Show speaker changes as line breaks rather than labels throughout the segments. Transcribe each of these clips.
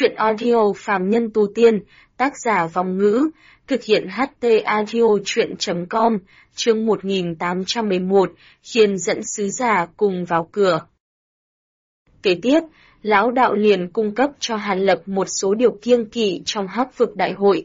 Chuyện audio phàm nhân tu tiên, tác giả Vong Ngữ, thực hiện HT audio chuyện.com, chương 1811, khiên dẫn sứ giả cùng vào cửa. Kế tiếp, lão đạo liền cung cấp cho Hàn Lập một số điều kiêng kỵ trong Hắc Vực đại hội.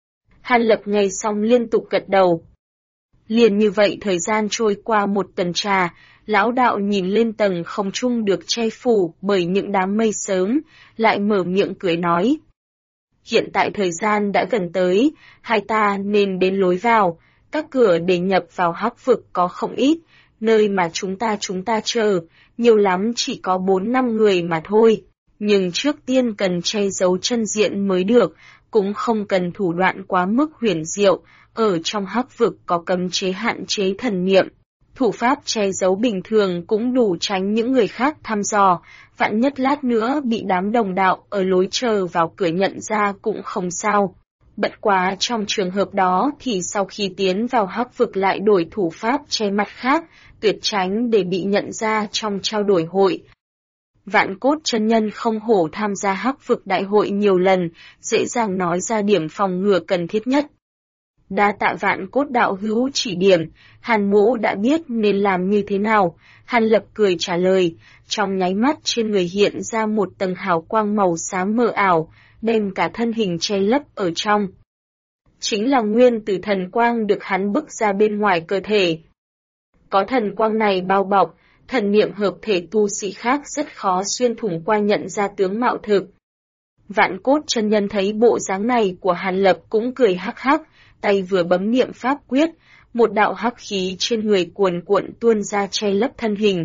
Hàn Lập nghe xong liên tục gật đầu. Liền như vậy thời gian trôi qua một tuần trà, lão đạo nhìn lên tầng không trung được che phủ bởi những đám mây sớm, lại mở miệng cười nói. Hiện tại thời gian đã gần tới, hai ta nên đến lối vào, các cửa để nhập vào Hắc Vực có không ít, nơi mà chúng ta chờ, nhiều lắm chỉ có 4-5 người mà thôi. Nhưng trước tiên cần che giấu chân diện mới được, cũng không cần thủ đoạn quá mức huyền diệu, ở trong Hắc Vực có cấm chế hạn chế thần niệm. Thủ pháp che giấu bình thường cũng đủ tránh những người khác thăm dò, vạn nhất lát nữa bị đám đồng đạo ở lối chờ vào cửa nhận ra cũng không sao. Bất quá trong trường hợp đó thì sau khi tiến vào Hắc Vực lại đổi thủ pháp che mặt khác, tuyệt tránh để bị nhận ra trong trao đổi hội. Vạn Cốt chân nhân không hổ tham gia Hắc Vực đại hội nhiều lần, dễ dàng nói ra điểm phòng ngừa cần thiết nhất. Đa tạ Vạn Cốt đạo hữu chỉ điểm, Hàn mỗ đã biết nên làm như thế nào. Hàn Lập cười trả lời, trong nháy mắt trên người hiện ra một tầng hào quang màu xám mờ ảo, đem cả thân hình che lấp ở trong. Chính là nguyên tử thần quang được hắn bức ra bên ngoài cơ thể. Có thần quang này bao bọc, thần niệm hợp thể tu sĩ khác rất khó xuyên thủng qua nhận ra tướng mạo thực. Vạn Cốt chân nhân thấy bộ dáng này của Hàn Lập cũng cười hắc hắc, tay vừa bấm niệm pháp quyết, một đạo hắc khí trên người cuồn cuộn tuôn ra che lấp thân hình.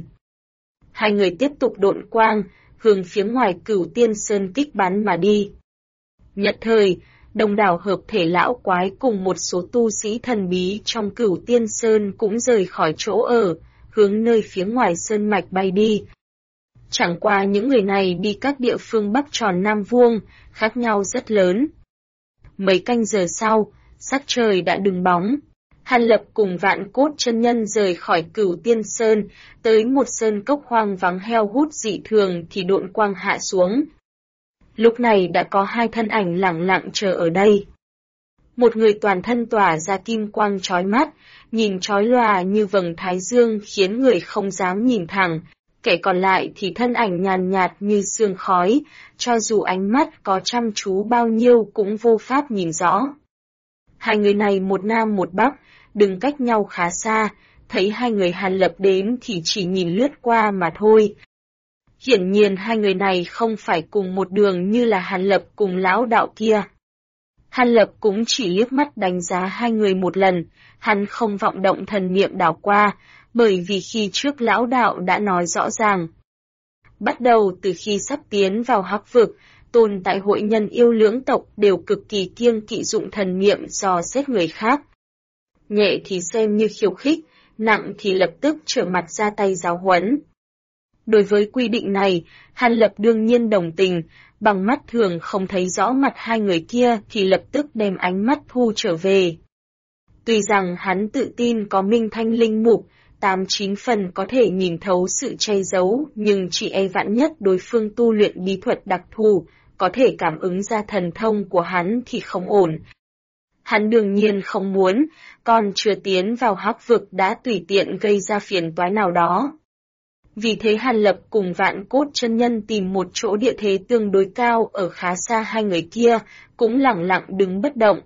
Hai người tiếp tục độn quang, hướng phía ngoài Cửu Tiên Sơn kích bắn mà đi. Nhất thời, đông đảo hợp thể lão quái cùng một số tu sĩ thần bí trong Cửu Tiên Sơn cũng rời khỏi chỗ ở, hướng nơi phía ngoài sơn mạch bay đi. Chẳng qua những người này đi các địa phương Bắc Tròn Nam Vuông, khác nhau rất lớn. Mấy canh giờ sau, sắc trời đã đứng bóng. Hàn Lập cùng Vạn Cốt chân nhân rời khỏi Cửu Tiên Sơn, tới một sơn cốc hoang vắng heo hút dị thường thì độn quang hạ xuống. Lúc này đã có hai thân ảnh lẳng lặng chờ ở đây. Một người toàn thân tỏa ra kim quang chói mắt, nhìn chói lòa như vầng thái dương khiến người không dám nhìn thẳng. Kẻ còn lại thì thân ảnh nhàn nhạt như sương khói, cho dù ánh mắt có chăm chú bao nhiêu cũng vô pháp nhìn rõ. Hai người này một nam một bắc, đứng cách nhau khá xa, thấy hai người Hàn Lập đến thì chỉ nhìn lướt qua mà thôi. Hiển nhiên hai người này không phải cùng một đường như là Hàn Lập cùng lão đạo kia. Hàn Lập cũng chỉ liếc mắt đánh giá hai người một lần, hắn không vọng động thần niệm đảo qua, bởi vì khi trước lão đạo đã nói rõ ràng. Bắt đầu từ khi sắp tiến vào Hắc Vực, tồn tại hội nhân yêu lưỡng tộc đều cực kỳ kiêng kỵ dụng thần niệm dò xét người khác. Nhẹ thì xem như khiêu khích, nặng thì lập tức trở mặt ra tay giáo huấn. Đối với quy định này, Hàn Lập đương nhiên đồng tình, bằng mắt thường không thấy rõ mặt hai người kia thì lập tức đem ánh mắt thu trở về. Tuy rằng hắn tự tin có minh thanh linh mục, 8-9 phần có thể nhìn thấu sự che giấu, nhưng chỉ e vạn nhất đối phương tu luyện bí thuật đặc thù, có thể cảm ứng ra thần thông của hắn thì không ổn. Hắn đương nhiên không muốn, còn chưa tiến vào Hắc Vực đã tùy tiện gây ra phiền toái nào đó. Vì thế Hàn Lập cùng Vạn Cốt chân nhân tìm một chỗ địa thế tương đối cao ở khá xa hai người kia, cũng lẳng lặng đứng bất động.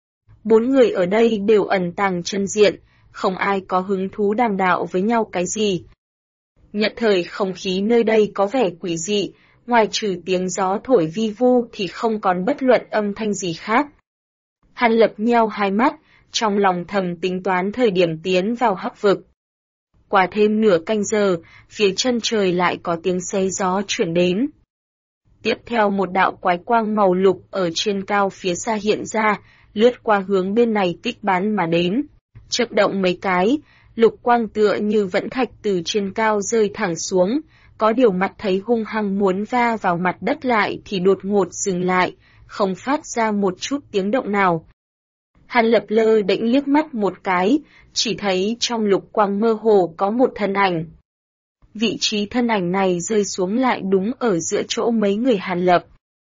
4 người ở đây đều ẩn tàng chân diện, không ai có hứng thú đàm đạo với nhau cái gì. Nhất thời không khí nơi đây có vẻ quỷ dị, ngoài trừ tiếng gió thổi vi vu thì không còn bất luận âm thanh gì khác. Hàn Lập nheo hai mắt, trong lòng thầm tính toán thời điểm tiến vào Hắc Vực. Qua thêm nửa canh giờ, phía chân trời lại có tiếng xé gió chuyển đến. Tiếp theo một đạo quái quang màu lục ở trên cao phía xa hiện ra, lướt qua hướng bên này kích bắn mà đến. Chớp động mấy cái, lục quang tựa như vẫn thạch từ trên cao rơi thẳng xuống, có điều mặt thấy hung hăng muốn va vào mặt đất lại thì đột ngột dừng lại, không phát ra một chút tiếng động nào. Hàn Lập lơ đễnh liếc mắt một cái, chỉ thấy trong lục quang mơ hồ có một thân ảnh. Vị trí thân ảnh này rơi xuống lại đúng ở giữa chỗ mấy người Hàn Lập.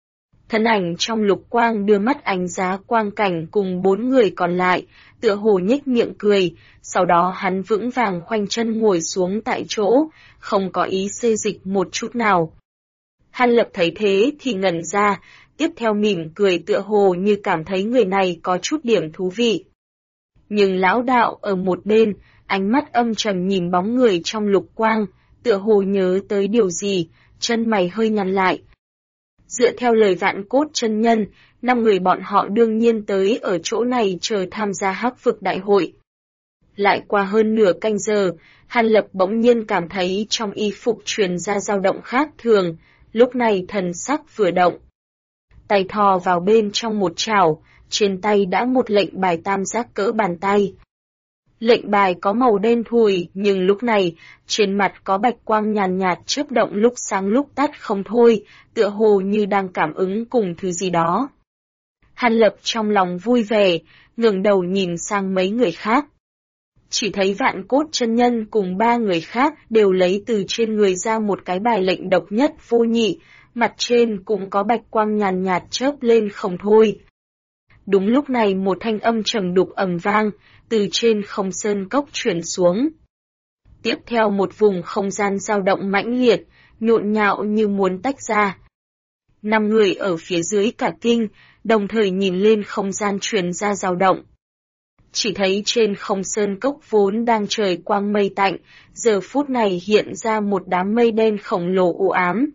Thân ảnh trong lục quang đưa mắt ánh giá quang cảnh cùng 4 người còn lại, tựa hồ nhếch miệng cười, sau đó hắn vững vàng khoanh chân ngồi xuống tại chỗ, không có ý xê dịch một chút nào. Hàn Lập thấy thế thì ngẩn ra, tiếp theo mỉm cười tựa hồ như cảm thấy người này có chút điểm thú vị. Nhưng lão đạo ở một bên, ánh mắt âm trầm nhìn bóng người trong lục quang, tựa hồ nhớ tới điều gì, chân mày hơi nhăn lại. Dựa theo lời Vạn Cốt chân nhân, 5 người bọn họ đương nhiên tới ở chỗ này chờ tham gia Hắc Vực Đại hội. Lại qua hơn nửa canh giờ, Hàn Lập bỗng nhiên cảm thấy trong y phục truyền ra dao động khác thường, lúc này thần sắc vừa động. Tay thò vào bên trong một chảo, trên tay đã một lệnh bài tam giác cỡ bàn tay. Lệnh bài có màu đen thui, nhưng lúc này, trên mặt có bạch quang nhàn nhạt chớp động lúc sáng lúc tắt không thôi, tựa hồ như đang cảm ứng cùng thứ gì đó. Hàn Lập trong lòng vui vẻ, ngẩng đầu nhìn sang mấy người khác. Chỉ thấy Vạn Cốt chân nhân cùng 3 người khác đều lấy từ trên người ra một cái bài lệnh độc nhất vô nhị, mặt trên cũng có bạch quang nhàn nhạt chớp lên không thôi. Đúng lúc này một thanh âm trầm đục ầm vang, từ trên không sơn cốc truyền xuống. Tiếp theo một vùng không gian dao động mãnh liệt, nhộn nhạo như muốn tách ra. 5 người ở phía dưới cả kinh, đồng thời nhìn lên không gian truyền ra dao động. Chỉ thấy trên không sơn cốc vốn đang trời quang mây tạnh, giờ phút này hiện ra một đám mây đen khổng lồ u ám.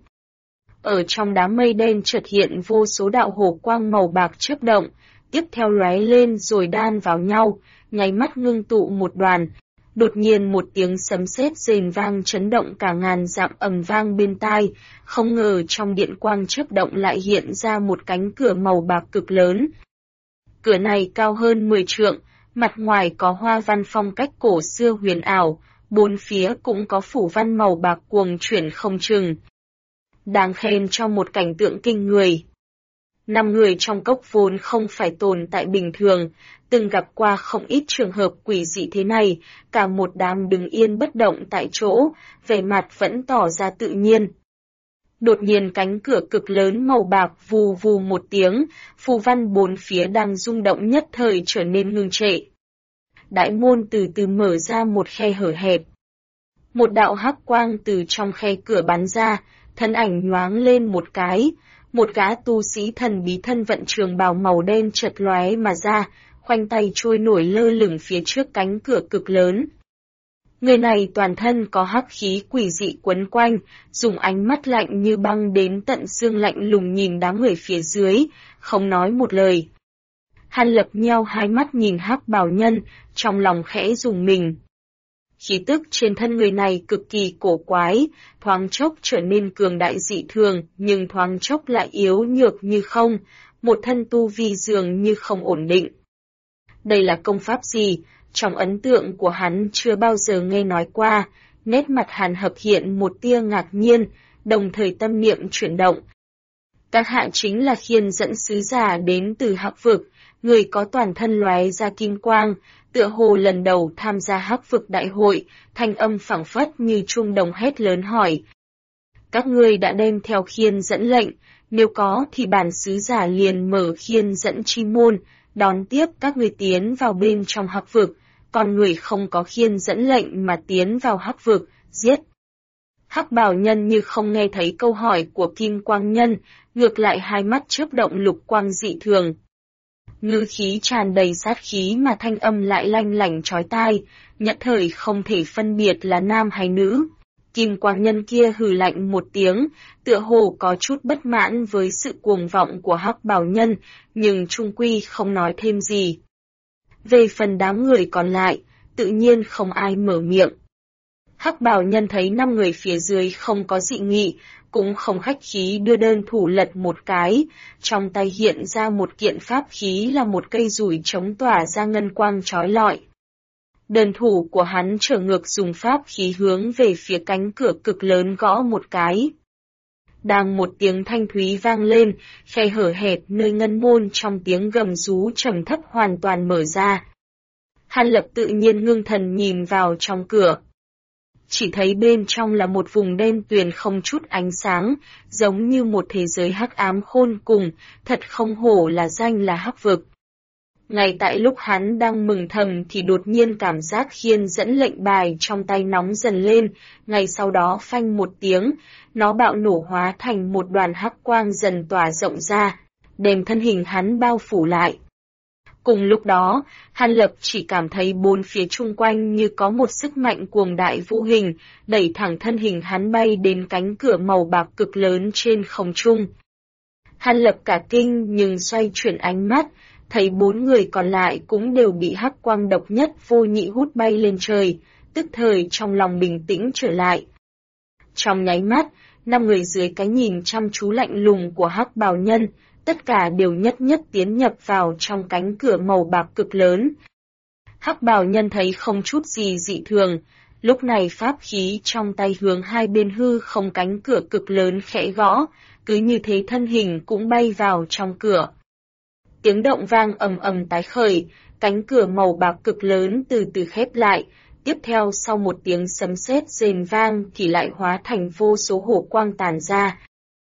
Ở trong đám mây đen chợt hiện vô số đạo hồ quang màu bạc chớp động, tiếp theo lóe lên rồi đan vào nhau, nháy mắt ngưng tụ một đoàn. Đột nhiên một tiếng sấm sét rền vang chấn động cả ngàn dặm ầm vang bên tai, không ngờ trong điện quang chớp động lại hiện ra một cánh cửa màu bạc cực lớn. Cửa này cao hơn 10 trượng, mặt ngoài có hoa văn phong cách cổ xưa huyền ảo, bốn phía cũng có phủ văn màu bạc cuồng chuyển không chừng. Đáng khen cho một cảnh tượng kinh người. 5 người trong cốc vốn không phải tồn tại bình thường, từng gặp qua không ít trường hợp quỷ dị thế này, cả một đám đứng yên bất động tại chỗ, vẻ mặt vẫn tỏ ra tự nhiên. Đột nhiên cánh cửa cực lớn màu bạc vù vù một tiếng, phù văn bốn phía đang rung động nhất thời trở nên ngưng trệ. Đại môn từ từ mở ra một khe hở hẹp. Một đạo hắc quang từ trong khe cửa bắn ra, thân ảnh nhoáng lên một cái, một gã tu sĩ thần bí thân vận trường bào màu đen chợt lóe mà ra, khoanh tay trôi nổi lơ lửng phía trước cánh cửa cực lớn. Người này toàn thân có hắc khí quỷ dị quấn quanh, dùng ánh mắt lạnh như băng đến tận xương lạnh lùng nhìn đám người phía dưới, không nói một lời. Hàn Lập nheo hai mắt nhìn hắc bào nhân, trong lòng khẽ rùng mình. Khí tức trên thân người này cực kỳ cổ quái, thoáng chốc trở nên cường đại dị thường, nhưng thoáng chốc lại yếu nhược như không, một thân tu vi dường như không ổn định. Đây là công pháp gì? Trong ấn tượng của hắn chưa bao giờ nghe nói qua, nét mặt Hàn Hợp hiện một tia ngạc nhiên, đồng thời tâm niệm chuyển động. Các hạ chính là khiên dẫn sứ giả đến từ Hắc Vực, người có toàn thân lóe ra kim quang, tựa hồ lần đầu tham gia Hắc Vực Đại hội, thanh âm phảng phất như chuông đồng hét lớn hỏi. Các ngươi đã đem theo khiên dẫn lệnh, nếu có thì bản sứ giả liền mở khiên dẫn chi môn, đón tiếp các ngươi tiến vào bên trong Hắc Vực, còn người không có khiên dẫn lệnh mà tiến vào Hắc Vực, giết. Hắc bào nhân như không nghe thấy câu hỏi của Kim Quang Nhân, ngược lại hai mắt chớp động lục quang dị thường. Ngữ khí tràn đầy sát khí mà thanh âm lại lanh lảnh chói tai, nhất thời không thể phân biệt là nam hay nữ. Kim Quang Nhân kia hừ lạnh một tiếng, tựa hồ có chút bất mãn với sự cuồng vọng của Hắc bào nhân, nhưng chung quy không nói thêm gì. Về phần đám người còn lại, tự nhiên không ai mở miệng. Hắc bào nhân thấy 5 người phía dưới không có dị nghị, cũng không khách khí đưa đơn thủ lật một cái, trong tay hiện ra một kiện pháp khí là một cây dùi chống tỏa ra ngân quang chói lọi. Đơn thủ của hắn trở ngược dùng pháp khí hướng về phía cánh cửa cực lớn gõ một cái. Đang một tiếng thanh thúy vang lên, khe hở hẹp nơi ngân môn trong tiếng gầm rú trầm thấp hoàn toàn mở ra. Hàn Lập tự nhiên ngưng thần nhìn vào trong cửa. chỉ thấy bên trong là một vùng đen tuyền không chút ánh sáng, giống như một thế giới hắc ám khôn cùng, thật không hổ là danh là hắc vực. Ngay tại lúc hắn đang mừng thầm thì đột nhiên cảm giác khiên dẫn lệnh bài trong tay nóng dần lên, ngay sau đó phanh một tiếng, nó bạo nổ hóa thành một đoàn hắc quang dần tỏa rộng ra, đem thân hình hắn bao phủ lại. Cùng lúc đó, Hàn Lập chỉ cảm thấy bốn phía chung quanh như có một sức mạnh cuồng đại vũ hình, đẩy thẳng thân hình hắn bay đến cánh cửa màu bạc cực lớn trên không trung. Hàn Lập cả kinh nhưng xoay chuyển ánh mắt, thấy bốn người còn lại cũng đều bị hắc quang độc nhất vô nhị hút bay lên trời, tức thời trong lòng bình tĩnh trở lại. Trong nháy mắt, 5 người dưới cái nhìn chăm chú lạnh lùng của hắc bào nhân, tất cả đều nhất nhất tiến nhập vào trong cánh cửa màu bạc cực lớn. Hắc bào nhân thấy không chút gì dị thường, lúc này pháp khí trong tay hướng hai bên hư không cánh cửa cực lớn khẽ gõ, cứ như thế thân hình cũng bay vào trong cửa. Tiếng động vang ầm ầm tái khởi, cánh cửa màu bạc cực lớn từ từ khép lại, tiếp theo sau một tiếng sấm sét rền vang thì lại hóa thành vô số hổ quang tàn ra.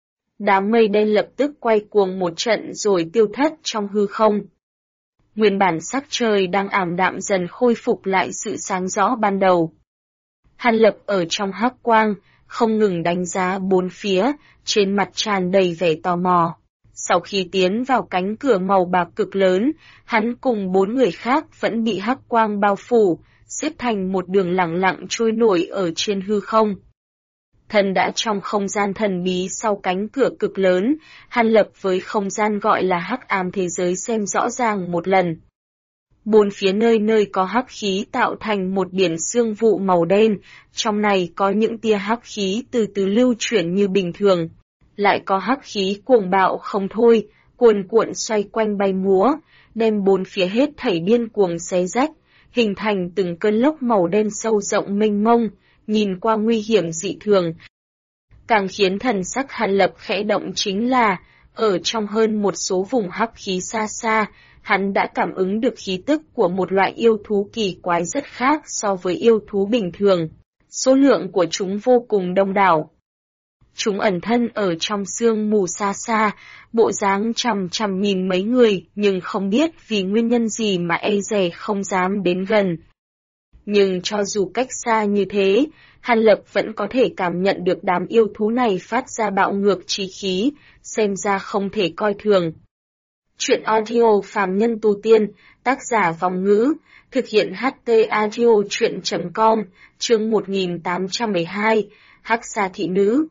Đám mây đen lập tức quay cuồng một trận rồi tiêu thất trong hư không. Nguyên bản sắc trời đang ảm đạm dần khôi phục lại sự sáng rõ ban đầu. Hàn Lập ở trong hắc quang, không ngừng đánh giá bốn phía, trên mặt tràn đầy vẻ tò mò. Sau khi tiến vào cánh cửa màu bạc cực lớn, hắn cùng 4 người khác vẫn bị hắc quang bao phủ, xếp thành một đường lẳng lặng trôi nổi ở trên hư không. Thân đã trong không gian thần bí sau cánh cửa cực lớn, Hàn Lập với không gian gọi là hắc ám thế giới xem rõ ràng một lần. Bốn phía nơi nơi có hắc khí tạo thành một biển sương vụ màu đen, trong này có những tia hắc khí từ từ lưu chuyển như bình thường. Lại có hắc khí cuồng bạo không thôi, cuồn cuộn xoay quanh bay múa, đem bốn phía hết thảy điên cuồng xé rách, hình thành từng cơn lốc màu đen sâu rộng mênh mông, nhìn qua nguy hiểm dị thường. Càng khiến thần sắc Hàn Lập khẽ động chính là, ở trong hơn một số vùng hắc khí xa xa, hắn đã cảm ứng được khí tức của một loại yêu thú kỳ quái rất khác so với yêu thú bình thường. Số lượng của chúng vô cùng đông đảo. Chúng ẩn thân ở trong sương mù xa xa, bộ dáng chằm chằm nhìn mấy người nhưng không biết vì nguyên nhân gì mà e dè không dám đến gần. Nhưng cho dù cách xa như thế, Hàn Lập vẫn có thể cảm nhận được đám yêu thú này phát ra bạo ngược chí khí, xem ra không thể coi thường. Chuyện audio phàm nhân tu tiên, tác giả Vòng Ngữ, thực hiện HT audio chuyện.com, chương 1812, Hắc Sa thị nữ.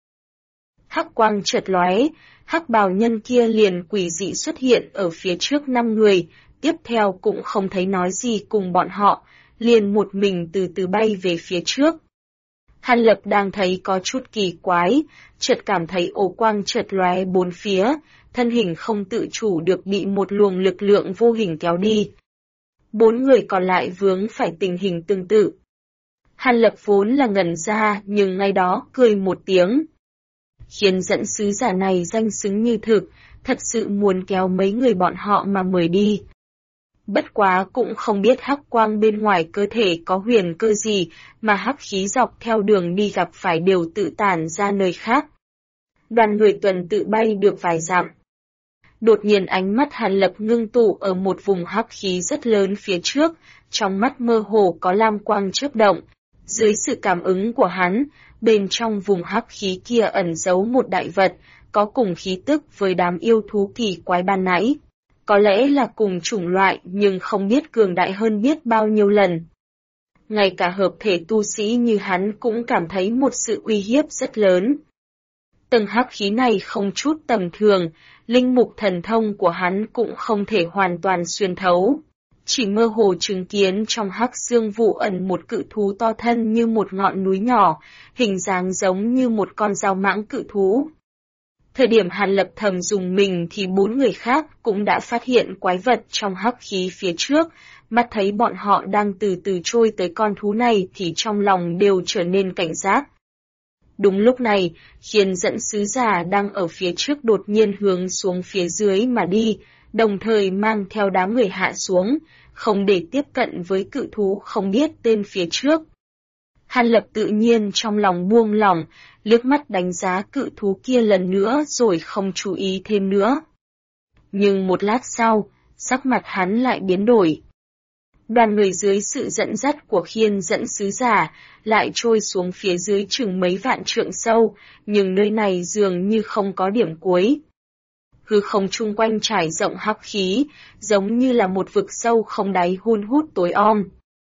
Hắc quang chợt lóe, hắc bào nhân kia liền quỷ dị xuất hiện ở phía trước 5 người, tiếp theo cũng không thấy nói gì cùng bọn họ, liền một mình từ từ bay về phía trước. Hàn Lập đang thấy có chút kỳ quái, chợt cảm thấy ổ quang chợt lóe bốn phía, thân hình không tự chủ được bị một luồng lực lượng vô hình kéo đi. 4 người còn lại vướng phải tình hình tương tự. Hàn Lập vốn là ngẩn ra nhưng ngay đó cười một tiếng. Khiến dẫn sứ giả này danh xứng như thực, thật sự muốn kéo mấy người bọn họ mà mời đi. Bất quá cũng không biết hắc quang bên ngoài cơ thể có huyền cơ gì mà hắc khí dọc theo đường đi gặp phải đều tự tản ra nơi khác. Đoàn người tuần tự bay được vài dặm. Đột nhiên ánh mắt Hàn Lập ngưng tụ ở một vùng hắc khí rất lớn phía trước, trong mắt mơ hồ có lam quang chớp động. Dưới sự cảm ứng của hắn, bên trong vùng hắc khí kia ẩn giấu một đại vật, có cùng khí tức với đám yêu thú kỳ quái ban nãy. Có lẽ là cùng chủng loại nhưng không biết cường đại hơn biết bao nhiêu lần. Ngay cả hợp thể tu sĩ như hắn cũng cảm thấy một sự uy hiếp rất lớn. Tầng hắc khí này không chút tầm thường, linh mục thần thông của hắn cũng không thể hoàn toàn xuyên thấu. Chỉ mơ hồ chứng kiến trong hắc xương vụ ẩn một cự thú to thân như một ngọn núi nhỏ, hình dáng giống như một con dao mãng cự thú. Thời điểm Hàn Lập thầm dùng mình thì 4 người khác cũng đã phát hiện quái vật trong hắc khí phía trước, mắt thấy bọn họ đang từ từ trôi tới con thú này thì trong lòng đều trở nên cảnh giác. Đúng lúc này, khiên dẫn sứ giả đang ở phía trước đột nhiên hướng xuống phía dưới mà đi, đồng thời mang theo đám người hạ xuống, không để tiếp cận với cự thú không biết tên phía trước. Hàn Lập tự nhiên trong lòng buông lỏng, liếc mắt đánh giá cự thú kia lần nữa rồi không chú ý thêm nữa. Nhưng một lát sau, sắc mặt hắn lại biến đổi. Đoàn người dưới sự dẫn dắt của Khiên dẫn sứ giả, lại trôi xuống phía dưới chừng mấy vạn trượng sâu, nhưng nơi này dường như không có điểm cuối. Hư không chung quanh trải rộng hắc khí, giống như là một vực sâu không đáy hun hút tối om.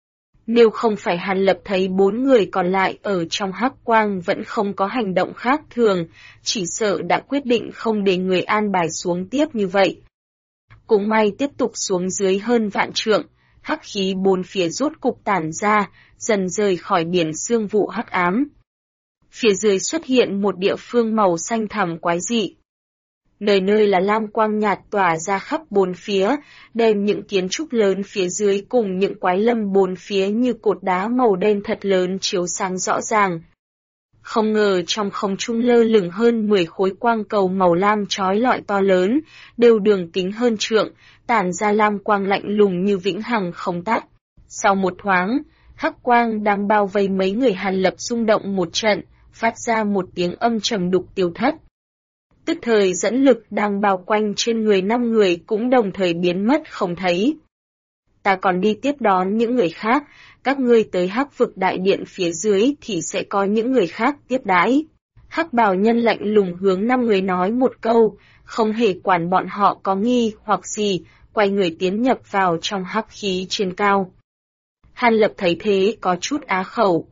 Nếu không phải Hàn Lập thấy 4 người còn lại ở trong hắc quang vẫn không có hành động khác thường, chỉ sợ đã quyết định không để người an bài xuống tiếp như vậy. Cũng may tiếp tục xuống dưới hơn vạn trượng, hắc khí bốn phía rốt cục tản ra, dần rời khỏi biển sương vụ hắc ám. Phía dưới xuất hiện một địa phương màu xanh thẳm quái dị. Nơi nơi là lam quang nhạt tỏa ra khắp bốn phía, đem những kiến trúc lớn phía dưới cùng những quái lâm bốn phía như cột đá màu đen thật lớn chiếu sáng rõ ràng. Không ngờ trong không trung lơ lửng hơn 10 khối quang cầu màu lam chói lọi to lớn, đều đường kính hơn trượng, tản ra lam quang lạnh lùng như vĩnh hằng không tắt. Sau một thoáng, hắc quang đang bao vây mấy người Hàn Lập rung động một trận, phát ra một tiếng âm trầm đục tiêu thất. Tức thời dẫn lực đang bao quanh trên người 5 người cũng đồng thời biến mất không thấy. Ta còn đi tiếp đón những người khác, các ngươi tới hắc vực đại điện phía dưới thì sẽ có những người khác tiếp đãi. Hắc bào nhân lạnh lùng hướng 5 người nói một câu, không hề quản bọn họ có nghi hoặc gì, quay người tiến nhập vào trong hắc khí trên cao. Hàn Lập thấy thế có chút á khẩu.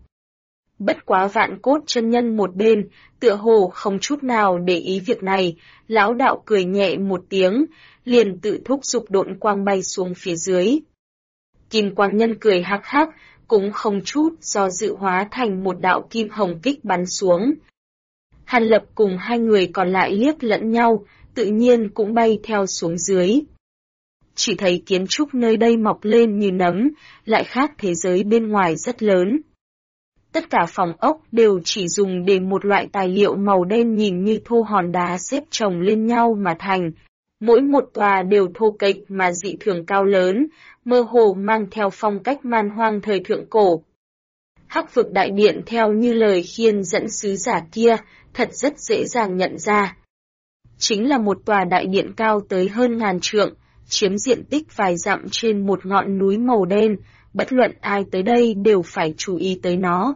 Bất quá Vạn Cốt chân nhân một bên, tựa hồ không chút nào để ý việc này, lão đạo cười nhẹ một tiếng, liền tự thúc giục độn quang bay xuống phía dưới. Kim quang nhân cười hắc hắc, cũng không chút do dự hóa thành một đạo kim hồng kích bắn xuống. Hàn Lập cùng 2 người còn lại liếc lẫn nhau, tự nhiên cũng bay theo xuống dưới. Chỉ thấy kiến trúc nơi đây mọc lên như nấm, lại khác thế giới bên ngoài rất lớn. Tất cả phòng ốc đều chỉ dùng để một loại tài liệu màu đen nhìn như thô hòn đá xếp chồng lên nhau mà thành. Mỗi một tòa đều thô kệch mà dị thường cao lớn, mơ hồ mang theo phong cách man hoang thời thượng cổ. Hắc vực đại điện theo như lời Khiên dẫn sứ giả kia, thật rất dễ dàng nhận ra. Chính là một tòa đại điện cao tới hơn 1000 trượng, chiếm diện tích vài dặm trên một ngọn núi màu đen, bất luận ai tới đây đều phải chú ý tới nó.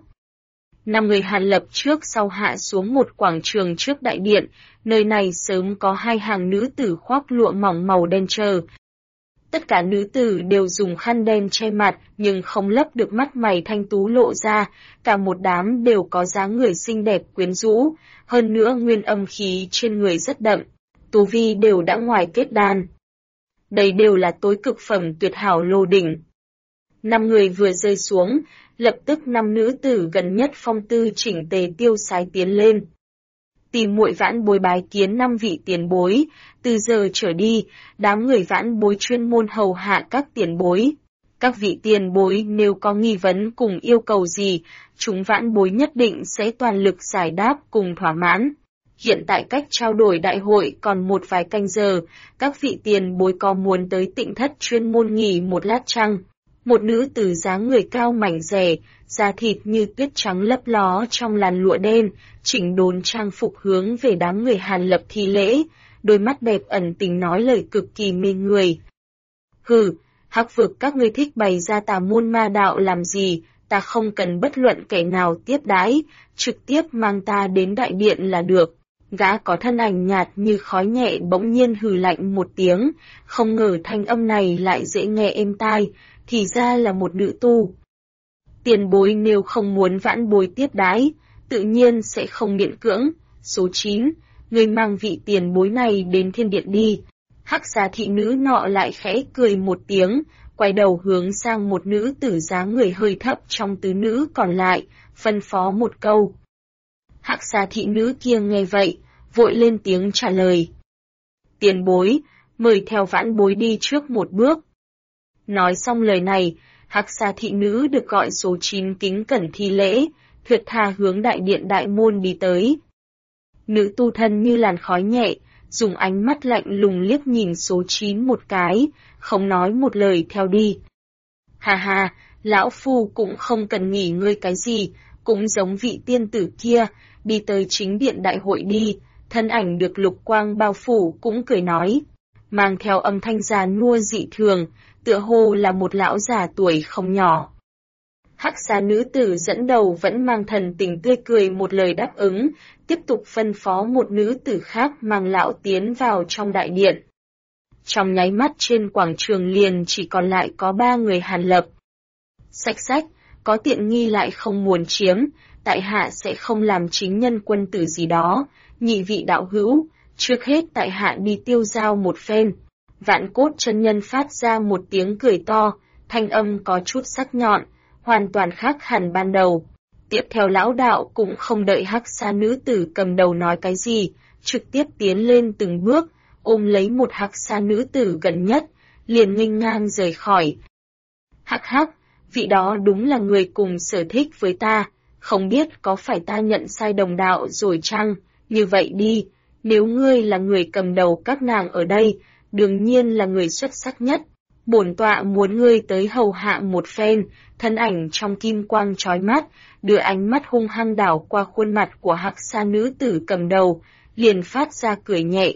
5 người Hàn Lập trước sau hạ xuống một quảng trường trước đại điện, nơi này sớm có 2 hàng nữ tử khoác lụa mỏng màu đen chờ. Tất cả nữ tử đều dùng khăn đen che mặt nhưng không lấp được mắt mày thanh tú lộ ra, cả một đám đều có dáng người xinh đẹp quyến rũ, hơn nữa nguyên âm khí trên người rất đậm, tu vi đều đã ngoài kết đan. Đây đều là tối cực phẩm tuyệt hảo lô đỉnh. 5 người vừa rơi xuống, lập tức 5 nữ tử gần nhất phong tư chỉnh tề tiêu sái tiến lên. Tìm muội Vãn Bối bái kiến 5 vị tiền bối, từ giờ trở đi, đám người Vãn Bối chuyên môn hầu hạ các tiền bối. Các vị tiền bối nếu có nghi vấn cùng yêu cầu gì, chúng Vãn Bối nhất định sẽ toàn lực giải đáp cùng thỏa mãn. Hiện tại cách trao đổi đại hội còn một vài canh giờ, các vị tiền bối có muốn tới Tịnh Thất chuyên môn nghỉ một lát chăng? Một nữ tử dáng người cao mảnh dẻ, da thịt như tuyết trắng lấp ló trong làn lụa đen, chỉnh đốn trang phục hướng về đám người Hàn Lập thi lễ, đôi mắt đẹp ẩn tình nói lời cực kỳ mê người. Hừ, hắc vực các ngươi thích bày ra tà môn ma đạo làm gì, ta không cần bất luận kẻ nào tiếp đãi, trực tiếp mang ta đến đại điện là được. Gã có thân ảnh nhạt như khói nhẹ bỗng nhiên hừ lạnh một tiếng, không ngờ thanh âm này lại dễ nghe êm tai, thì ra là một nữ tu. Tiền bối nếu không muốn Vãn Bối tiếp đãi, tự nhiên sẽ không miễn cưỡng. Số 9, người mang vị tiền bối này đến thiên điện đi. Hắc xà thị nữ nọ lại khẽ cười một tiếng, quay đầu hướng sang một nữ tử dáng người hơi thấp trong tứ nữ còn lại, phân phó một câu. Hắc xà thị nữ kia nghe vậy, vội lên tiếng trả lời. Tiền bối, mời theo Vãn Bối đi trước một bước. Nói xong lời này, Hắc xà thị nữ được gọi số 9 kính cẩn thi lễ, thượt tha hướng đại điện đại môn đi tới. Nữ tu thân như làn khói nhẹ, dùng ánh mắt lạnh lùng liếc nhìn số 9 một cái, không nói một lời theo đi. Hà hà, lão phu cũng không cần nghỉ ngơi cái gì, cũng giống vị tiên tử kia, đi tới chính điện đại hội đi, thân ảnh được lục quang bao phủ cũng cười nói, mang theo âm thanh già nua dị thường, tựa hồ là một lão già tuổi không nhỏ. Hắc xà nữ tử dẫn đầu vẫn mang thần tình tươi cười một lời đáp ứng, tiếp tục phân phó một nữ tử khác mang lão tiến vào trong đại điện. Trong nháy mắt trên quảng trường liền chỉ còn lại có 3 người Hàn Lập. Sách, có tiện nghi lại không muốn chiếm, tại hạ sẽ không làm chính nhân quân tử gì đó, nhị vị đạo hữu, trước hết tại hạ đi tiêu giao một phen. Vạn Cốt chân nhân phát ra một tiếng cười to, thanh âm có chút sắc nhọn, hoàn toàn khác hẳn ban đầu. Tiếp theo lão đạo cũng không đợi hắc sa nữ tử cầm đầu nói cái gì, trực tiếp tiến lên từng bước, ôm lấy một hắc sa nữ tử gần nhất, liền nghênh ngang rời khỏi. Hắc, vị đó đúng là người cùng sở thích với ta, không biết có phải ta nhận sai đồng đạo rồi chăng, như vậy đi, nếu ngươi là người cầm đầu các nàng ở đây, đương nhiên là người xuất sắc nhất. Bổn tọa muốn ngươi tới hầu hạ một phen, thân ảnh trong kim quang chói mắt, đưa ánh mắt hung hăng đảo qua khuôn mặt của hắc sa nữ tử cầm đầu, liền phát ra cười nhẹ.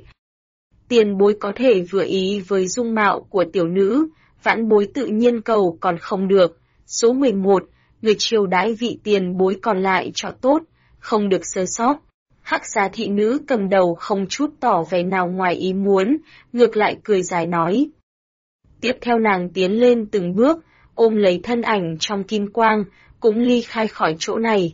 Tiền bối có thể vừa ý với dung mạo của tiểu nữ, vãn bối tự nhiên cầu còn không được. Số 11, người chiêu đãi vị tiền bối còn lại cho tốt, không được sơ sót. Hắc sa thị nữ cầm đầu không chút tỏ vẻ nào ngoài ý muốn, ngược lại cười dài nói. Tiếp theo nàng tiến lên từng bước, ôm lấy thân ảnh trong kim quang, cũng ly khai khỏi chỗ này.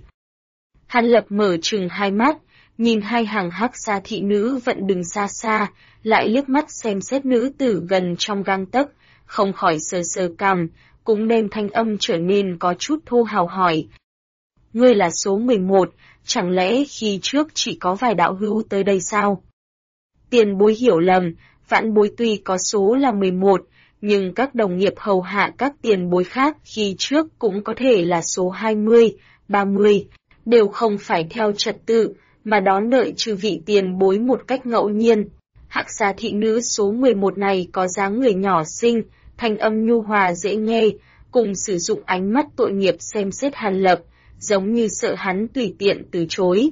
Hàn Lập mở trừng hai mắt, nhìn hai hàng hắc sa thị nữ vẫn đứng xa xa, lại liếc mắt xem xét nữ tử gần trong gang tấc, không khỏi sờ sờ cằm, cũng đem thanh âm trở nên có chút thô hào hỏi. Ngươi là số 11, chẳng lẽ khi trước chỉ có vài đạo hữu tới đây sao? Tiền bối hiểu lầm, vãn bối tuy có số là 11, nhưng các đồng nghiệp hầu hạ các tiền bối khác khi trước cũng có thể là số 20, 30, đều không phải theo trật tự, mà đón đợi trừ vị tiền bối một cách ngẫu nhiên. Hắc sa thị nữ số 11 này có dáng người nhỏ xinh, thanh âm nhu hòa dễ nghe, cùng sử dụng ánh mắt tội nghiệp xem xét Hàn Lập, giống như sợ hắn tùy tiện từ chối.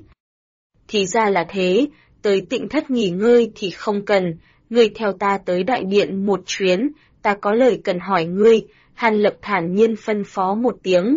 Thì ra là thế, tới Tịnh Thất nghỉ ngơi thì không cần, ngươi theo ta tới đại điện một chuyến, ta có lời cần hỏi ngươi, Hàn Lập thản nhiên phân phó một tiếng.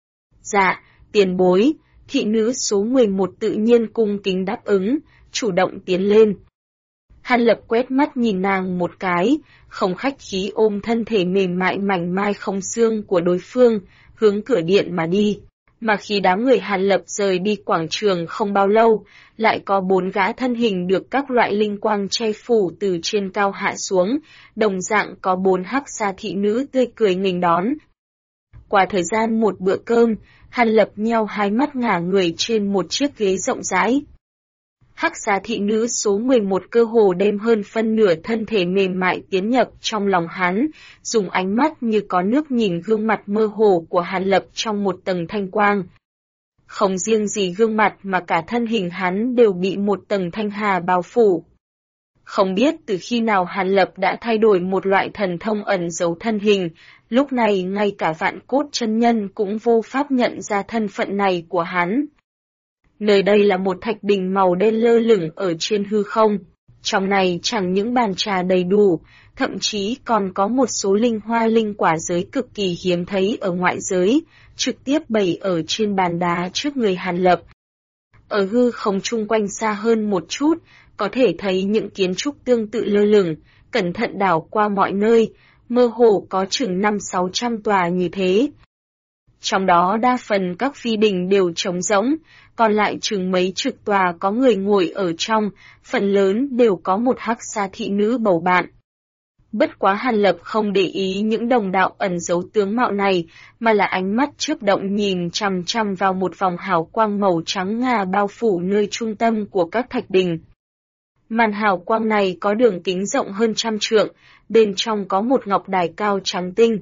Dạ, tiền bối, thị nữ số 11 tự nhiên cung kính đáp ứng, chủ động tiến lên. Hàn Lập quét mắt nhìn nàng một cái, không khách khí ôm thân thể mềm mại mảnh mai không xương của đối phương, hướng cửa điện mà đi. Mà khi đám người Hàn Lập rời đi quảng trường không bao lâu, lại có 4 gã thân hình được các loại linh quang che phủ từ trên cao hạ xuống, đồng dạng có 4 hắc sa thị nữ tươi cười nghênh đón. Qua thời gian một bữa cơm, Hàn Lập nheo hai mắt ngả người trên một chiếc ghế rộng rãi. Hắc sa thị nữ số 11 cơ hồ đem hơn phân nửa thân thể mềm mại tiến nhập trong lòng hắn, dùng ánh mắt như có nước nhìn gương mặt mơ hồ của Hàn Lập trong một tầng thanh quang. Không riêng gì gương mặt mà cả thân hình hắn đều bị một tầng thanh hà bao phủ. Không biết từ khi nào Hàn Lập đã thay đổi một loại thần thông ẩn giấu thân hình, lúc này ngay cả Vạn Cốt chân nhân cũng vô pháp nhận ra thân phận này của hắn. Nơi đây là một thạch đình màu đen lơ lửng ở trên hư không. Trong này chẳng những bàn trà đầy đủ, thậm chí còn có một số linh hoa linh quả giới cực kỳ hiếm thấy ở ngoại giới, trực tiếp bày ở trên bàn đá trước người Hàn Lập. Ở hư không chung quanh xa hơn một chút, có thể thấy những kiến trúc tương tự lơ lửng, cẩn thận đảo qua mọi nơi, mơ hồ có chừng 500-600 tòa như thế. Trong đó đa phần các phi đình đều trống rỗng, còn lại chừng mấy chục tòa có người ngồi ở trong, phần lớn đều có một hắc sa thị nữ bầu bạn. Bất quá Hàn Lập không để ý những đồng đạo ẩn giấu tướng mạo này, mà là ánh mắt chớp động nhìn chằm chằm vào một vòng hào quang màu trắng ngà bao phủ nơi trung tâm của các thạch đình. Màn hào quang này có đường kính rộng hơn 100 trượng, bên trong có một ngọc đài cao trắng tinh.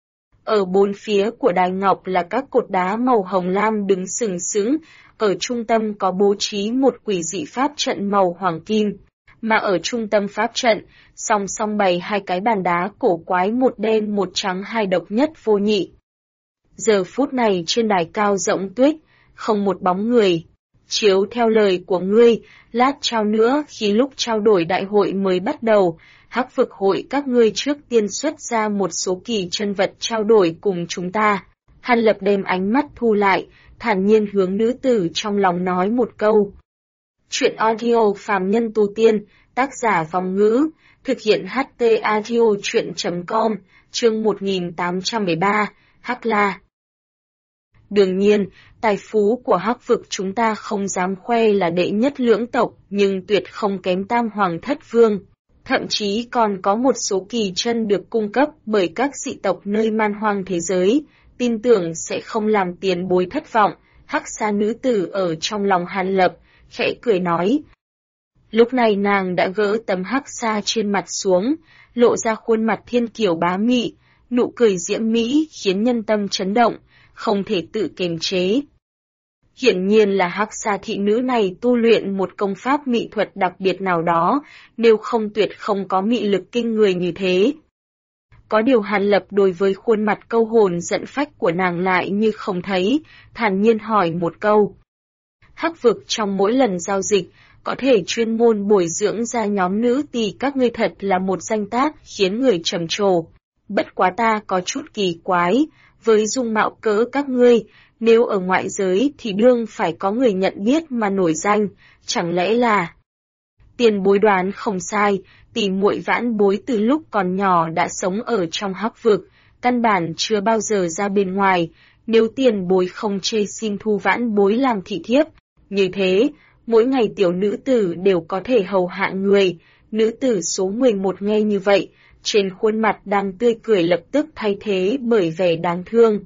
Ở bốn phía của đài ngọc là các cột đá màu hồng lam đứng sừng sững, ở trung tâm có bố trí một quỷ dị pháp trận màu hoàng kim, mà ở trung tâm pháp trận, song song bày hai cái bàn đá cổ quái một đen một trắng hai độc nhất vô nhị. Giờ phút này trên đài cao rộng tuyết, không một bóng người. Chiếu theo lời của ngươi, lát trao nữa khi lúc trao đổi đại hội mới bắt đầu, Hắc vực hội các ngươi trước tiên xuất ra một số kỳ chân vật trao đổi cùng chúng ta. Hàn Lập đem ánh mắt thu lại, thản nhiên hướng nữ tử trong lòng nói một câu. Chuyện audio phàm nhân tu tiên, tác giả Vong Ngữ, thực hiện HT audio chuyện.com, chương 1813, Hắc La. Đương nhiên, tài phú của Hắc vực chúng ta không dám khoe là đệ nhất lưỡng tộc, nhưng tuyệt không kém Tam Hoàng Thất Vương. Thậm chí còn có một số kỳ chân được cung cấp bởi các dị tộc nơi man hoang thế giới, tin tưởng sẽ không làm tiền bối thất vọng. Hắc Sa nữ tử ở trong lòng Hàn Lập, khẽ cười nói. Lúc này nàng đã gỡ tấm hắc sa trên mặt xuống, lộ ra khuôn mặt thiên kiều bá mị, nụ cười diễm mỹ khiến nhân tâm chấn động, không thể tự kiềm chế. Hiển nhiên là Hắc Sa thị nữ này tu luyện một công pháp mỹ thuật đặc biệt nào đó, nếu không tuyệt không có mị lực kinh người như thế. Có điều Hàn Lập đối với khuôn mặt câu hồn giận phách của nàng lại như không thấy, thản nhiên hỏi một câu. Hắc vực trong mỗi lần giao dịch, có thể chuyên môn bồi dưỡng ra nhóm nữ tỳ các ngươi thật là một danh tác khiến người trầm trồ. Bất quá ta có chút kỳ quái, với dung mạo cỡ các ngươi, nếu ở ngoại giới thì đương phải có người nhận biết mà nổi danh, chẳng lẽ là... Tiền bối đoán không sai, tỷ muội Vãn Bối từ lúc còn nhỏ đã sống ở trong Hắc vực, căn bản chưa bao giờ ra bên ngoài, nếu tiền bối không chê xin thu Vãn Bối làm thị thiếp. Như thế, mỗi ngày tiểu nữ tử đều có thể hầu hạ người. Nữ tử số 11 nghe như vậy, trên khuôn mặt đang tươi cười lập tức thay thế bởi vẻ đáng thương.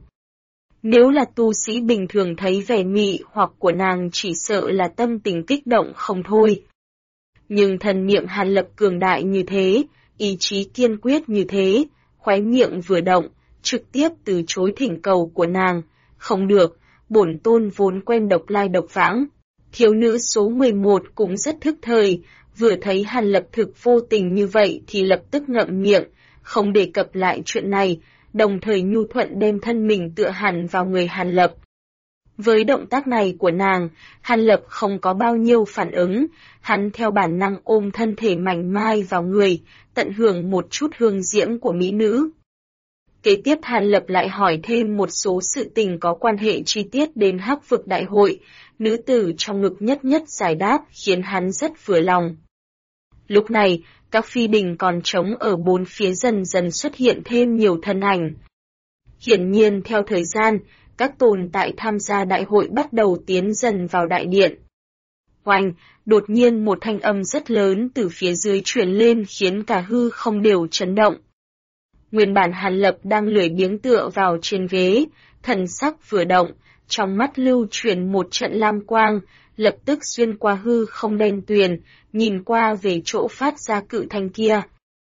Nếu là tu sĩ bình thường thấy vẻ mị hoặc của nàng chỉ sợ là tâm tình kích động không thôi. Nhưng thần niệm Hàn Lập cường đại như thế, ý chí kiên quyết như thế, khóe miệng vừa động, trực tiếp từ chối thỉnh cầu của nàng. Không được, bổn tôn vốn quen độc lai độc vãng. Thiếu nữ số 11 cũng rất thức thời, vừa thấy Hàn Lập thực vô tình như vậy thì lập tức ngậm miệng, không đề cập lại chuyện này, đồng thời nhu thuận đem thân mình tựa hẳn vào người Hàn Lập. Với động tác này của nàng, Hàn Lập không có bao nhiêu phản ứng, hắn theo bản năng ôm thân thể mảnh mai vào người, tận hưởng một chút hương diễm của mỹ nữ. Kế tiếp Hàn Lập lại hỏi thêm một số sự tình có quan hệ chi tiết đến Hắc vực đại hội, nữ tử trong ngực nhất nhất giải đáp khiến hắn rất vừa lòng. Lúc này, các phi đình còn trống ở bốn phía dần dần xuất hiện thêm nhiều thân ảnh. Hiển nhiên theo thời gian, các tồn tại tham gia đại hội bắt đầu tiến dần vào đại điện. Oanh, đột nhiên một thanh âm rất lớn từ phía dưới truyền lên khiến cả hư không đều chấn động. Nguyên bản Hàn Lập đang lười biếng tựa vào trên ghế, thần sắc vừa động, trong mắt lưu truyền một trận lam quang, lập tức xuyên qua hư không đen tuyền, nhìn qua về chỗ phát ra cự thanh kia.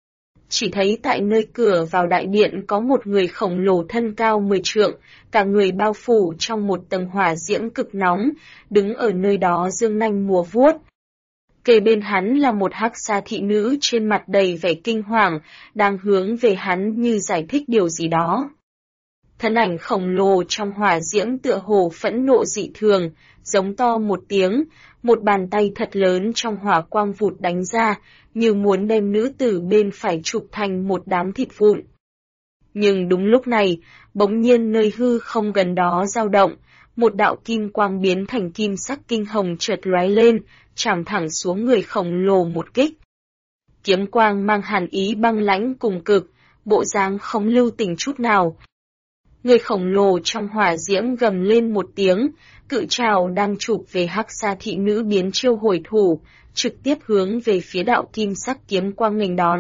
Chỉ thấy tại nơi cửa vào đại điện có một người khổng lồ thân cao 10 trượng, cả người bao phủ trong một tầng hỏa diễm cực nóng, đứng ở nơi đó dương nanh múa vuốt. Kề bên hắn là một Hắc Sa thị nữ trên mặt đầy vẻ kinh hoàng, đang hướng về hắn như giải thích điều gì đó. Thân ảnh khổng lồ trong hỏa diễm tựa hồ phẫn nộ dị thường, giống to một tiếng, một bàn tay thật lớn trong hỏa quang vụt đánh ra, như muốn đem nữ tử bên phải chụp thành một đám thịt vụn. Nhưng đúng lúc này, bỗng nhiên nơi hư không gần đó dao động, một đạo kim quang biến thành kim sắc kinh hồng chợt lóe lên, chạm thẳng xuống người khổng lồ một kích. Kiếm quang mang hàn ý băng lãnh cùng cực, bộ dáng không lưu tình chút nào. Người khổng lồ trong hỏa diễm gầm lên một tiếng, cự trảo đang chụp về Hắc Sa thị nữ biến chiêu hồi thủ, trực tiếp hướng về phía đạo kim sắc kiếm quang nghênh đón.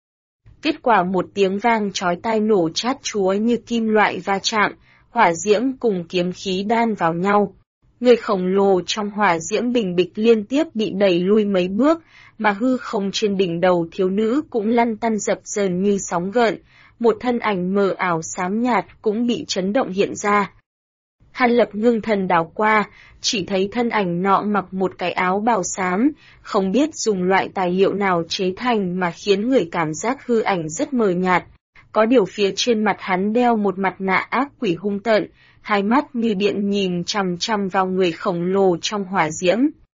Kết quả một tiếng vang chói tai nổ chát chúa như kim loại va chạm, hỏa diễm cùng kiếm khí đan vào nhau. Người khổng lồ trong hỏa diễm bình bịch liên tiếp bị đẩy lui mấy bước, mà hư không trên đỉnh đầu thiếu nữ cũng lăn tăn dập dờn như sóng gợn, một thân ảnh mờ ảo xám nhạt cũng bị chấn động hiện ra. Hàn Lập ngưng thần đảo qua, chỉ thấy thân ảnh nọ mặc một cái áo bào xám, không biết dùng loại tài liệu nào chế thành mà khiến người cảm giác hư ảnh rất mờ nhạt. Có điều phía trên mặt hắn đeo một mặt nạ ác quỷ hung tợn, hai mắt như điện nhìn chằm chằm vào người khổng lồ trong hỏa diễm.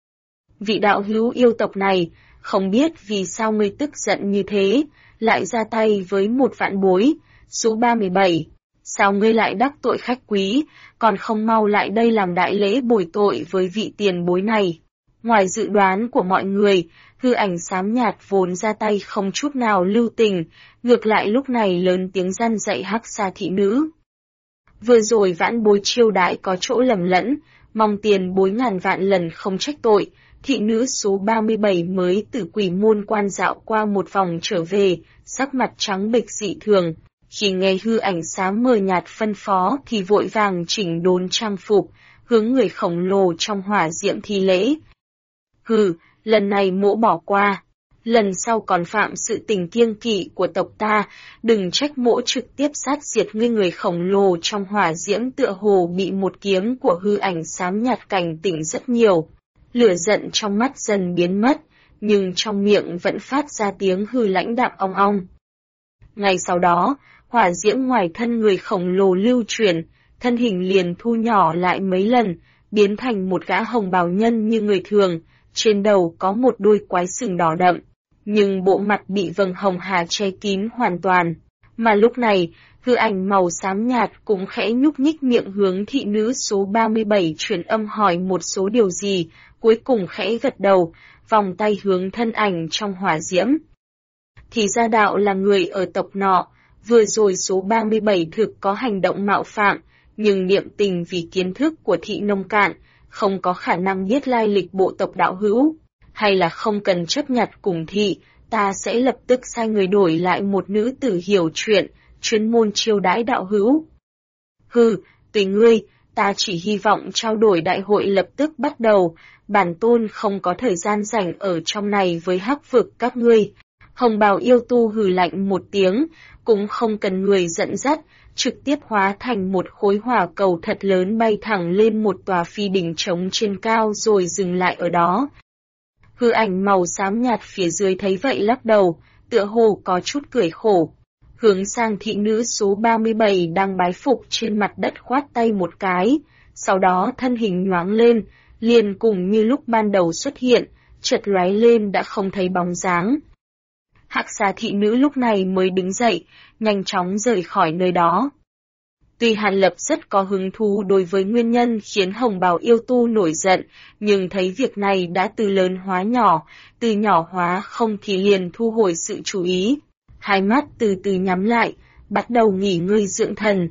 Vị đạo hữu yêu tộc này, không biết vì sao ngươi tức giận như thế, lại ra tay với một vạn bối. Số 37, sao ngươi lại đắc tội khách quý, còn không mau lại đây làm đại lễ bồi tội với vị tiền bối này. Ngoài dự đoán của mọi người, hư ảnh xám nhạt vốn ra tay không chút nào lưu tình, ngược lại lúc này lớn tiếng răn dạy Hắc Sa thị nữ. Vừa rồi vãn bối chiêu đãi có chỗ lầm lẫn, mong tiền bối ngàn vạn lần không trách tội. Thị nữ số 37 mới từ quỷ môn quan dạo qua một vòng trở về, sắc mặt trắng bệch dị thường. Khi nghe hư ảnh xám mờ nhạt phân phó thì vội vàng chỉnh đốn trang phục, hướng người khổng lồ trong hỏa diễm thi lễ. Hừ, lần này mỗ bỏ qua. Lần sau còn phạm sự tình kiêng kỵ của tộc ta, đừng trách mỗ trực tiếp sát diệt ngươi. Người khổng lồ trong hỏa diễm tựa hồ bị một kiếm của hư ảnh xám nhạt cảnh tỉnh rất nhiều. Lửa giận trong mắt dần biến mất, nhưng trong miệng vẫn phát ra tiếng hư lãnh đạm ong ong. Ngay sau đó, hỏa diễm ngoài thân người khổng lồ lưu chuyển, thân hình liền thu nhỏ lại mấy lần, biến thành một gã hồng bào nhân như người thường, trên đầu có một đôi quái sừng đỏ đậm, nhưng bộ mặt bị vầng hồng hà che kín hoàn toàn. Mà lúc này, hư ảnh màu xám nhạt cũng khẽ nhúc nhích miệng hướng thị nữ số 37 truyền âm hỏi một số điều gì, cuối cùng khẽ gật đầu, vòng tay hướng thân ảnh trong hỏa diễm. Thì ra đạo là người ở tộc nọ, vừa rồi số 37 thực có hành động mạo phạm, nhưng niệm tình vì kiến thức của thị nông cạn, không có khả năng biết lai lịch bộ tộc đạo hữu, hay là không cần chấp nhặt cùng thị, ta sẽ lập tức sai người đổi lại một nữ tử hiểu chuyện, chuyên môn chiêu đãi đạo hữu. Hừ, tùy ngươi, ta chỉ hy vọng trao đổi đại hội lập tức bắt đầu, bản tôn không có thời gian rảnh ở trong này với hắc vực các ngươi. Hồng bào yêu tu hừ lạnh một tiếng, cũng không cần người dẫn dắt, trực tiếp hóa thành một khối hỏa cầu thật lớn bay thẳng lên một tòa phi đỉnh trống trên cao rồi dừng lại ở đó. Hư ảnh màu xám nhạt phía dưới thấy vậy lắc đầu, tựa hồ có chút cười khổ. Hướng sang thị nữ số 37 đang bái phục trên mặt đất khoát tay một cái, sau đó thân hình nhoáng lên, liền cùng như lúc ban đầu xuất hiện, chợt lóe lên đã không thấy bóng dáng. Hắc Sa thị nữ lúc này mới đứng dậy, nhanh chóng rời khỏi nơi đó. Tuy Hàn Lập rất có hứng thú đối với nguyên nhân khiến hồng bào yêu tu nổi giận, nhưng thấy việc này đã từ lớn hóa nhỏ, từ nhỏ hóa không thì liền thu hồi sự chú ý. Hai mắt từ từ nhắm lại, bắt đầu nghỉ ngơi dưỡng thần.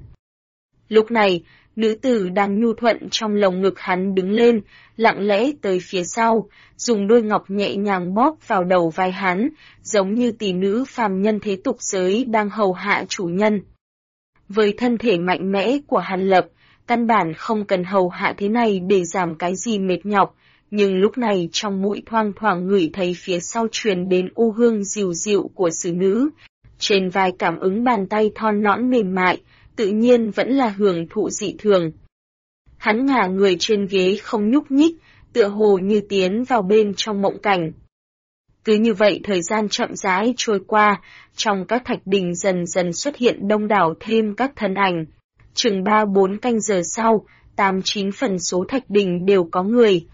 Lúc này, nữ tử đang nhu thuận trong lồng ngực hắn đứng lên, lặng lẽ tới phía sau, dùng đôi ngọc nhẹ nhàng bóp vào đầu vai hắn, giống như tỷ nữ phàm nhân thế tục giới đang hầu hạ chủ nhân. Với thân thể mạnh mẽ của Hàn Lập, căn bản không cần hầu hạ thế này để giảm cái gì mệt nhọc, nhưng lúc này trong mũi thoang thoảng ngửi thấy phía sau truyền đến u hương dịu dịu của xử nữ, trên vai cảm ứng bàn tay thon nõn mềm mại, tự nhiên vẫn là hưởng thụ dị thường. Hắn ngả người trên ghế không nhúc nhích, tựa hồ như tiến vào bên trong mộng cảnh. Cứ như vậy thời gian chậm rãi trôi qua, trong các thạch đình dần dần xuất hiện đông đảo thêm các thân ảnh. Chừng 3-4 canh giờ sau, 8-9 phần số thạch đình đều có người.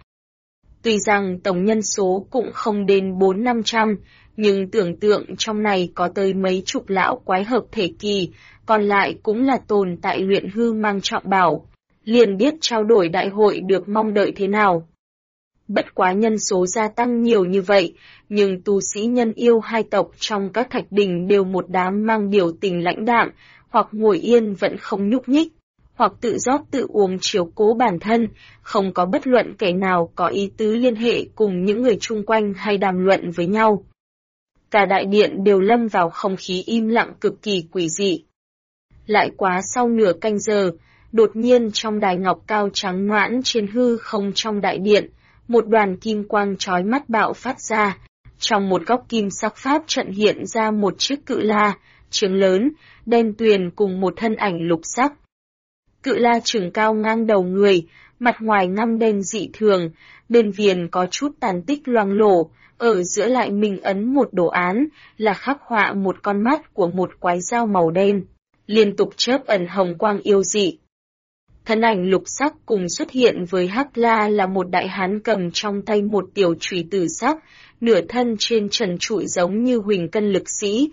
Tuy rằng tổng nhân số cũng không đến 400-500, nhưng tưởng tượng trong này có tới mấy chục lão quái hợp thể kỳ, còn lại cũng là tồn tại luyện hư mang trọng bảo. Liền biết trao đổi đại hội được mong đợi thế nào. Bất quá nhân số gia tăng nhiều như vậy, nhưng tu sĩ nhân yêu hai tộc trong các thạch đình đều một đám mang biểu tình lãnh đạm, hoặc ngồi yên vẫn không nhúc nhích, hoặc tự rót tự uống chiếu cố bản thân, không có bất luận kẻ nào có ý tứ liên hệ cùng những người chung quanh hay đàm luận với nhau. Cả đại điện đều lâm vào không khí im lặng cực kỳ quỷ dị. Lại quá sau nửa canh giờ, đột nhiên trong đài ngọc cao trắng noãn trên hư không trong đại điện, một đoàn kim quang chói mắt bạo phát ra. Trong một góc kim sắc pháp trận hiện ra một chiếc cự la, trướng lớn, đen tuyền cùng một thân ảnh lục sắc. Cự la chừng cao ngang đầu người, mặt ngoài ngăm đen dị thường, bên viền có chút tàn tích loang lổ, ở giữa lại minh ấn một đồ án, là khắc họa một con mắt của một quái dao màu đen, liên tục chớp ẩn hồng quang yêu dị. Thân ảnh lục sắc cùng xuất hiện với Hắc La là một đại hán cầm trong tay một tiểu chùy tử sắc, nửa thân trên trần trụi giống như huỳnh cân lực sĩ.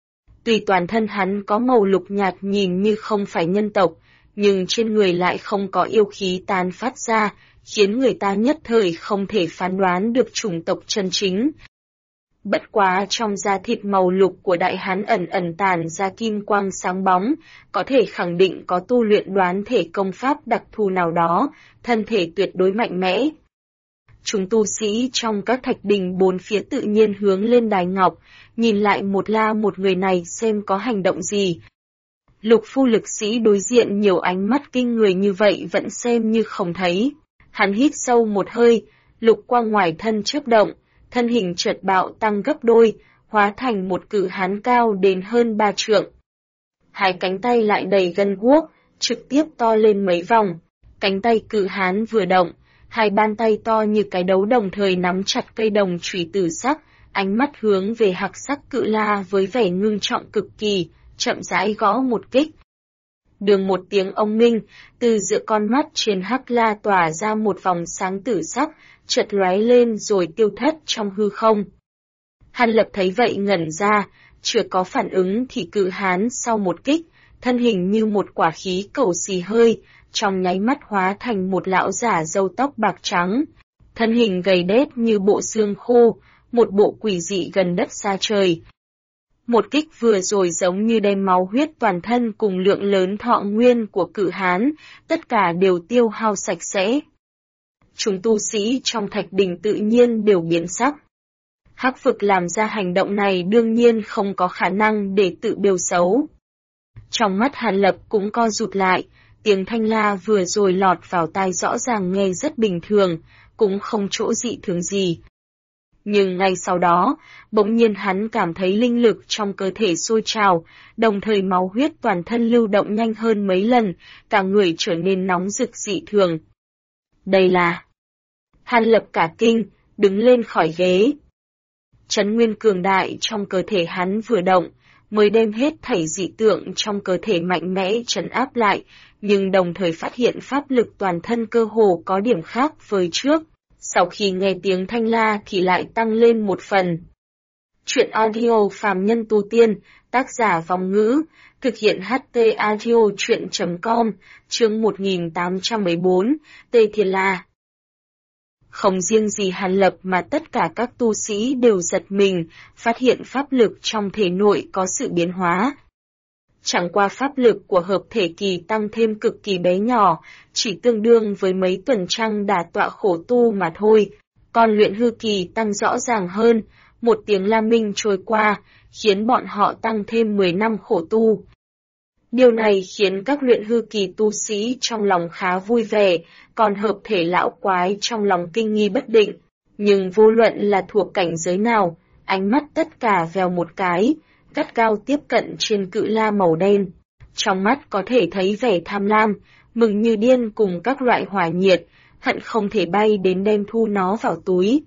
Tuy toàn thân hắn có màu lục nhạt nhìn như không phải nhân tộc, nhưng trên người lại không có yêu khí tán phát ra, khiến người ta nhất thời không thể phán đoán được chủng tộc chân chính. Bất quá trong da thịt màu lục của đại hán ẩn ẩn tản ra kim quang sáng bóng, có thể khẳng định có tu luyện đoán thể công pháp đặc thù nào đó, thân thể tuyệt đối mạnh mẽ. Chúng tu sĩ trong các thạch đình bốn phía tự nhiên hướng lên đài ngọc, nhìn lại một người này xem có hành động gì. Lục phu lực sĩ đối diện nhiều ánh mắt kinh người như vậy vẫn xem như không thấy. Hắn hít sâu một hơi, lục quang ngoài thân chớp động, thân hình chợt bạo tăng gấp đôi, hóa thành một cự hán cao đến hơn 3 trượng. Hai cánh tay lại đầy gân guốc, trực tiếp to lên mấy vòng. Cánh tay cự hán vừa động, hai bàn tay to như cái đấu đồng thời nắm chặt cây đồng chùy tử sắc, ánh mắt hướng về Hắc sắc cự la với vẻ ngưng trọng cực kỳ, chậm rãi gõ một kích. Đường một tiếng ông minh, từ giữa con mắt trên Hắc La tỏa ra một vòng sáng tử sắc, chợt lóe lên rồi tiêu thất trong hư không. Hàn Lập thấy vậy ngẩn ra, chưa có phản ứng thì cự hán sau một kích, thân hình như một quả khí cầu xì hơi, trong nháy mắt hóa thành một lão giả râu tóc bạc trắng. Thân hình gầy đét như bộ xương khô, một bộ quỷ dị gần đất xa trời. Một kích vừa rồi giống như đem máu huyết toàn thân cùng lượng lớn thọ nguyên của cự hán, tất cả đều tiêu hao sạch sẽ. Chúng tu sĩ trong thạch đình tự nhiên đều biến sắc. Hắc vực làm ra hành động này đương nhiên không có khả năng để tự bêu xấu. Trong mắt Hàn Lập cũng co rụt lại, tiếng thanh la vừa rồi lọt vào tai rõ ràng nghe rất bình thường, cũng không chỗ dị thường gì. Nhưng ngay sau đó, bỗng nhiên hắn cảm thấy linh lực trong cơ thể sôi trào, đồng thời máu huyết toàn thân lưu động nhanh hơn mấy lần, cả người trở nên nóng rực dị thường. Đây là... Hàn Lập cả kinh, đứng lên khỏi ghế. Chấn nguyên cường đại trong cơ thể hắn vừa động, mới đem hết thảy dị tượng trong cơ thể mạnh mẽ trấn áp lại, nhưng đồng thời phát hiện pháp lực toàn thân cơ hồ có điểm khác với trước. Sau khi nghe tiếng thanh la thì lại tăng lên một phần. Chuyện audio phàm nhân tu tiên, tác giả Vong Ngữ, thực hiện HT audio chuyện.com, chương 1814, Tê Thiên La. Không riêng gì Hàn Lập mà tất cả các tu sĩ đều giật mình, phát hiện pháp lực trong thể nội có sự biến hóa. Chẳng qua pháp lực của hợp thể kỳ tăng thêm cực kỳ bé nhỏ, chỉ tương đương với mấy tuần trăng đả tọa khổ tu mà thôi, còn luyện hư kỳ tăng rõ ràng hơn, một tiếng la minh trôi qua, khiến bọn họ tăng thêm 10 năm khổ tu. Điều này khiến các luyện hư kỳ tu sĩ trong lòng khá vui vẻ, còn hợp thể lão quái trong lòng kinh nghi bất định. Nhưng vô luận là thuộc cảnh giới nào, ánh mắt tất cả vèo một cái, gắt gao tiếp cận trên cự la màu đen. Trong mắt có thể thấy vẻ tham lam, mừng như điên cùng các loại hỏa nhiệt, hận không thể bay đến đem thu nó vào túi.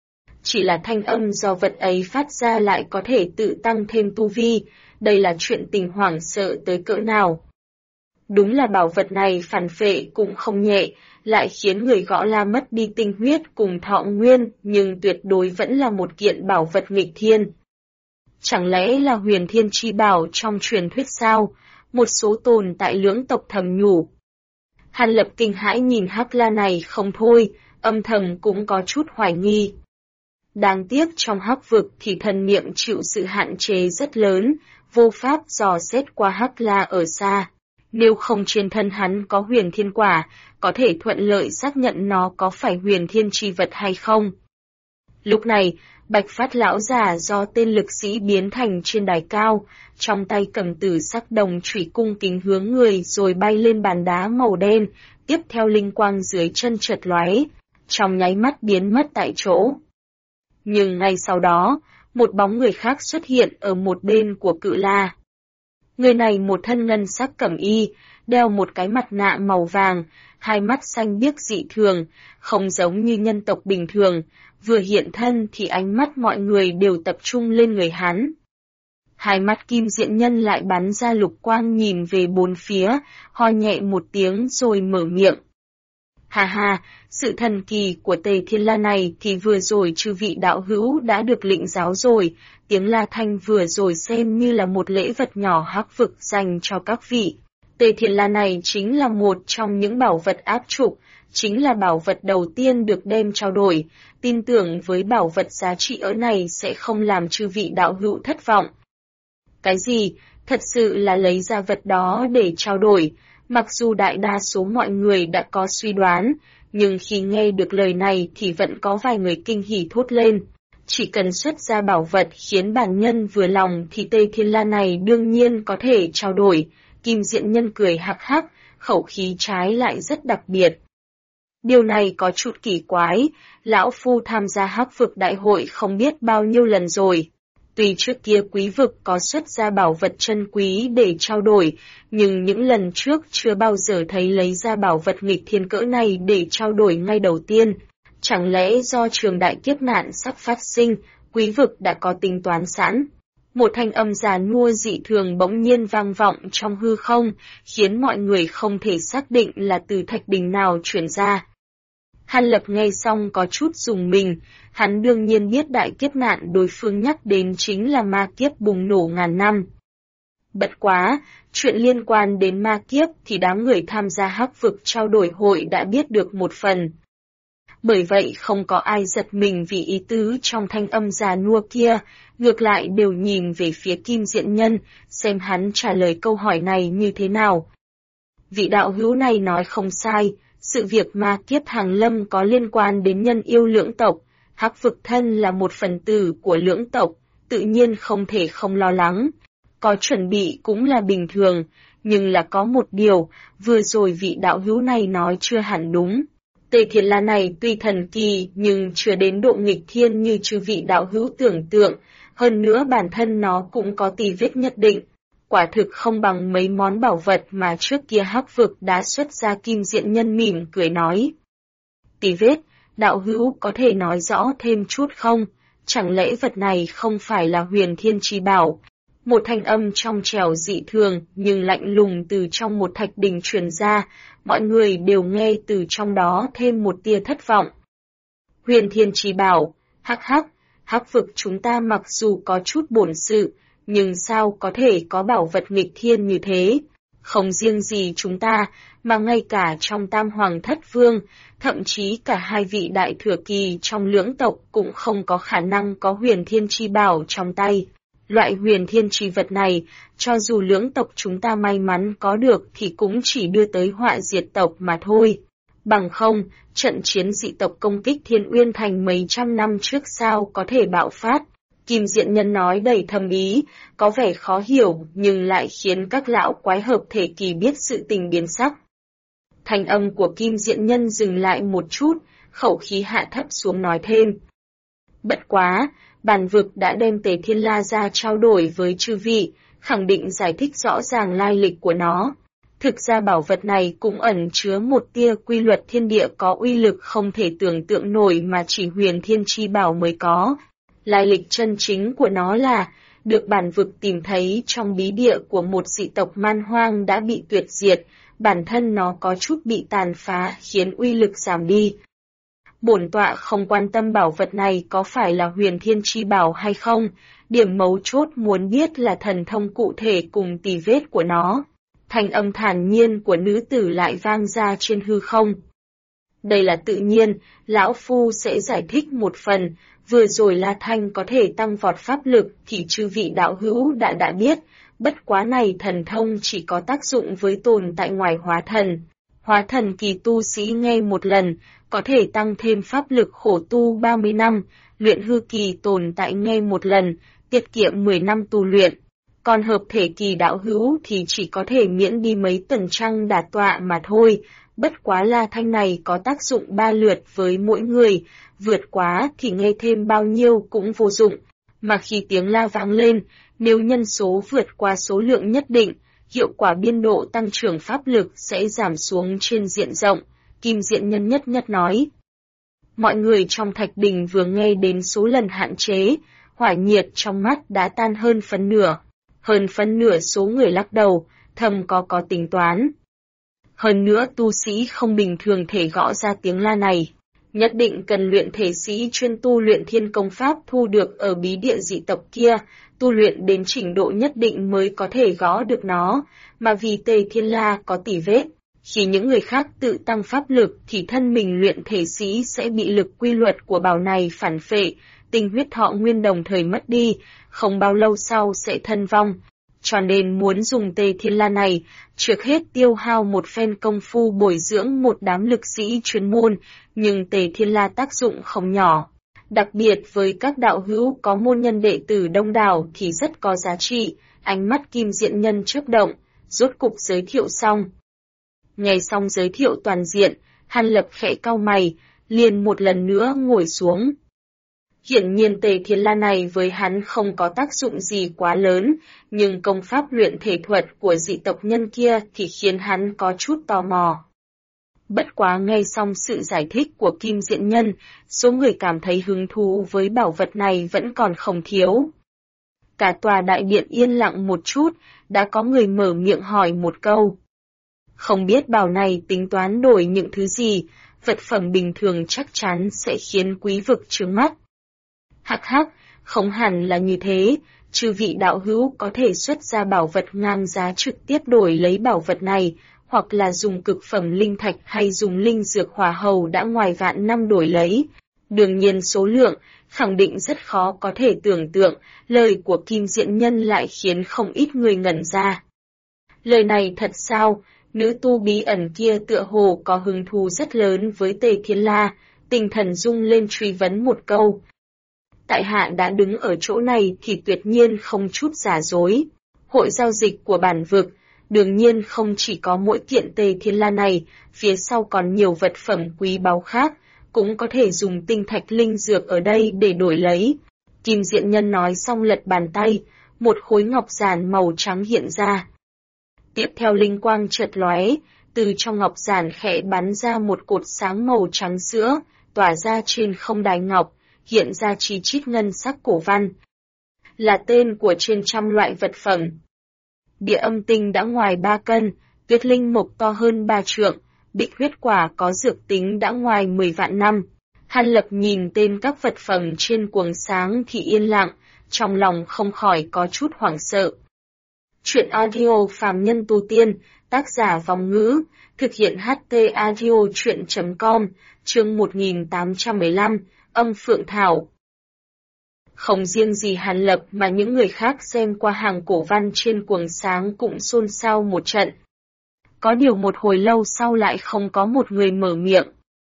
Chỉ là thanh âm do vật ấy phát ra lại có thể tự tăng thêm tu vi, đây là chuyện tình hoảng sợ tới cỡ nào. Đúng là bảo vật này phản phệ cũng không nhẹ, lại khiến người gõ la mất đi tinh huyết cùng thọ nguyên, nhưng tuyệt đối vẫn là một kiện bảo vật nghịch thiên. Chẳng lẽ là huyền thiên chi bảo trong truyền thuyết sao? Một số tồn tại lưỡng tộc thầm nhủ. Hàn Lập kinh hãi nhìn Hắc La này không thôi, âm thầm cũng có chút hoài nghi. Đáng tiếc trong Hắc vực thì thần niệm chịu sự hạn chế rất lớn, vô pháp dò xét qua Hắc La ở xa. Nếu không trên thân hắn có huyền thiên quả, có thể thuận lợi xác nhận nó có phải huyền thiên chi vật hay không. Lúc này, Bạch Phát lão già do tên lực sĩ biến thành trên đài cao, trong tay cầm tử sắc đồng chủy cung kính hướng người rồi bay lên bàn đá màu đen, tiếp theo linh quang dưới chân chợt lóe, trong nháy mắt biến mất tại chỗ. Nhưng ngay sau đó, một bóng người khác xuất hiện ở một bên của cự la. Người này một thân ngân sắc cẩm y, đeo một cái mặt nạ màu vàng, hai mắt xanh biếc dị thường, không giống như nhân tộc bình thường, vừa hiện thân thì ánh mắt mọi người đều tập trung lên người hắn. Hai mắt Kim Diện Nhân lại bắn ra lục quang nhìn về bốn phía, ho nhẹ một tiếng rồi mở miệng. Ha ha, sự thần kỳ của Tề Thiên La này thì vừa rồi chư vị đạo hữu đã được lĩnh giáo rồi, tiếng la thanh vừa rồi xem như là một lễ vật nhỏ hắc vực dành cho các vị. Tề Thiên La này chính là một trong những bảo vật áp trục, chính là bảo vật đầu tiên được đem trao đổi, tin tưởng với bảo vật giá trị ở này sẽ không làm chư vị đạo hữu thất vọng. Cái gì? Thật sự là lấy ra vật đó để trao đổi. Mặc dù đại đa số mọi người đã có suy đoán, nhưng khi nghe được lời này thì vẫn có vài người kinh hỉ thốt lên. Chỉ cần xuất ra bảo vật khiến bản nhân vừa lòng thì Tề Thiên La này đương nhiên có thể trao đổi. Kim Diện Nhân cười hắc hắc, khẩu khí trái lại rất đặc biệt. Điều này có chút kỳ quái, lão phu tham gia hắc vực đại hội không biết bao nhiêu lần rồi. Tuy trước kia quý vực có xuất ra bảo vật chân quý để trao đổi, nhưng những lần trước chưa bao giờ thấy lấy ra bảo vật nghịch thiên cỡ này để trao đổi ngay đầu tiên. Chẳng lẽ do trường đại kiếp nạn sắp phát sinh, quý vực đã có tính toán sẵn? Một thanh âm già nua dị thường bỗng nhiên vang vọng trong hư không, khiến mọi người không thể xác định là từ thạch đình nào truyền ra. Hàn Lập nghe xong có chút rùng mình, hắn đương nhiên biết đại kiếp nạn đối phương nhắc đến chính là ma kiếp bùng nổ ngàn năm. Bất quá, chuyện liên quan đến ma kiếp thì đám người tham gia hắc vực trao đổi hội đã biết được một phần. Bởi vậy không có ai giật mình vì ý tứ trong thanh âm già nua kia, ngược lại đều nhìn về phía Kim Diện Nhân, xem hắn trả lời câu hỏi này như thế nào. Vị đạo hữu này nói không sai. Sự việc ma kiếp hàng lâm có liên quan đến nhân yêu lưỡng tộc, hắc vực thân là một phần tử của lưỡng tộc, tự nhiên không thể không lo lắng. Có chuẩn bị cũng là bình thường, nhưng là có một điều, vừa rồi vị đạo hữu này nói chưa hẳn đúng. Tề Thiên La này tuy thần kỳ nhưng chưa đến độ nghịch thiên như chư vị đạo hữu tưởng tượng, hơn nữa bản thân nó cũng có tì vết nhất định. Quả thực không bằng mấy món bảo vật mà trước kia hắc vực đã xuất ra. Kim Diện Nhân mỉm cười nói. Tì vết, đạo hữu có thể nói rõ thêm chút không? Chẳng lẽ vật này không phải là huyền thiên chi bảo? Một thanh âm trong trẻo dị thường nhưng lạnh lùng từ trong một thạch đình truyền ra, mọi người đều nghe từ trong đó thêm một tia thất vọng. Huyền thiên chi bảo, hắc hắc, hắc vực chúng ta mặc dù có chút bổn sự, nhưng sao có thể có bảo vật nghịch thiên như thế? Không riêng gì chúng ta, mà ngay cả trong Tam Hoàng Thất Vương, thậm chí cả hai vị đại thừa kỳ trong lưỡng tộc cũng không có khả năng có huyền thiên chi bảo trong tay. Loại huyền thiên chi vật này, cho dù lưỡng tộc chúng ta may mắn có được thì cũng chỉ đưa tới họa diệt tộc mà thôi. Bằng không, trận chiến dị tộc công kích Thiên Uyên Thành mấy trăm năm trước sao có thể bạo phát? Kim Diện Nhân nói đầy thâm ý, có vẻ khó hiểu nhưng lại khiến các lão quái hợp thể kỳ biết sự tình biến sắc. Thanh âm của Kim Diện Nhân dừng lại một chút, khẩu khí hạ thấp xuống nói thêm. Bất quá, bản vực đã đem Tề Thiên La ra trao đổi với chư vị, khẳng định giải thích rõ ràng lai lịch của nó. Thực ra bảo vật này cũng ẩn chứa một tia quy luật thiên địa có uy lực không thể tưởng tượng nổi mà chỉ huyền thiên chi bảo mới có. Lai lịch chân chính của nó là, được bản vực tìm thấy trong bí địa của một dị tộc man hoang đã bị tuyệt diệt, bản thân nó có chút bị tàn phá khiến uy lực giảm đi. Bổn tọa không quan tâm bảo vật này có phải là huyền thiên chi bảo hay không, điểm mấu chốt muốn biết là thần thông cụ thể cùng tì vết của nó. Thanh âm thản nhiên của nữ tử lại vang ra trên hư không. Đây là tự nhiên, lão phu sẽ giải thích một phần, vừa rồi La Thanh có thể tăng vọt pháp lực thì chư vị đạo hữu đã biết, bất quá này thần thông chỉ có tác dụng với tồn tại ngoài hóa thần. Hóa thần kỳ tu sĩ nghe một lần, có thể tăng thêm pháp lực khổ tu 30 năm, luyện hư kỳ tồn tại nghe một lần, tiết kiệm 10 năm tu luyện. Còn hợp thể kỳ đạo hữu thì chỉ có thể miễn đi mấy tuần trăng đả tọa mà thôi, bất quá La Thanh này có tác dụng 3 lượt với mỗi người, vượt quá thì nghe thêm bao nhiêu cũng vô dụng, mà khi tiếng la vang lên, nếu nhân số vượt qua số lượng nhất định, hiệu quả biên độ tăng trưởng pháp lực sẽ giảm xuống trên diện rộng, Kim Diện Nhân nhất nói. Mọi người trong thạch đình vừa nghe đến số lần hạn chế, hỏa nhiệt trong mắt đã tan hơn phần nửa. Hơn phân nửa số người lắc đầu, thầm có tính toán. Hơn nữa tu sĩ không bình thường thể gõ ra tiếng la này. Nhất định cần luyện thể sĩ chuyên tu luyện thiên công pháp thu được ở bí địa dị tộc kia, tu luyện đến trình độ nhất định mới có thể gõ được nó, mà vì Tề Thiên La có tỉ vết. Khi những người khác tự tăng pháp lực thì thân mình luyện thể sĩ sẽ bị lực quy luật của bảo này phản phệ, tinh huyết thọ nguyên đồng thời mất đi, không bao lâu sau sẽ thân vong. Cho nên muốn dùng Tề Thiên La này, trước hết tiêu hao một phen công phu bồi dưỡng một đám lực sĩ chuyên môn, nhưng Tề Thiên La tác dụng không nhỏ. Đặc biệt với các đạo hữu có môn nhân đệ tử đông đảo thì rất có giá trị, ánh mắt Kim Diện Nhân chớp động, rốt cục giới thiệu xong. Nghe xong giới thiệu toàn diện, Hàn Lập khẽ cau mày, liền một lần nữa ngồi xuống. Hiển nhiên Tề Thiên La này với hắn không có tác dụng gì quá lớn, nhưng công pháp luyện thể thuật của dị tộc nhân kia thì khiến hắn có chút tò mò. Bất quá nghe xong sự giải thích của Kim Diện Nhân, số người cảm thấy hứng thú với bảo vật này vẫn còn không thiếu. Cả tòa đại điện yên lặng một chút, đã có người mở miệng hỏi một câu. Không biết bảo này tính toán đổi những thứ gì, vật phẩm bình thường chắc chắn sẽ khiến quý vực trướng mắt. Hắc hắc, không hẳn là như thế, chư vị đạo hữu có thể xuất ra bảo vật ngang giá trực tiếp đổi lấy bảo vật này, hoặc là dùng cực phẩm linh thạch hay dùng linh dược hỏa hầu đã ngoài vạn năm đổi lấy. Đương nhiên số lượng, khẳng định rất khó có thể tưởng tượng, lời của Kim Diện Nhân lại khiến không ít người ngẩn ra. Lời này thật sao? Nữ tu bí ẩn kia tựa hồ có hứng thú rất lớn với Tề Thiên La, tinh thần rung lên truy vấn một câu. Tại hạ đã đứng ở chỗ này thì tuyệt nhiên không chút giả dối. Hội giao dịch của bản vực, đương nhiên không chỉ có mỗi kiện Tề Thiên La này, phía sau còn nhiều vật phẩm quý báu khác, cũng có thể dùng tinh thạch linh dược ở đây để đổi lấy. Kim Diện Nhân nói xong lật bàn tay, một khối ngọc giản màu trắng hiện ra. Tiếp theo linh quang chợt lóe, từ trong ngọc giản khẽ bắn ra một cột sáng màu trắng sữa, tỏa ra trên không đài ngọc, hiện ra chi chít ngân sắc cổ văn. Là tên của trên trăm loại vật phẩm. Địa âm tinh đã ngoài 3 cân, tuyết linh mộc to hơn 3 trượng, bích huyết quả có dược tính đã ngoài 10 vạn năm. Hàn Lập nhìn tên các vật phẩm trên cuồng sáng thì yên lặng, trong lòng không khỏi có chút hoảng sợ. Chuyện audio phàm nhân tu tiên, tác giả Vong Ngữ, thực hiện HT audio chuyện.com, chương 1815, âm Phượng Thảo. Không riêng gì Hàn Lập mà những người khác xem qua hàng cổ văn trên cuồng sáng cũng xôn xao một trận. Có điều một hồi lâu sau lại không có một người mở miệng.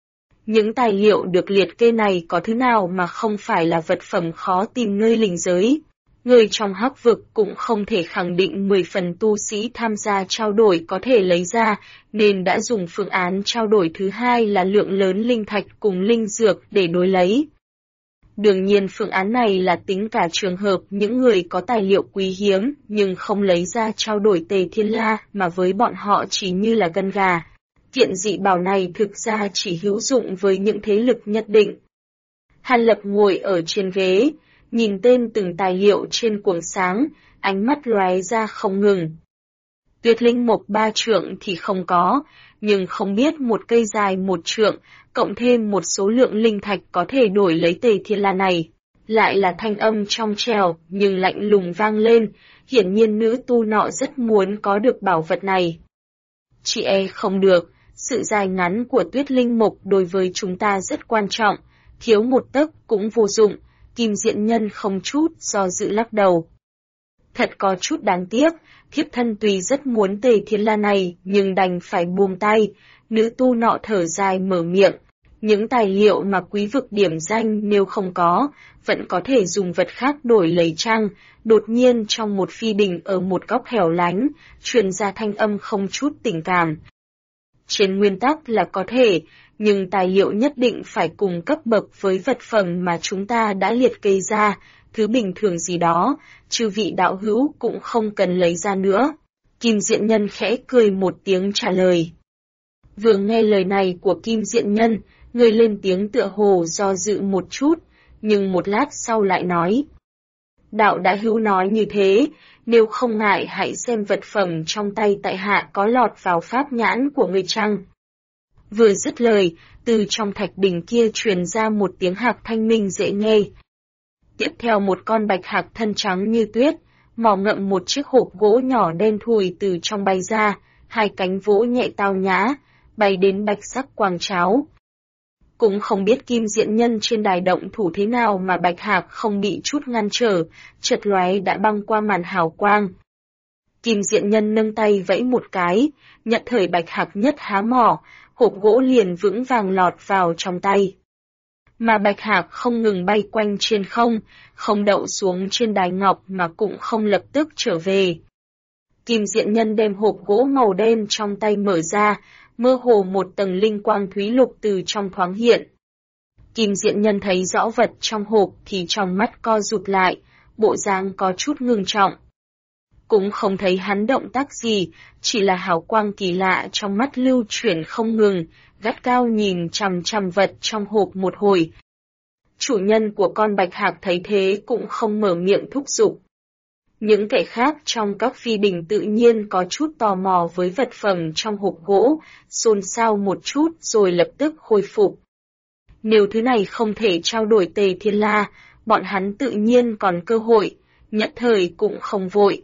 Những tài liệu được liệt kê này có thứ nào mà không phải là vật phẩm khó tìm nơi linh giới. Người trong hắc vực cũng không thể khẳng định 10 phần tu sĩ tham gia trao đổi có thể lấy ra, nên đã dùng phương án trao đổi thứ hai là lượng lớn linh thạch cùng linh dược để đối lấy. Đương nhiên phương án này là tính cả trường hợp những người có tài liệu quý hiếm nhưng không lấy ra trao đổi Tề Thiên La mà với bọn họ chỉ như là gân gà. Kiện dị bảo này thực ra chỉ hữu dụng với những thế lực nhất định. Hàn Lập ngồi ở trên ghế, nhìn tên từng tài liệu trên cuồng sáng, ánh mắt lóe ra không ngừng. Tuyết linh mộc 3 trượng thì không có, nhưng không biết một cây dài 1 trượng, cộng thêm một số lượng linh thạch có thể đổi lấy Tề Thiên La này. Lại là thanh âm trong trèo nhưng lạnh lùng vang lên, hiển nhiên nữ tu nọ rất muốn có được bảo vật này. Chị không được, sự dài ngắn của tuyết linh mộc đối với chúng ta rất quan trọng, thiếu một tấc cũng vô dụng. Kim Diện Nhân không chút do dự lắc đầu. Thật có chút đáng tiếc, thiếp thân tuy rất muốn Tề Thiên La này nhưng đành phải buông tay, nữ tu nọ thở dài mở miệng. Những tài liệu mà quý vực điểm danh nếu không có, vẫn có thể dùng vật khác đổi lấy chăng. Đột nhiên trong một phi đình ở một góc hẻo lánh, truyền ra thanh âm không chút tình cảm. Trên nguyên tắc là có thể, nhưng tài liệu nhất định phải cùng cấp bậc với vật phẩm mà chúng ta đã liệt kê ra, thứ bình thường gì đó, chư vị đạo hữu cũng không cần lấy ra nữa. Kim Diện Nhân khẽ cười một tiếng trả lời. Vừa nghe lời này của Kim Diện Nhân, người lên tiếng tựa hồ do dự một chút, nhưng một lát sau lại nói. Đạo đã hữu nói như thế, nếu không ngại hãy xem vật phẩm trong tay tại hạ có lọt vào pháp nhãn của người chăng. Vừa dứt lời, từ trong thạch đỉnh kia truyền ra một tiếng hạc thanh minh dễ nghe. Tiếp theo một con bạch hạc thân trắng như tuyết, mò ngậm một chiếc hộp gỗ nhỏ đen thùi từ trong bay ra, hai cánh vỗ nhẹ tao nhã, bay đến bạch sắc quang cháo. Cũng không biết Kim Diện Nhân trên đài động thủ thế nào mà bạch hạc không bị chút ngăn trở, chợt lóe đã băng qua màn hào quang. Kim Diện Nhân nâng tay vẫy một cái, nhận thời bạch hạc nhất há mỏ, hộp gỗ liền vững vàng lọt vào trong tay. Mà bạch hạc không ngừng bay quanh trên không đậu xuống trên đài ngọc mà cũng không lập tức trở về. Kim Diện Nhân đem hộp gỗ màu đen trong tay mở ra, mơ hồ một tầng linh quang thúy lục từ trong thoáng hiện. Kim Diện Nhân thấy rõ vật trong hộp thì trong mắt co rụt lại, bộ dáng có chút ngưng trọng. Cũng không thấy hắn động tác gì, chỉ là hào quang kỳ lạ trong mắt lưu chuyển không ngừng, gắt cao nhìn chằm chằm vật trong hộp một hồi. Chủ nhân của con bạch hạc thấy thế cũng không mở miệng thúc giục. Những kẻ khác trong các phi đình tự nhiên có chút tò mò với vật phẩm trong hộp gỗ, xôn xao một chút rồi lập tức khôi phục. Nếu thứ này không thể trao đổi Tề Thiên La, bọn hắn tự nhiên còn cơ hội, nhất thời cũng không vội.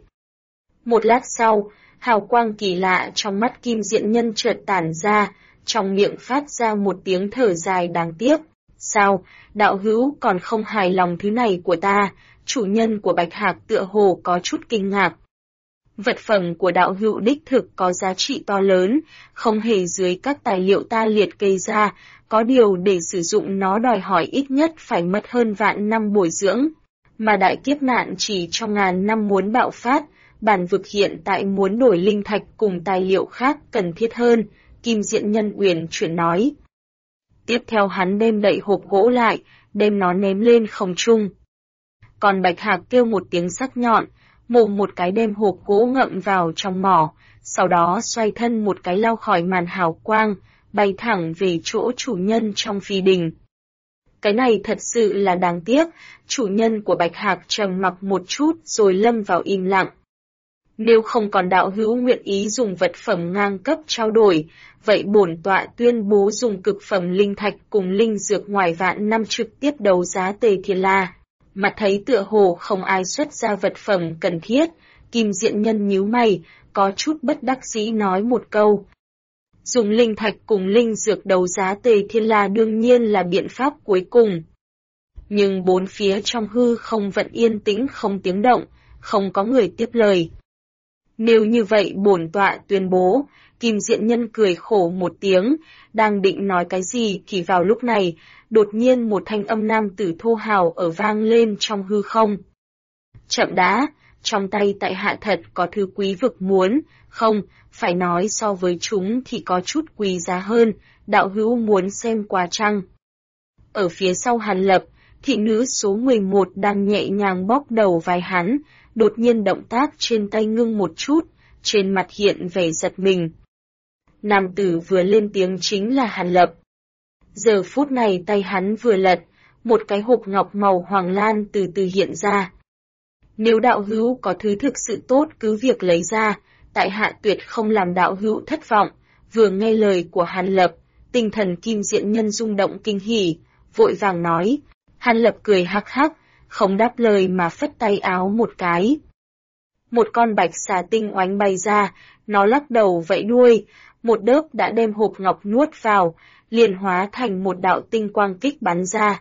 Một lát sau, hào quang kỳ lạ trong mắt Kim Diện Nhân chợt tản ra, trong miệng phát ra một tiếng thở dài đáng tiếc. Sao, đạo hữu còn không hài lòng thứ này của ta? Chủ nhân của bạch hạc tựa hồ có chút kinh ngạc. Vật phẩm của đạo hữu đích thực có giá trị to lớn, không hề dưới các tài liệu ta liệt kê ra, có điều để sử dụng nó đòi hỏi ít nhất phải mất hơn vạn năm bồi dưỡng. Mà đại kiếp nạn chỉ trong ngàn năm muốn bạo phát, bản vực hiện tại muốn đổi linh thạch cùng tài liệu khác cần thiết hơn, Kim Diện Nhân uyển chuyển nói. Tiếp theo hắn đem đậy hộp gỗ lại, đem nó ném lên không trung. Còn bạch hạc kêu một tiếng sắc nhọn, mồm một cái đem hộp gỗ ngậm vào trong mỏ, sau đó xoay thân một cái lao khỏi màn hào quang, bay thẳng về chỗ chủ nhân trong phi đình. Cái này thật sự là đáng tiếc, chủ nhân của bạch hạc trầm mặc một chút rồi lâm vào im lặng. Nếu không còn đạo hữu nguyện ý dùng vật phẩm ngang cấp trao đổi, vậy bổn tọa tuyên bố dùng cực phẩm linh thạch cùng linh dược ngoài vạn năm trực tiếp đấu giá Tề Thiên La. Mặt thấy tựa hồ không ai xuất ra vật phẩm cần thiết, Kim Diện Nhân nhíu mày, có chút bất đắc dĩ nói một câu. Dùng linh thạch cùng linh dược đấu giá Tề Thiên La đương nhiên là biện pháp cuối cùng. Nhưng bốn phía trong hư không vẫn yên tĩnh không tiếng động, không có người tiếp lời. Nếu như vậy bổn tọa tuyên bố, Kim Diện Nhân cười khổ một tiếng, đang định nói cái gì thì vào lúc này, đột nhiên một thanh âm nam tử thô hào ở vang lên trong hư không. Chậm đã, trong tay tại hạ thật có thứ quý vực muốn, không, phải nói so với chúng thì có chút quý giá hơn, đạo hữu muốn xem quà chăng. Ở phía sau Hàn Lập, thị nữ số 11 đang nhẹ nhàng bóp đầu vai hắn, đột nhiên động tác trên tay ngưng một chút, trên mặt hiện vẻ giật mình. Nam tử vừa lên tiếng chính là Hàn Lập. Giờ phút này tay hắn vừa lật, một cái hộp ngọc màu hoàng lan từ từ hiện ra. Nếu đạo hữu có thứ thực sự tốt cứ việc lấy ra, tại hạ tuyệt không làm đạo hữu thất vọng. Vừa nghe lời của Hàn Lập, tinh thần Kim Diện Nhân rung động kinh hỉ, vội vàng nói. Hàn Lập cười hắc hắc, không đáp lời mà phất tay áo một cái. Một con bạch xà tinh oánh bay ra, nó lắc đầu vẫy đuôi, một đớp đã đem hộp ngọc nuốt vào, liền hóa thành một đạo tinh quang kích bắn ra.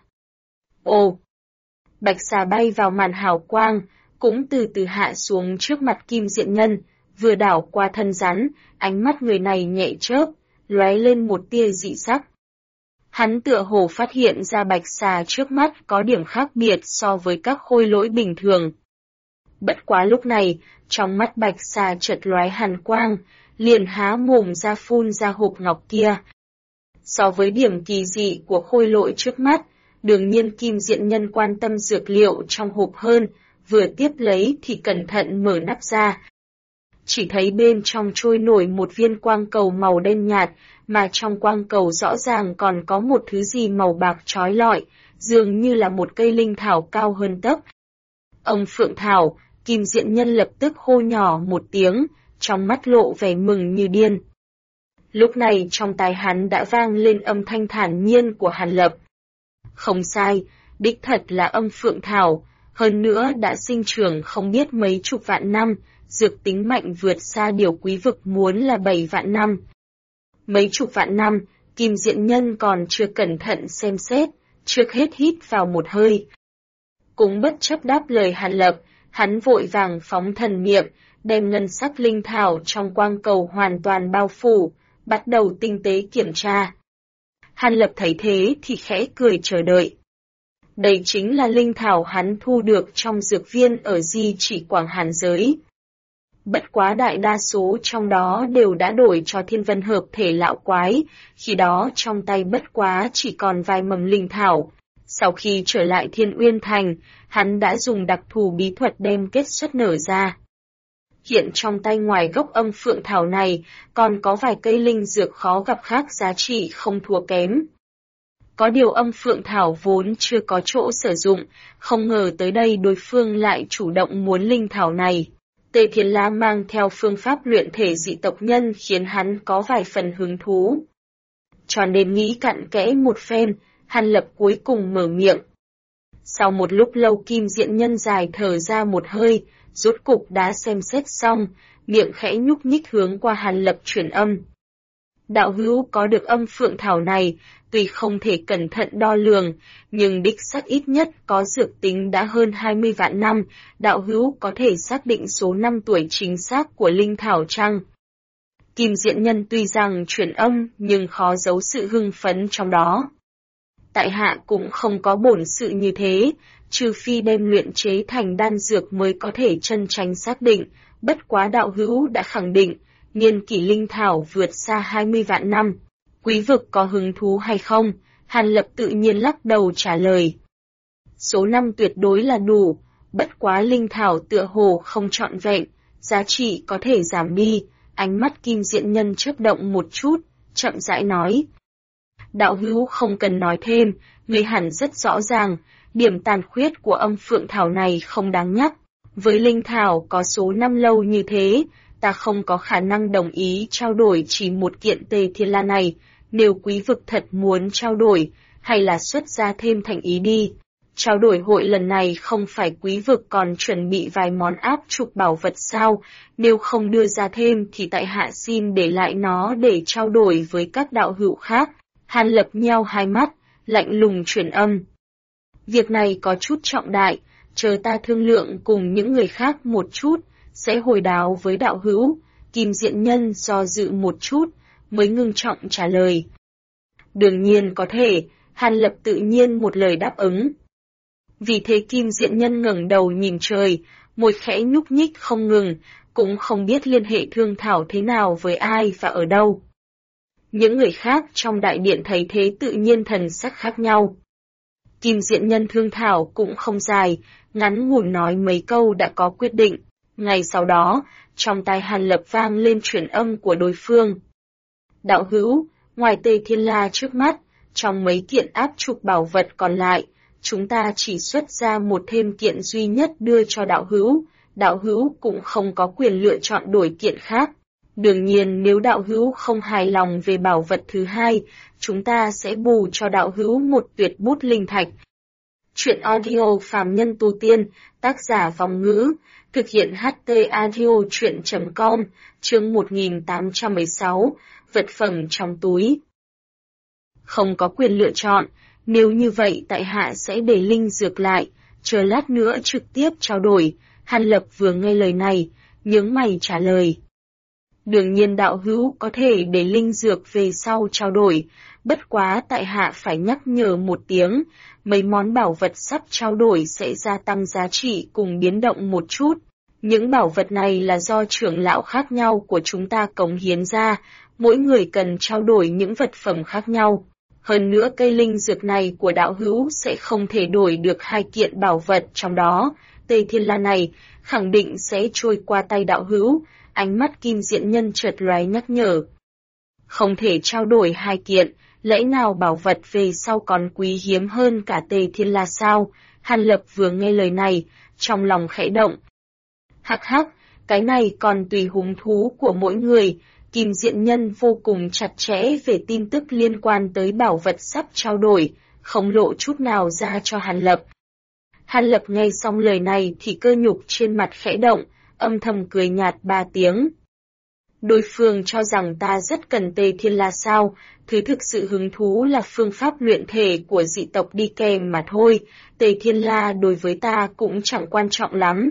Ồ! Bạch xà bay vào màn hào quang, cũng từ từ hạ xuống trước mặt Kim Diện Nhân, vừa đảo qua thân rắn, ánh mắt người này nhẹ chớp, lóe lên một tia dị sắc. Hắn tựa hồ phát hiện ra bạch xà trước mắt có điểm khác biệt so với các khôi lỗi bình thường. Bất quá lúc này, trong mắt bạch xà chợt lóe hàn quang, liền há mồm ra phun ra hộp ngọc kia. So với điểm kỳ dị của khôi lỗi trước mắt, đương nhiên Kim Diện Nhân quan tâm dược liệu trong hộp hơn, vừa tiếp lấy thì cẩn thận mở nắp ra. Chỉ thấy bên trong trôi nổi một viên quang cầu màu đen nhạt, mà trong quang cầu rõ ràng còn có một thứ gì màu bạc trói lọi, dường như là một cây linh thảo cao hơn tấc. Ông Phượng Thảo, Kim Diện Nhân lập tức hô nhỏ một tiếng, trong mắt lộ vẻ mừng như điên. Lúc này trong tai hắn đã vang lên âm thanh thản nhiên của Hàn Lập. Không sai, đích thật là âm Phượng Thảo, hơn nữa đã sinh trưởng không biết mấy chục vạn năm, dược tính mạnh vượt xa điều quý vực muốn là 7 vạn năm. Mấy chục vạn năm, Kim Diện Nhân còn chưa cẩn thận xem xét, trước hết hít vào một hơi. Cũng bất chấp đáp lời Hàn Lập, hắn vội vàng phóng thần niệm, đem ngân sắc linh thảo trong quang cầu hoàn toàn bao phủ, bắt đầu tinh tế kiểm tra. Hàn Lập thấy thế thì khẽ cười chờ đợi. Đây chính là linh thảo hắn thu được trong dược viên ở Di Chỉ Quảng Hàn giới. Bất quá đại đa số trong đó đều đã đổi cho Thiên Vân hợp thể lão quái, khi đó trong tay bất quá chỉ còn vài mầm linh thảo. Sau khi trở lại Thiên Uyên Thành, hắn đã dùng đặc thù bí thuật đem kết xuất nở ra. Hiện trong tay ngoài gốc âm Phượng Thảo này, còn có vài cây linh dược khó gặp khác giá trị không thua kém. Có điều âm Phượng Thảo vốn chưa có chỗ sử dụng, không ngờ tới đây đối phương lại chủ động muốn linh thảo này. Tề Thiên La mang theo phương pháp luyện thể dị tộc nhân khiến hắn có vài phần hứng thú. Cho nên nghĩ cặn kẽ một phen, Hàn Lập cuối cùng mở miệng. Sau một lúc lâu Kim Diện Nhân dài thở ra một hơi, rốt cục đã xem xét xong, miệng khẽ nhúc nhích hướng qua Hàn Lập truyền âm. Đạo hữu có được âm Phượng Thảo này, tuy không thể cẩn thận đo lường, nhưng đích xác ít nhất có dược tính đã hơn 20 vạn năm, đạo hữu có thể xác định số năm tuổi chính xác của linh thảo chăng? Kim Diện Nhân tuy rằng truyền âm nhưng khó giấu sự hưng phấn trong đó. Tại hạ cũng không có bổn sự như thế, trừ phi đem luyện chế thành đan dược mới có thể chân chánh xác định, bất quá đạo hữu đã khẳng định, niên kỷ linh thảo vượt xa 20 vạn năm. Quý vực có hứng thú hay không? Hàn Lập tự nhiên lắc đầu trả lời. Số năm tuyệt đối là đủ, bất quá linh thảo tựa hồ không trọn vẹn, giá trị có thể giảm đi. Ánh mắt Kim Diện Nhân chớp động một chút, chậm rãi nói. Đạo hữu không cần nói thêm, người hẳn rất rõ ràng, điểm tàn khuyết của âm Phượng Thảo này không đáng nhắc. Với linh thảo có số năm lâu như thế, ta không có khả năng đồng ý trao đổi chỉ một kiện Tề Thiên La này, nếu quý vực thật muốn trao đổi, hay là xuất ra thêm thành ý đi. Trao đổi hội lần này không phải quý vực còn chuẩn bị vài món áp trục bảo vật sao, nếu không đưa ra thêm thì tại hạ xin để lại nó để trao đổi với các đạo hữu khác. Hàn Lập nheo hai mắt, lạnh lùng truyền âm. Việc này có chút trọng đại, chờ ta thương lượng cùng những người khác một chút, sẽ hồi đáo với đạo hữu. Kim Diện Nhân do dự một chút, mới ngưng trọng trả lời. Đương nhiên có thể, Hàn Lập tự nhiên một lời đáp ứng. Vì thế Kim Diện Nhân ngẩng đầu nhìn trời, môi khẽ nhúc nhích không ngừng, cũng không biết liên hệ thương thảo thế nào với ai và ở đâu. Những người khác trong đại điện thấy thế tự nhiên thần sắc khác nhau. Kim Diện Nhân thương thảo cũng không dài, ngắn ngủn nói mấy câu đã có quyết định. Ngày sau đó, trong tai Hàn Lập vang lên truyền âm của đối phương. Đạo hữu, ngoài Tề Thiên La trước mắt, trong mấy kiện áp trục bảo vật còn lại, chúng ta chỉ xuất ra một thêm kiện duy nhất đưa cho đạo hữu cũng không có quyền lựa chọn đổi kiện khác. Đương nhiên nếu đạo hữu không hài lòng về bảo vật thứ hai, chúng ta sẽ bù cho đạo hữu một tuyệt bút linh thạch. Chuyện audio phàm nhân tu tiên, tác giả Vong Ngữ, thực hiện HT Audio Chuyện.com, chương 1816, vật phẩm trong túi. Không có quyền lựa chọn, nếu như vậy tại hạ sẽ để linh dược lại, chờ lát nữa trực tiếp trao đổi. Hàn Lập vừa nghe lời này, nhướng mày trả lời. Đương nhiên đạo hữu có thể để linh dược về sau trao đổi, bất quá tại hạ phải nhắc nhở một tiếng, mấy món bảo vật sắp trao đổi sẽ gia tăng giá trị cùng biến động một chút. Những bảo vật này là do trưởng lão khác nhau của chúng ta cống hiến ra, mỗi người cần trao đổi những vật phẩm khác nhau. Hơn nữa cây linh dược này của đạo hữu sẽ không thể đổi được hai kiện bảo vật trong đó, Tề Thiên La này khẳng định sẽ trôi qua tay đạo hữu. Ánh mắt Kim Diện Nhân chợt lóe nhắc nhở. Không thể trao đổi hai kiện, lẽ nào bảo vật về sau còn quý hiếm hơn cả Tề Thiên La sao? Hàn Lập vừa nghe lời này, trong lòng khẽ động. Hắc hắc, cái này còn tùy hứng thú của mỗi người. Kim Diện Nhân vô cùng chặt chẽ về tin tức liên quan tới bảo vật sắp trao đổi, không lộ chút nào ra cho Hàn Lập. Hàn Lập nghe xong lời này thì cơ nhục trên mặt khẽ động, âm thầm cười nhạt 3 tiếng. Đối phương cho rằng ta rất cần Tề Thiên La sao, thứ thực sự hứng thú là phương pháp luyện thể của dị tộc đi kèm mà thôi, Tề Thiên La đối với ta cũng chẳng quan trọng lắm.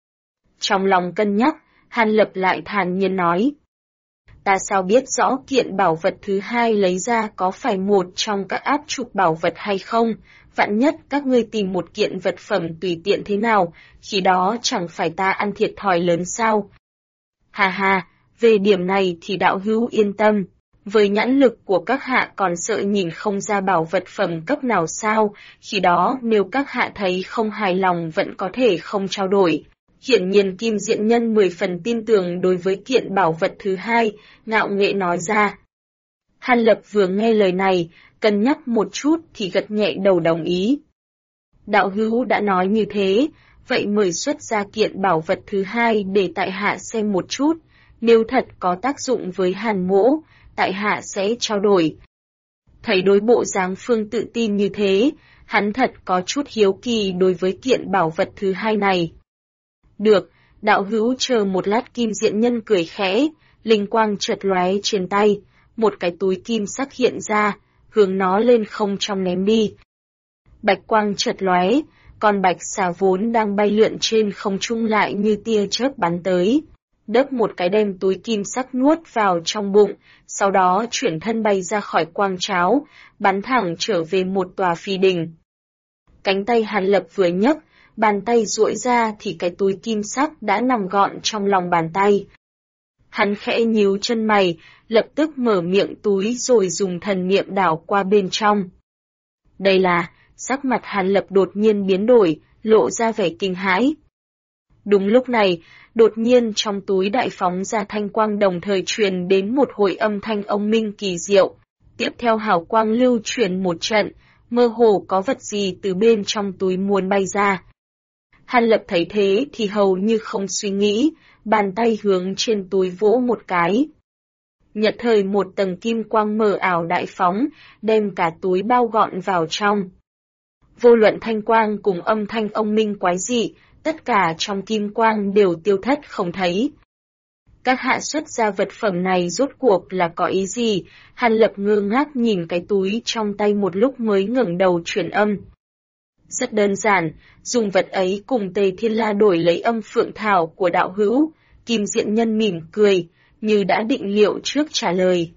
Trong lòng cân nhắc, Hàn Lập lại thản nhiên nói. Ta sao biết rõ kiện bảo vật thứ hai lấy ra có phải một trong các áp trục bảo vật hay không, vạn nhất các ngươi tìm một kiện vật phẩm tùy tiện thế nào, khi đó chẳng phải ta ăn thiệt thòi lớn sao. Hà hà, về điểm này thì đạo hữu yên tâm, với nhãn lực của các hạ còn sợ nhìn không ra bảo vật phẩm cấp nào sao, khi đó nếu các hạ thấy không hài lòng vẫn có thể không trao đổi. Hiển nhiên Kim Diện Nhân 10 phần tin tưởng đối với kiện bảo vật thứ hai, ngạo nghệ nói ra. Hàn Lập vừa nghe lời này, cân nhắc một chút thì gật nhẹ đầu đồng ý. Đạo hữu đã nói như thế, vậy mời xuất ra kiện bảo vật thứ hai để tại hạ xem một chút, nếu thật có tác dụng với Hàn mỗ, tại hạ sẽ trao đổi. Thấy đối bộ dáng Phương tự tin như thế, hắn thật có chút hiếu kỳ đối với kiện bảo vật thứ hai này. Được, đạo hữu chờ một lát. Kim Diện Nhân cười khẽ, linh quang chợt lóe trên tay, một cái túi kim sắc hiện ra, hướng nó lên không trong ném đi. Bạch quang chợt lóe, con bạch xà vốn đang bay lượn trên không trung lại như tia chớp bắn tới, đớp một cái đem túi kim sắc nuốt vào trong bụng, sau đó chuyển thân bay ra khỏi quang tráo, bắn thẳng trở về một tòa phi đình. Cánh tay Hàn Lập vừa nhấc, bàn tay duỗi ra thì cái túi kim sắc đã nằm gọn trong lòng bàn tay. Hắn khẽ nhíu chân mày, lập tức mở miệng túi rồi dùng thần niệm đảo qua bên trong. Đây là, sắc mặt Hàn Lập đột nhiên biến đổi, lộ ra vẻ kinh hãi. Đúng lúc này, đột nhiên trong túi đại phóng ra thanh quang, đồng thời truyền đến một hồi âm thanh ông minh kỳ diệu. Tiếp theo hào quang lưu truyền một trận, mơ hồ có vật gì từ bên trong túi muốn bay ra. Hàn Lập thấy thế thì hầu như không suy nghĩ, bàn tay hướng trên túi vỗ một cái. Nhật thời một tầng kim quang mờ ảo đại phóng, đem cả túi bao gọn vào trong. Vô luận thanh quang cùng âm thanh ông minh quái dị, tất cả trong kim quang đều tiêu thất không thấy. Các hạ xuất ra vật phẩm này rốt cuộc là có ý gì? Hàn Lập ngơ ngác nhìn cái túi trong tay một lúc mới ngẩng đầu truyền âm. Rất đơn giản, dùng vật ấy cùng Tề Thiên La đổi lấy âm phượng thảo của đạo hữu. Kim Diện Nhân mỉm cười, như đã định liệu trước trả lời.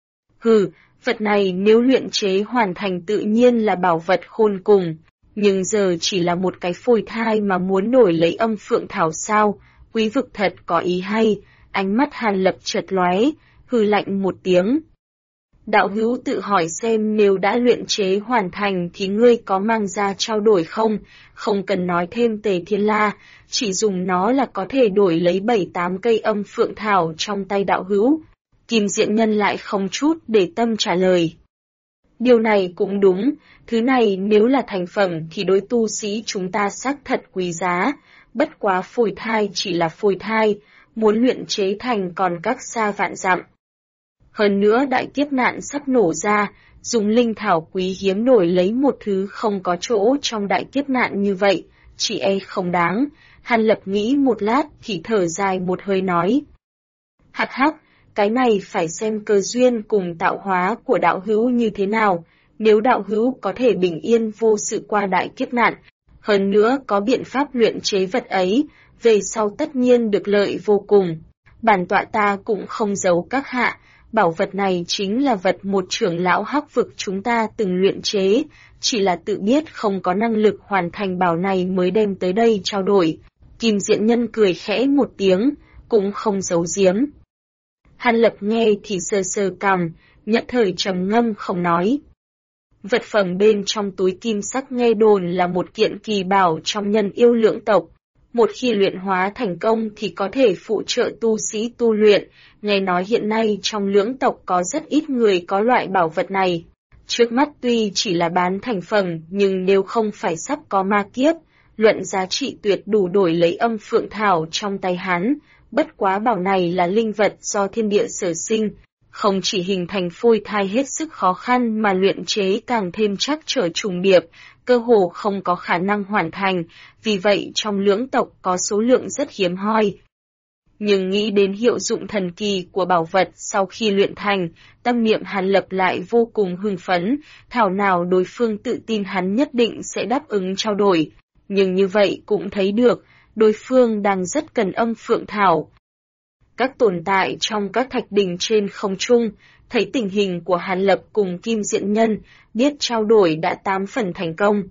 Hừ, vật này nếu luyện chế hoàn thành tự nhiên là bảo vật khôn cùng, nhưng giờ chỉ là một cái phôi thai mà muốn đổi lấy âm phượng thảo sao? Quý vực thật có ý hay. Ánh mắt Hàn Lập chợt lóe, hừ lạnh một tiếng. Đạo hữu tự hỏi xem nếu đã luyện chế hoàn thành thì ngươi có mang ra trao đổi không? Không cần nói thêm Tề Thiên La, chỉ dùng nó là có thể đổi lấy 7-8 cây âm phượng thảo trong tay đạo hữu. Kim Diện Nhân lại không chút để tâm trả lời. Điều này cũng đúng, thứ này nếu là thành phẩm thì đối tu sĩ chúng ta xác thật quý giá, bất quá phôi thai chỉ là phôi thai, muốn luyện chế thành còn cách xa vạn dặm. Hơn nữa đại kiếp nạn sắp nổ ra, dùng linh thảo quý hiếm đổi lấy một thứ không có chỗ trong đại kiếp nạn như vậy, chỉ e không đáng. Hàn Lập nghĩ một lát thì thở dài một hơi nói. Hắc hắc, cái này phải xem cơ duyên cùng tạo hóa của đạo hữu như thế nào, nếu đạo hữu có thể bình yên vô sự qua đại kiếp nạn, hơn nữa có biện pháp luyện chế vật ấy, về sau tất nhiên được lợi vô cùng. Bản tọa ta cũng không giấu các hạ, bảo vật này chính là vật một trưởng lão Hắc vực chúng ta từng luyện chế, chỉ là tự biết không có năng lực hoàn thành bảo này mới đem tới đây trao đổi. Kim Diện Nhân cười khẽ một tiếng, cũng không giấu giếm. Hàn Lập nghe thì sơ sơ cằm, nhất thời trầm ngâm không nói. Vật phẩm bên trong túi kim sắc nghe đồn là một kiện kỳ bảo trong nhân yêu lượng tộc. một khi luyện hóa thành công thì có thể phụ trợ tu sĩ tu luyện, nghe nói hiện nay trong lưỡng tộc có rất ít người có loại bảo vật này. Trước mắt tuy chỉ là bán thành phẩm nhưng nếu không phải sắp có ma kiếp, luận giá trị tuyệt đủ đổi lấy âm phượng thảo trong tay hắn, bất quá bảo này là linh vật do thiên địa sở sinh, không chỉ hình thành phôi thai hết sức khó khăn mà luyện chế càng thêm trắc trở trùng điệp, cơ hồ không có khả năng hoàn thành, vì vậy trong lưỡng tộc có số lượng rất hiếm hoi. Nhưng nghĩ đến hiệu dụng thần kỳ của bảo vật sau khi luyện thành, tâm niệm Hàn Lập lại vô cùng hưng phấn, thảo nào đối phương tự tin hắn nhất định sẽ đáp ứng trao đổi. Nhưng như vậy cũng thấy được, đối phương đang rất cần âm phượng thảo. Các tồn tại trong các thạch đình trên không trung, thấy tình hình của Hàn Lập cùng Kim Diện Nhân, biết trao đổi đã 8 phần thành công.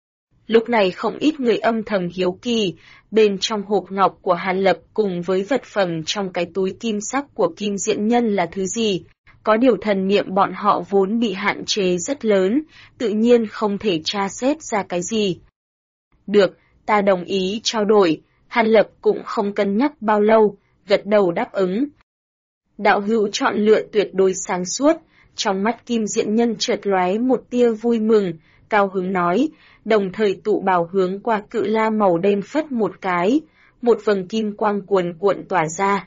Lúc này không ít người âm thầm hiếu kỳ, bên trong hộp ngọc của Hàn Lập cùng với vật phẩm trong cái túi kim sắc của Kim Diện Nhân là thứ gì. Có điều thần niệm bọn họ vốn bị hạn chế rất lớn, tự nhiên không thể tra xét ra cái gì. Được, ta đồng ý trao đổi, Hàn Lập cũng không cân nhắc bao lâu, gật đầu đáp ứng. Đạo hữu chọn lựa tuyệt đối sáng suốt, trong mắt Kim Diện Nhân chợt lóe một tia vui mừng, cao hứng nói, đồng thời tụ bảo hướng qua cự la màu đen phất một cái, một vầng kim quang cuồn cuộn tỏa ra.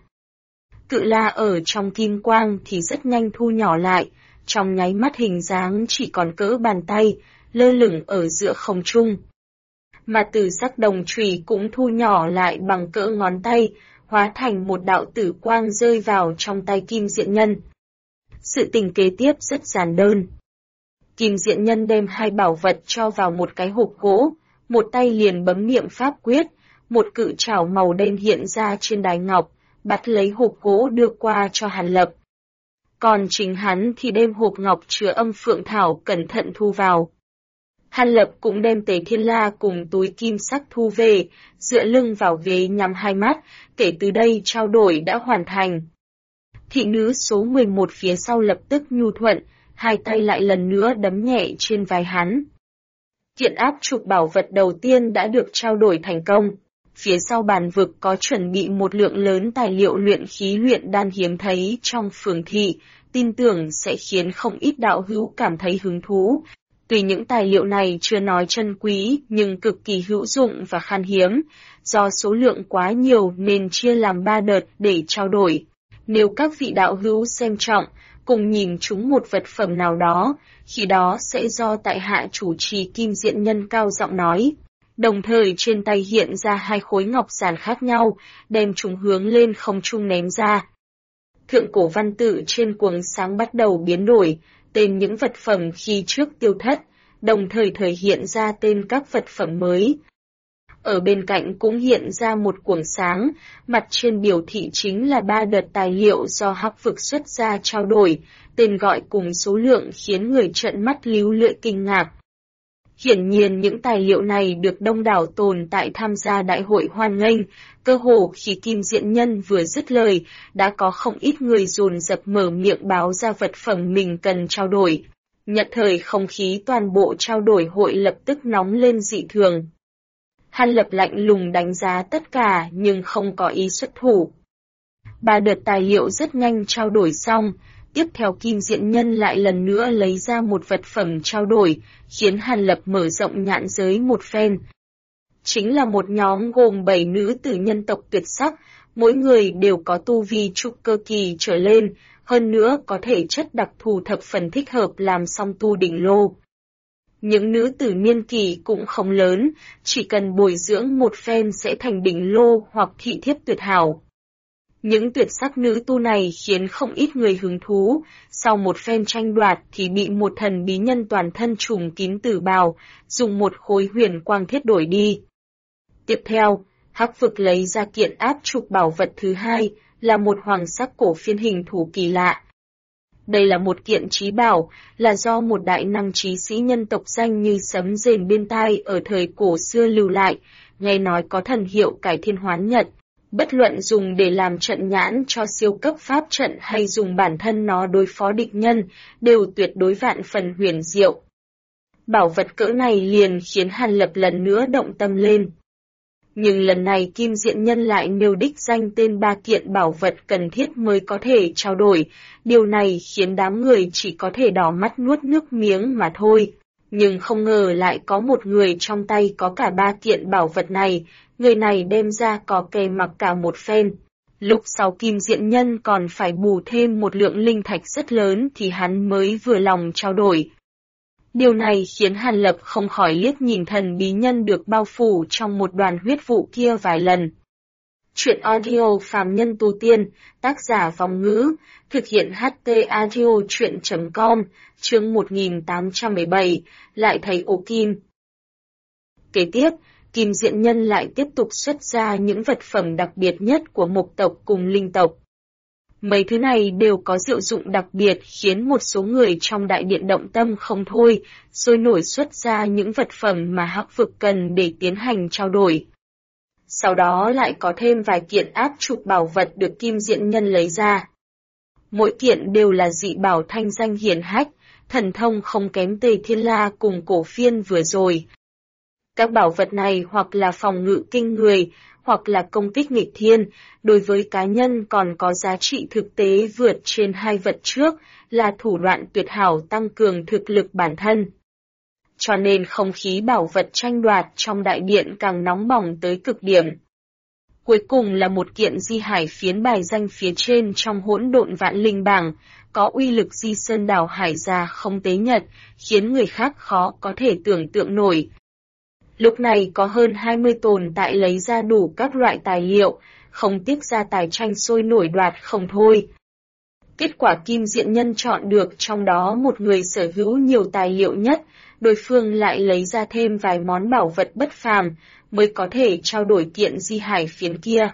Cự la ở trong kim quang thì rất nhanh thu nhỏ lại, trong nháy mắt hình dáng chỉ còn cỡ bàn tay, lơ lửng ở giữa không trung. Mà từ sắc đồng chùy cũng thu nhỏ lại bằng cỡ ngón tay, hóa thành một đạo tử quang rơi vào trong tay Kim Diện Nhân. Sự tình kế tiếp rất giản đơn. Kim Diện Nhân đem hai bảo vật cho vào một cái hộp gỗ, một tay liền bấm niệm pháp quyết, một cự trảo màu đen hiện ra trên đài ngọc, bắt lấy hộp gỗ đưa qua cho Hàn Lập. Còn chính hắn thì đem hộp ngọc chứa âm phượng thảo cẩn thận thu vào. Hàn Lập cũng đem Tế Thiên La cùng túi kim sắc thu về, dựa lưng vào ghế nhắm hai mắt, kể từ đây trao đổi đã hoàn thành. Thị nữ số 11 phía sau lập tức nhu thuận, hai tay lại lần nữa đấm nhẹ trên vai hắn. Kiện áp trục bảo vật đầu tiên đã được trao đổi thành công. Phía sau bàn vực có chuẩn bị một lượng lớn tài liệu luyện khí luyện đan hiếm thấy trong phường thị, tin tưởng sẽ khiến không ít đạo hữu cảm thấy hứng thú. Tuy những tài liệu này chưa nói chân quý nhưng cực kỳ hữu dụng và khan hiếm, do số lượng quá nhiều nên chia làm 3 đợt để trao đổi. Nếu các vị đạo hữu xem trọng, cùng nhìn chúng một vật phẩm nào đó, khi đó sẽ do tại hạ chủ trì Kim Diện Nhân cao giọng nói. Đồng thời trên tay hiện ra hai khối ngọc giản khác nhau, đem chúng hướng lên không trung ném ra. Thượng cổ văn tự trên cuống sáng bắt đầu biến đổi, tên những vật phẩm khi trước tiêu thất, đồng thời thời hiện ra tên các vật phẩm mới. Ở bên cạnh cũng hiện ra một cuống sáng, mặt trên biểu thị chính là 3 đợt tài liệu do Hắc Vực xuất ra trao đổi, tên gọi cùng số lượng khiến người trợn mắt líu lưỡi kinh ngạc. Hiển nhiên những tài liệu này được đông đảo tồn tại tham gia đại hội hoan nghênh, cơ hồ khi Kim Diện Nhân vừa dứt lời, đã có không ít người dồn dập mở miệng báo ra vật phẩm mình cần trao đổi. Nhận thời không khí toàn bộ trao đổi hội lập tức nóng lên dị thường. Hàn Lập lạnh lùng đánh giá tất cả nhưng không có ý xuất thủ. 3 đợt tài liệu rất nhanh trao đổi xong, tiếp theo Kim Diện Nhân lại lần nữa lấy ra một vật phẩm trao đổi, khiến Hàn Lập mở rộng nhãn giới một phen. Chính là một nhóm gồm 7 nữ tử nhân tộc tuyệt sắc, mỗi người đều có tu vi trúc cơ kỳ trở lên, hơn nữa có thể chất đặc thù thập phần thích hợp làm song tu đỉnh lô. Những nữ tử niên kỳ cũng không lớn, chỉ cần bồi dưỡng một phen sẽ thành đỉnh lô hoặc thị thiếp tuyệt hảo. Những tuyệt sắc nữ tu này khiến không ít người hứng thú, sau một phen tranh đoạt thì bị một thần bí nhân toàn thân trùm kín tử bào, dùng một khối huyền quang thiết đổi đi. Tiếp theo, Hắc Vực lấy ra kiện áp trục bảo vật thứ hai, là một hoàng sắc cổ phiên hình thú kỳ lạ. Đây là một kiện trí bảo, là do một đại năng trí sĩ nhân tộc danh như sấm rền bên tai ở thời cổ xưa lưu lại, nghe nói có thần hiệu cải thiên hoán nhật. Bất luận dùng để làm trận nhãn cho siêu cấp pháp trận hay dùng bản thân nó đối phó địch nhân, đều tuyệt đối vạn phần huyền diệu. Bảo vật cỡ này liền khiến Hàn Lập lần nữa động tâm lên. Nhưng lần này Kim Diện Nhân lại nêu đích danh tên 3 kiện bảo vật cần thiết mới có thể trao đổi, điều này khiến đám người chỉ có thể đỏ mắt nuốt nước miếng mà thôi. Nhưng không ngờ lại có một người trong tay có cả 3 kiện bảo vật này, người này đem ra có kè mặc cả một phen. Lúc sau Kim Diện Nhân còn phải bù thêm một lượng linh thạch rất lớn thì hắn mới vừa lòng trao đổi. Điều này khiến Hàn Lập không khỏi liếc nhìn thần bí nhân được bao phủ trong một đoàn huyết vụ kia vài lần. Chuyện audio phàm nhân tu tiên, tác giả Vong Ngữ, thực hiện HT audio chuyện.com, chương 1817, lại thấy ổ kim. Kế tiếp, Kim Diện Nhân lại tiếp tục xuất ra những vật phẩm đặc biệt nhất của mộc tộc cùng linh tộc. Mấy thứ này đều có diệu dụng đặc biệt khiến một số người trong đại điện động tâm không thôi, sôi nổi xuất ra những vật phẩm mà Hắc vực cần để tiến hành trao đổi. Sau đó lại có thêm vài kiện áp trục bảo vật được Kim Diện Nhân lấy ra. Mỗi kiện đều là dị bảo thanh danh hiển hách, thần thông không kém Tề Thiên La cùng Cổ Phiên vừa rồi. Các bảo vật này hoặc là phòng ngự kinh người, hoặc là công kích nghịch thiên, đối với cá nhân còn có giá trị thực tế vượt trên hai vật trước, là thủ đoạn tuyệt hảo tăng cường thực lực bản thân. Cho nên không khí bảo vật tranh đoạt trong đại điện càng nóng bỏng tới cực điểm. Cuối cùng là một kiện di hải phiến bài danh phía trên trong hỗn độn vạn linh bảng, có uy lực di sơn đảo hải gia không tế nhật, khiến người khác khó có thể tưởng tượng nổi. Lúc này có hơn 20 tồn tại lấy ra đủ các loại tài liệu, không tiếc ra tài tranh sôi nổi đoạt không thôi. Kết quả Kim Diện Nhân chọn được trong đó một người sở hữu nhiều tài liệu nhất, đối phương lại lấy ra thêm vài món bảo vật bất phàm, mới có thể trao đổi kiện di hải phiến kia.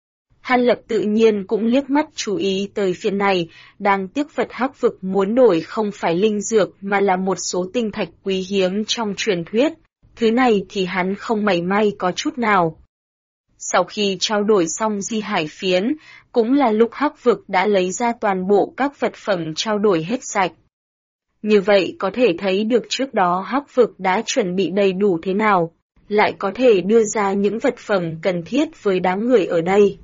Hàn Lập tự nhiên cũng liếc mắt chú ý tới phiến này, đang tiếc vật Hắc vực muốn đổi không phải linh dược mà là một số tinh thạch quý hiếm trong truyền thuyết. Thứ này thì hắn không mảy may có chút nào. Sau khi trao đổi xong di hải phiến, cũng là lúc Hắc vực đã lấy ra toàn bộ các vật phẩm trao đổi hết sạch. Như vậy có thể thấy được trước đó Hắc vực đã chuẩn bị đầy đủ thế nào, lại có thể đưa ra những vật phẩm cần thiết với đám người ở đây.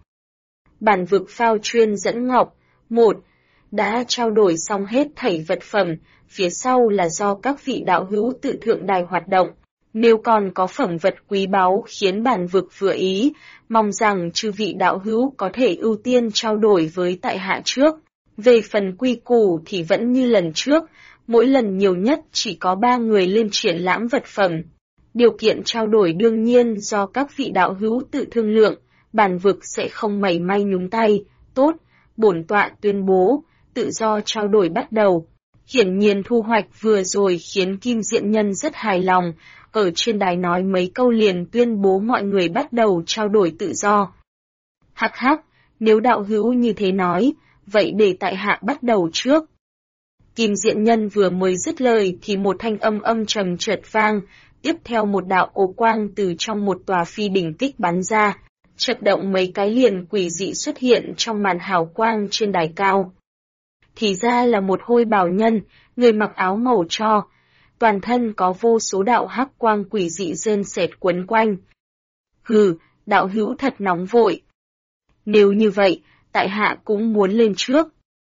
Bản vực phao chuyên dẫn ngọc, 1. Đã trao đổi xong hết thảy vật phẩm, phía sau là do các vị đạo hữu tự thượng đài hoạt động. Nếu còn có phẩm vật quý báu khiến bản vực vừa ý, mong rằng chư vị đạo hữu có thể ưu tiên trao đổi với tại hạ trước. Về phần quy củ thì vẫn như lần trước, mỗi lần nhiều nhất chỉ có 3 người lên triển lãm vật phẩm. Điều kiện trao đổi đương nhiên do các vị đạo hữu tự thương lượng, bản vực sẽ không mảy may nhúng tay. Tốt, bổn tọa tuyên bố, tự do trao đổi bắt đầu. Hiển nhiên thu hoạch vừa rồi khiến Kim Diện Nhân rất hài lòng, ở trên đài nói mấy câu liền tuyên bố mọi người bắt đầu trao đổi tự do. Hắc hắc, nếu đạo hữu như thế nói, vậy để tại hạ bắt đầu trước. Kim Diện Nhân vừa mới dứt lời thì một thanh âm trầm chợt vang, tiếp theo một đạo ố quang từ trong một tòa phi đỉnh kích bắn ra, chợt động mấy cái liền quỷ dị xuất hiện trong màn hào quang trên đài cao. Thì ra là một hôi bào nhân, người mặc áo màu tro, toàn thân có vô số đạo hắc quang quỷ dị rên rệt quấn quanh. Hừ, đạo hữu thật nóng vội. Nếu như vậy, tại hạ cũng muốn lên trước.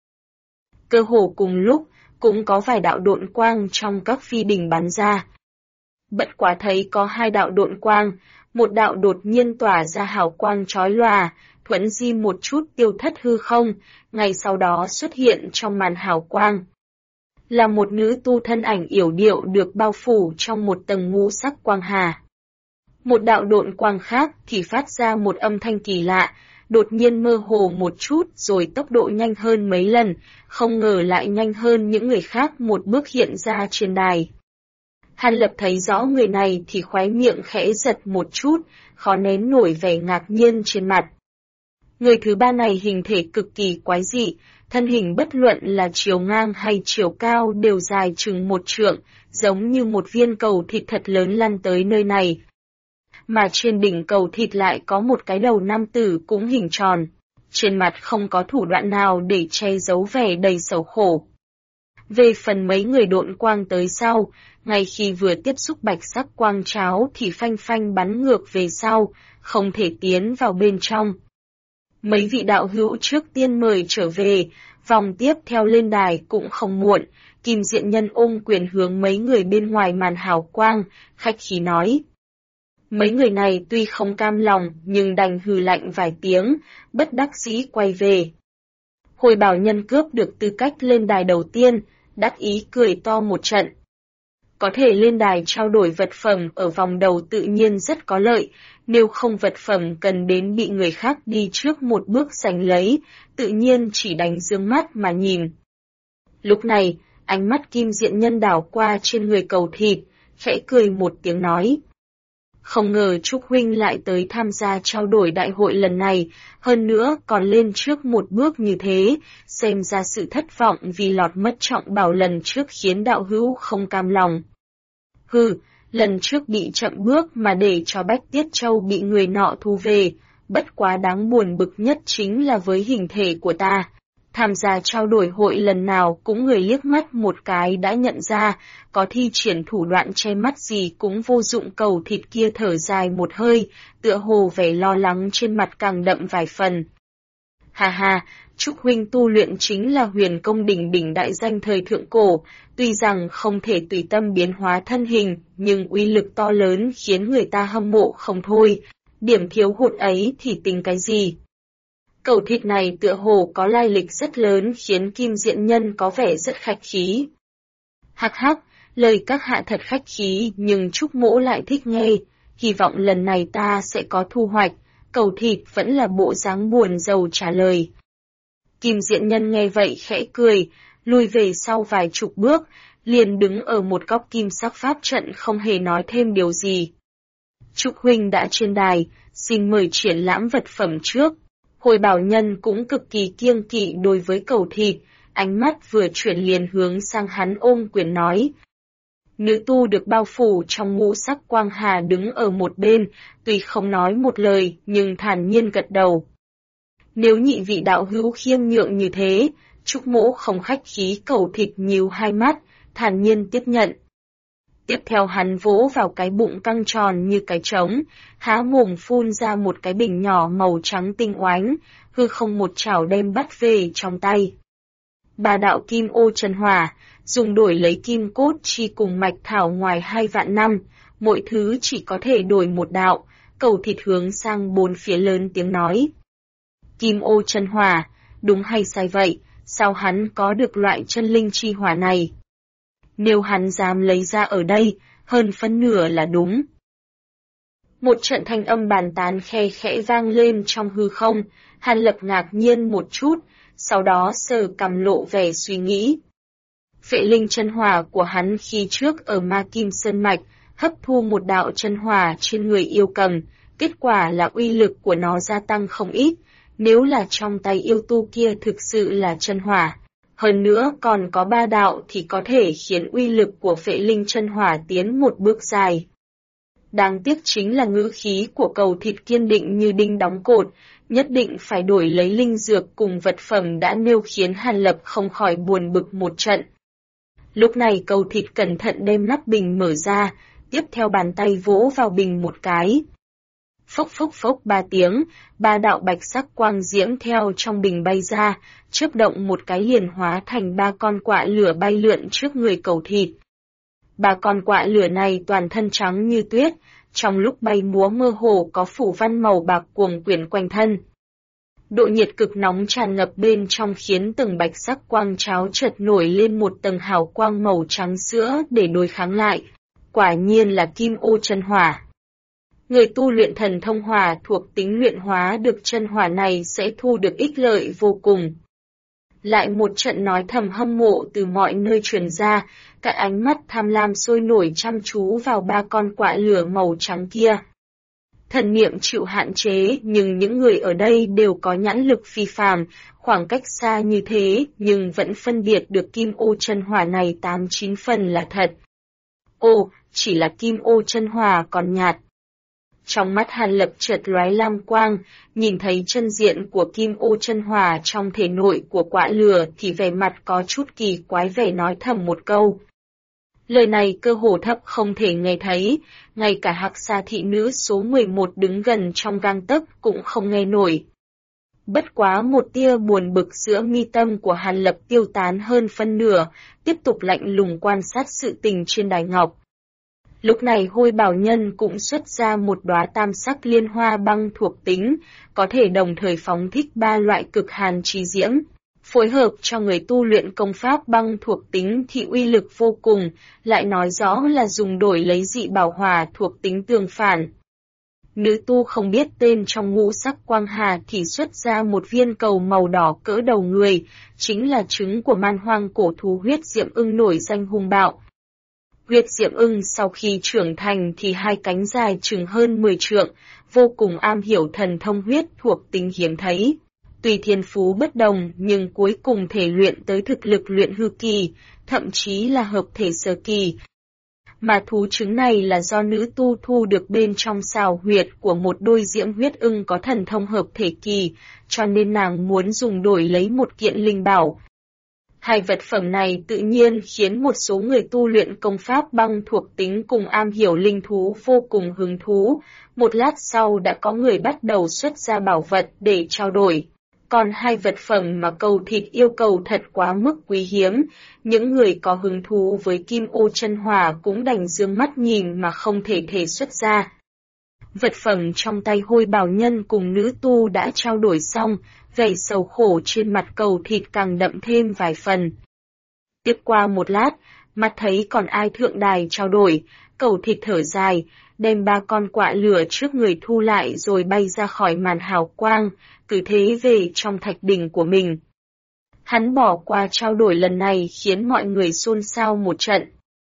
Cơ hồ cùng lúc, cũng có vài đạo độn quang trong các phi đỉnh bắn ra. Bất quá thấy có 2 đạo độn quang, một đạo đột nhiên tỏa ra hào quang chói lòa, thuẫn di một chút tiêu thất hư không, ngay sau đó xuất hiện trong màn hào quang. Là một nữ tu thân ảnh yểu điệu được bao phủ trong một tầng ngũ sắc quang hà. Một đạo độn quang khác thì phát ra một âm thanh kỳ lạ, đột nhiên mơ hồ một chút rồi tốc độ nhanh hơn mấy lần, không ngờ lại nhanh hơn những người khác một bước hiện ra trên đài. Hàn Lập thấy rõ người này thì khóe miệng khẽ giật một chút, khó nén nổi vẻ ngạc nhiên trên mặt. Người thứ ba này hình thể cực kỳ quái dị, thân hình bất luận là chiều ngang hay chiều cao đều dài chừng 1 trượng, giống như một viên cầu thịt thật lớn lăn tới nơi này. Mà trên đỉnh cầu thịt lại có một cái đầu nam tử cũng hình tròn, trên mặt không có thủ đoạn nào để che giấu vẻ đầy sầu khổ. Về phần mấy người độn quang tới sau, ngay khi vừa tiếp xúc bạch sắc quang cháo thì phanh phanh bắn ngược về sau, không thể tiến vào bên trong. Mấy vị đạo hữu trước tiên mời trở về, vòng tiếp theo lên đài cũng không muộn. Kim Diện Nhân ôm quyền hướng mấy người bên ngoài màn hào quang, khách khí nói. Mấy người này tuy không cam lòng nhưng đành hừ lạnh vài tiếng, bất đắc dĩ quay về. Hồi Bảo Nhân cướp được tư cách lên đài đầu tiên, đắc ý cười to một trận. Có thể lên đài trao đổi vật phẩm ở vòng đầu tự nhiên rất có lợi, nếu không vật phẩm cần đến bị người khác đi trước một bước giành lấy, tự nhiên chỉ đánh dương mắt mà nhìn. Lúc này, ánh mắt Kim Diện Nhân đảo qua trên người Cầu Thịt, khẽ cười một tiếng nói. Không ngờ Trúc Huynh lại tới tham gia trao đổi đại hội lần này, hơn nữa còn lên trước một bước như thế, xem ra sự thất vọng vì lọt mất trọng bảo lần trước khiến đạo hữu không cam lòng. Hừ, lần trước bị chậm bước mà để cho Bách Tiết Châu bị người nọ thu về, bất quá đáng buồn bực nhất chính là với hình thể của ta. Tham gia trao đổi hội lần nào cũng người liếc mắt một cái đã nhận ra, có thi triển thủ đoạn che mắt gì cũng vô dụng. Cầu Thịt kia thở dài một hơi, tựa hồ vẻ lo lắng trên mặt càng đậm vài phần. Hà hà, Trúc Huynh tu luyện chính là huyền công đỉnh đỉnh đại danh thời thượng cổ, tuy rằng không thể tùy tâm biến hóa thân hình, nhưng uy lực to lớn khiến người ta hâm mộ không thôi, điểm thiếu hụt ấy thì tính cái gì? Cầu Thịt này tựa hồ có lai lịch rất lớn khiến Kim Diện Nhân có vẻ rất khách khí. Hắc hắc, lời các hạ thật khách khí nhưng Trúc Mỗ lại thích nghe, hy vọng lần này ta sẽ có thu hoạch. Cầu Thịt vẫn là bộ dáng buồn rầu trả lời. Kim Diện Nhân nghe vậy khẽ cười, lùi về sau vài chục bước, liền đứng ở một góc kim sắc pháp trận không hề nói thêm điều gì. Trúc Huynh đã trên đài, xin mời triển lãm vật phẩm trước. Hồi Bảo Nhân cũng cực kỳ kiêng kỵ đối với Cầu Thịt, ánh mắt vừa chuyển liền hướng sang hắn ôm quyền nói. Nữ tu được bao phủ trong ngũ sắc quang hà đứng ở một bên, tuy không nói một lời nhưng thản nhiên gật đầu. Nếu nhị vị đạo hữu khiêm nhượng như thế, Trúc Mỗ không khách khí. Cầu Thịt nhíu hai mắt, thản nhiên tiếp nhận. Tiếp theo hắn vỗ vào cái bụng căng tròn như cái trống, há mồm phun ra một cái bình nhỏ màu trắng tinh oánh, hư không một chảo đem bắt về trong tay. Bà đạo kim ô chân hỏa, dùng đổi lấy kim cốt chi cùng mạch thảo ngoài 2 vạn năm, mỗi thứ chỉ có thể đổi một đạo. Cầu Thịt hướng sang bốn phía lớn tiếng nói. Kim ô chân hỏa, đúng hay sai vậy, sao hắn có được loại chân linh chi hỏa này? Nếu hắn dám lấy ra ở đây, hơn phân nửa là đúng. Một trận thanh âm bàn tán khe khẽ vang lên trong hư không, Hàn Lập ngạc nhiên một chút, sau đó sờ cằm lộ vẻ suy nghĩ. Phệ linh chân hỏa của hắn khi trước ở Ma Kim Sơn Mạch, hấp thu một đạo chân hỏa trên người yêu cầm, kết quả là uy lực của nó gia tăng không ít, nếu là trong tay yêu tu kia thực sự là chân hỏa. Hơn nữa còn có 3 đạo thì có thể khiến uy lực của phệ linh chân hỏa tiến một bước dài. Đáng tiếc chính là ngữ khí của Cầu Thịt kiên định như đinh đóng cột, nhất định phải đổi lấy linh dược cùng vật phẩm đã nêu khiến Hàn Lập không khỏi buồn bực một trận. Lúc này Cầu Thịt cẩn thận đem nắp bình mở ra, tiếp theo bàn tay vỗ vào bình một cái. Phốc phốc phốc 3 tiếng, 3 đạo bạch sắc quang diễm theo trong bình bay ra, chớp động một cái liền hóa thành 3 con quạ lửa bay lượn trước người Cầu Thịt. 3 con quạ lửa này toàn thân trắng như tuyết, trong lúc bay múa mơ hồ có phủ văn màu bạc cuồng quyển quanh thân. Độ nhiệt cực nóng tràn ngập bên trong khiến từng bạch sắc quang cháo chợt nổi lên một tầng hào quang màu trắng sữa để đối kháng lại. Quả nhiên là kim ô chân hỏa. Người tu luyện thần thông hỏa thuộc tính luyện hóa được chân hỏa này sẽ thu được ích lợi vô cùng. Lại một trận nói thầm hâm mộ từ mọi nơi truyền ra, các ánh mắt tham lam sôi nổi chăm chú vào 3 con quạ lửa màu trắng kia. Thần niệm chịu hạn chế nhưng những người ở đây đều có nhãn lực phi phàm, khoảng cách xa như thế nhưng vẫn phân biệt được kim ô chân hỏa này 8-9 phần là thật. Ồ, chỉ là kim ô chân hỏa còn nhạt. Trong mắt Hàn Lập chợt lóe lam quang, nhìn thấy chân diện của kim ô chân hỏa trong thể nội của quạ lửa thì vẻ mặt có chút kỳ quái vẻ nói thầm một câu. Lời này cơ hồ thấp không thể nghe thấy, ngay cả Hạc Sa thị nữ số 11 đứng gần trong gang tấc cũng không nghe nổi. Bất quá một tia buồn bực giữa mi tâm của Hàn Lập tiêu tán hơn phân nửa, tiếp tục lạnh lùng quan sát sự tình trên đài ngọc. Lúc này Hôi Bảo Nhân cũng xuất ra một đóa tam sắc liên hoa băng thuộc tính, có thể đồng thời phóng thích 3 loại cực hàn chí diễm. Phối hợp cho người tu luyện công pháp băng thuộc tính thì uy lực vô cùng, lại nói rõ là dùng đổi lấy dị bảo hỏa thuộc tính tương phản. Nữ tu không biết tên trong ngũ sắc quang hà thì xuất ra một viên cầu màu đỏ cỡ đầu người, chính là trứng của man hoang cổ thú huyết diệm ưng nổi danh hung bạo. Huyết diệm ưng sau khi trưởng thành thì hai cánh dài chừng hơn 10 trượng, vô cùng am hiểu thần thông huyết thuộc tính hiếm thấy. Tuy thiên phú bất đồng nhưng cuối cùng thể luyện tới thực lực luyện hư kỳ, thậm chí là hợp thể sơ kỳ. Mà thú trứng này là do nữ tu thu được bên trong xào huyệt của một đôi diễm huyết ưng có thần thông hợp thể kỳ, cho nên nàng muốn dùng đổi lấy một kiện linh bảo. Hai vật phẩm này tự nhiên khiến một số người tu luyện công pháp băng thuộc tính cùng am hiểu linh thú vô cùng hứng thú. Một lát sau đã có người bắt đầu xuất ra bảo vật để trao đổi. Còn hai vật phẩm mà cầu thịt yêu cầu thật quá mức quý hiếm, những người có hứng thú với kim ô chân hỏa cũng đành dương mắt nhìn mà không thể xuất ra. Vật phẩm trong tay Hôi Bảo Nhân cùng nữ tu đã trao đổi xong, vẻ sầu khổ trên mặt cầu thịt càng đậm thêm vài phần. Tiếp qua một lát, mắt thấy còn ai thượng đài trao đổi, cầu thịt thở dài, đem 3 con quạ lửa trước người thu lại rồi bay ra khỏi màn hào quang, cứ thế về trong thạch đỉnh của mình. Hắn bỏ qua trao đổi lần này khiến mọi người xôn xao một trận.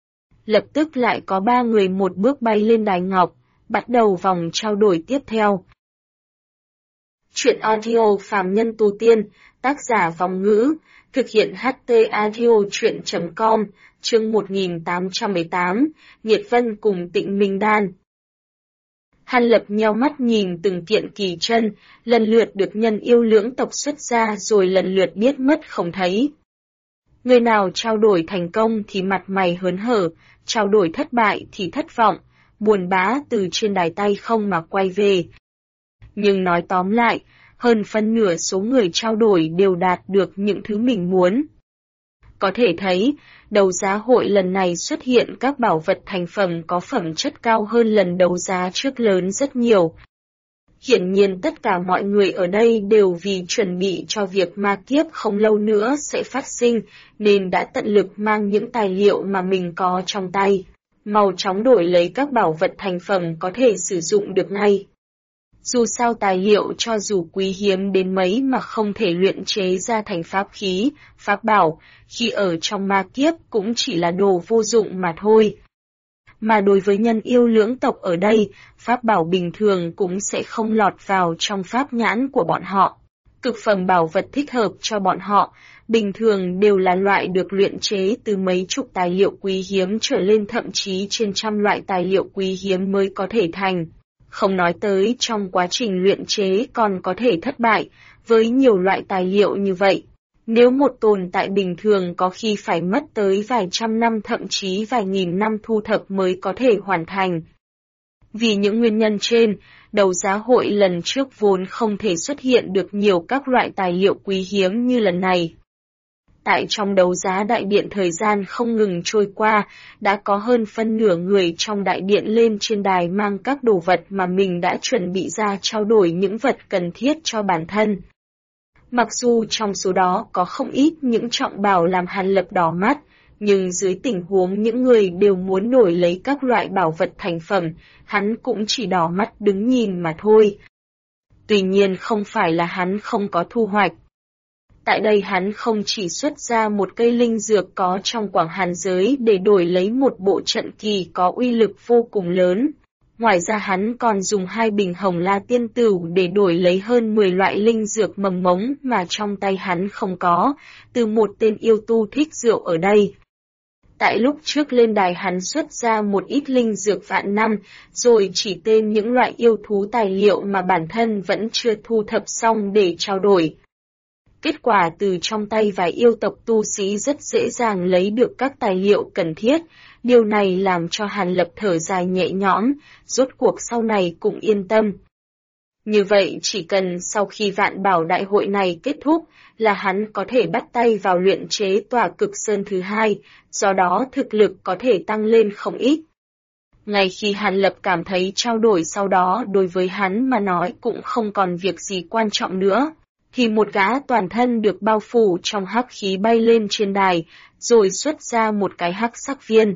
Lập tức lại có 3 người một bước bay lên đài ngọc, bắt đầu vòng trao đổi tiếp theo. Chuyện audio phàm nhân tu tiên, tác giả Vong Ngữ, thực hiện HT audio chuyện.com, chương 1818, Nhiệt Vân cùng Tịnh Minh Đan. Hàn Lập nheo mắt nhìn từng kiện kỳ chân, lần lượt được nhân yêu lưỡng tộc xuất ra rồi lần lượt biết mất không thấy. Người nào trao đổi thành công thì mặt mày hớn hở, trao đổi thất bại thì thất vọng, buồn bã từ trên đài tay không mà quay về. Nhưng nói tóm lại, hơn phân nửa số người trao đổi đều đạt được những thứ mình muốn. Có thể thấy, đấu giá hội lần này xuất hiện các bảo vật thành phẩm có phẩm chất cao hơn lần đấu giá trước lớn rất nhiều. Hiển nhiên tất cả mọi người ở đây đều vì chuẩn bị cho việc ma kiếp không lâu nữa sẽ phát sinh, nên đã tận lực mang những tài liệu mà mình có trong tay, mau chóng đổi lấy các bảo vật thành phẩm có thể sử dụng được ngay. Dù sao tài liệu cho dù quý hiếm đến mấy mà không thể luyện chế ra thành pháp khí, pháp bảo, khi ở trong ma kiếp cũng chỉ là đồ vô dụng mà thôi. Mà đối với nhân yêu lưỡng tộc ở đây, pháp bảo bình thường cũng sẽ không lọt vào trong pháp nhãn của bọn họ. Cực phẩm bảo vật thích hợp cho bọn họ, bình thường đều là loại được luyện chế từ mấy chục tài liệu quý hiếm trở lên thậm chí trên trăm loại tài liệu quý hiếm mới có thể thành. Không nói tới trong quá trình luyện chế còn có thể thất bại, với nhiều loại tài liệu như vậy. Nếu một tồn tại bình thường có khi phải mất tới vài trăm năm thậm chí vài nghìn năm thu thập mới có thể hoàn thành. Vì những nguyên nhân trên, đấu giá hội lần trước vốn không thể xuất hiện được nhiều các loại tài liệu quý hiếm như lần này. Tại trong đấu giá đại điện thời gian không ngừng trôi qua, đã có hơn phân nửa người trong đại điện lên trên đài mang các đồ vật mà mình đã chuẩn bị ra trao đổi những vật cần thiết cho bản thân. Mặc dù trong số đó có không ít những trọng bảo làm Hàn Lập đỏ mắt, nhưng dưới tình huống những người đều muốn đổi lấy các loại bảo vật thành phẩm, hắn cũng chỉ đỏ mắt đứng nhìn mà thôi. Tuy nhiên không phải là hắn không có thu hoạch. Tại đây hắn không chỉ xuất ra một cây linh dược có trong quảng hàn giới để đổi lấy một bộ trận kỳ có uy lực vô cùng lớn. Ngoài ra hắn còn dùng 2 bình hồng la tiên tửu để đổi lấy hơn 10 loại linh dược mầm mống mà trong tay hắn không có, từ một tên yêu tu thích rượu ở đây. Tại lúc trước lên đài hắn xuất ra một ít linh dược vạn năm, rồi chỉ tên những loại yêu thú tài liệu mà bản thân vẫn chưa thu thập xong để trao đổi. Kết quả từ trong tay vài yêu tộc tu sĩ rất dễ dàng lấy được các tài liệu cần thiết, điều này làm cho Hàn Lập thở dài nhẹ nhõm, rốt cuộc sau này cũng yên tâm. Như vậy chỉ cần sau khi vạn bảo đại hội này kết thúc là hắn có thể bắt tay vào luyện chế tòa cực sơn thứ hai, do đó thực lực có thể tăng lên không ít. Ngay khi Hàn Lập cảm thấy trao đổi sau đó đối với hắn mà nói cũng không còn việc gì quan trọng nữa, thì một gã toàn thân được bao phủ trong hắc khí bay lên trên đài, rồi xuất ra một cái hắc sắc viên.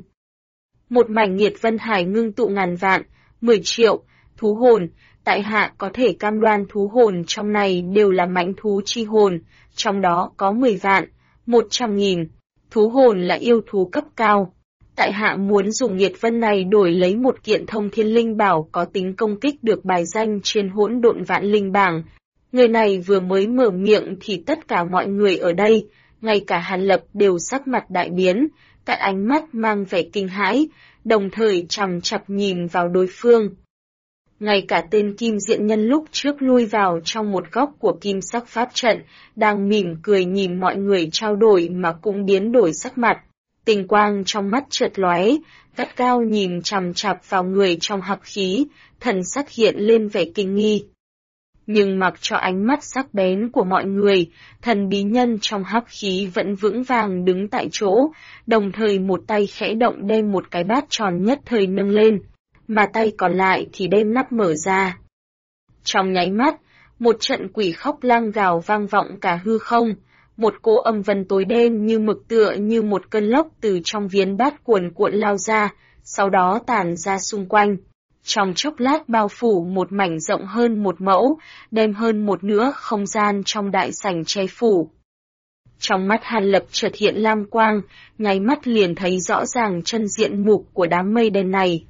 Một mảnh nghiệt vân hải ngưng tụ ngàn vạn, 10 triệu, thú hồn, tại hạ có thể cam đoan thú hồn trong này đều là mãnh thú chi hồn, trong đó có 10 vạn, 100.000, thú hồn là yêu thú cấp cao. Tại hạ muốn dùng nghiệt vân này đổi lấy một kiện thông thiên linh bảo có tính công kích được bài danh trên hỗn độn vạn linh bảng. Người này vừa mới mở miệng thì tất cả mọi người ở đây, ngay cả Hàn Lập đều sắc mặt đại biến, các ánh mắt mang vẻ kinh hãi, đồng thời chằm chằm nhìn vào đối phương. Ngay cả tên kim diện nhân lúc trước lui vào trong một góc của kim sắc pháp trận, đang mỉm cười nhìn mọi người trao đổi mà cũng biến đổi sắc mặt. Tình quang trong mắt chợt lóe, gắt gao nhìn chằm chằm vào người trong hắc khí, thần sắc hiện lên vẻ kinh nghi. Nhưng mặc cho ánh mắt sắc bén của mọi người, thần bí nhân trong hắc khí vẫn vững vàng đứng tại chỗ, đồng thời một tay khẽ động đem một cái bát tròn nhất thời nâng lên, mà tay còn lại thì đem nắp mở ra. Trong nháy mắt, một trận quỷ khóc lang gào vang vọng cả hư không, một cỗ âm vân tối đen như mực tựa như một cơn lốc từ trong viến bát cuồn cuộn lao ra, sau đó tản ra xung quanh. Trong chốc lát bao phủ một mảnh rộng hơn một mẫu, đem hơn một nửa không gian trong đại sảnh che phủ. Trong mắt Hàn Lập chợt hiện lam quang, nháy mắt liền thấy rõ ràng chân diện mục của đám mây đen này.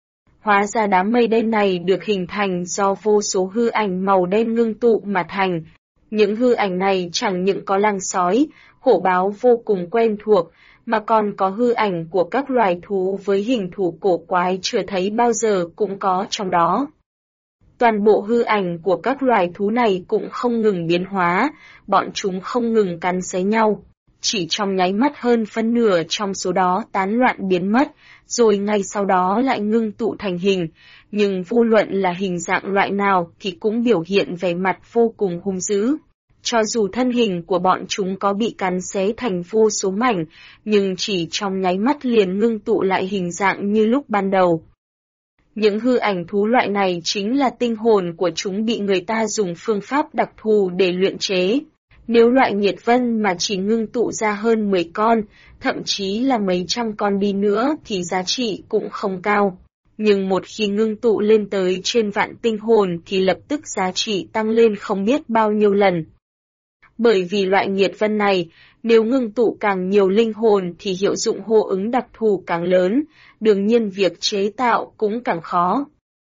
Hóa ra đám mây đen này được hình thành do vô số hư ảnh màu đen ngưng tụ mà thành. Những hư ảnh này chẳng những có lang sói, hổ báo vô cùng quen thuộc, mà còn có hư ảnh của các loài thú với hình thù cổ quái chưa thấy bao giờ cũng có trong đó. Toàn bộ hư ảnh của các loài thú này cũng không ngừng biến hóa, bọn chúng không ngừng cắn xé nhau. Chỉ trong nháy mắt hơn phân nửa trong số đó tán loạn biến mất, rồi ngay sau đó lại ngưng tụ thành hình, nhưng vô luận là hình dạng loại nào thì cũng biểu hiện vẻ mặt vô cùng hung dữ. Cho dù thân hình của bọn chúng có bị cắn xé thành vô số mảnh, nhưng chỉ trong nháy mắt liền ngưng tụ lại hình dạng như lúc ban đầu. Những hư ảnh thú loại này chính là tinh hồn của chúng bị người ta dùng phương pháp đặc thù để luyện chế. Nếu loại nghiệt vân mà chỉ ngưng tụ ra hơn 10 con, thậm chí là mấy trăm con đi nữa thì giá trị cũng không cao. Nhưng một khi ngưng tụ lên tới trên vạn tinh hồn thì lập tức giá trị tăng lên không biết bao nhiêu lần. Bởi vì loại nghiệt vân này, nếu ngưng tụ càng nhiều linh hồn thì hiệu dụng hô ứng đặc thù càng lớn, đương nhiên việc chế tạo cũng càng khó.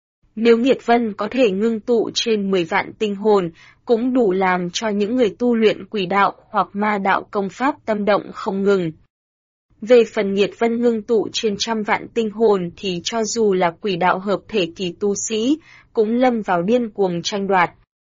Nếu nghiệt vân có thể ngưng tụ trên 10 vạn tinh hồn, cũng đủ làm cho những người tu luyện quỷ đạo hoặc ma đạo công pháp tâm động không ngừng. Về phần nghiệt vân ngưng tụ trên trăm vạn tinh hồn thì cho dù là quỷ đạo hợp thể kỳ tu sĩ, cũng lâm vào điên cuồng tranh đoạt.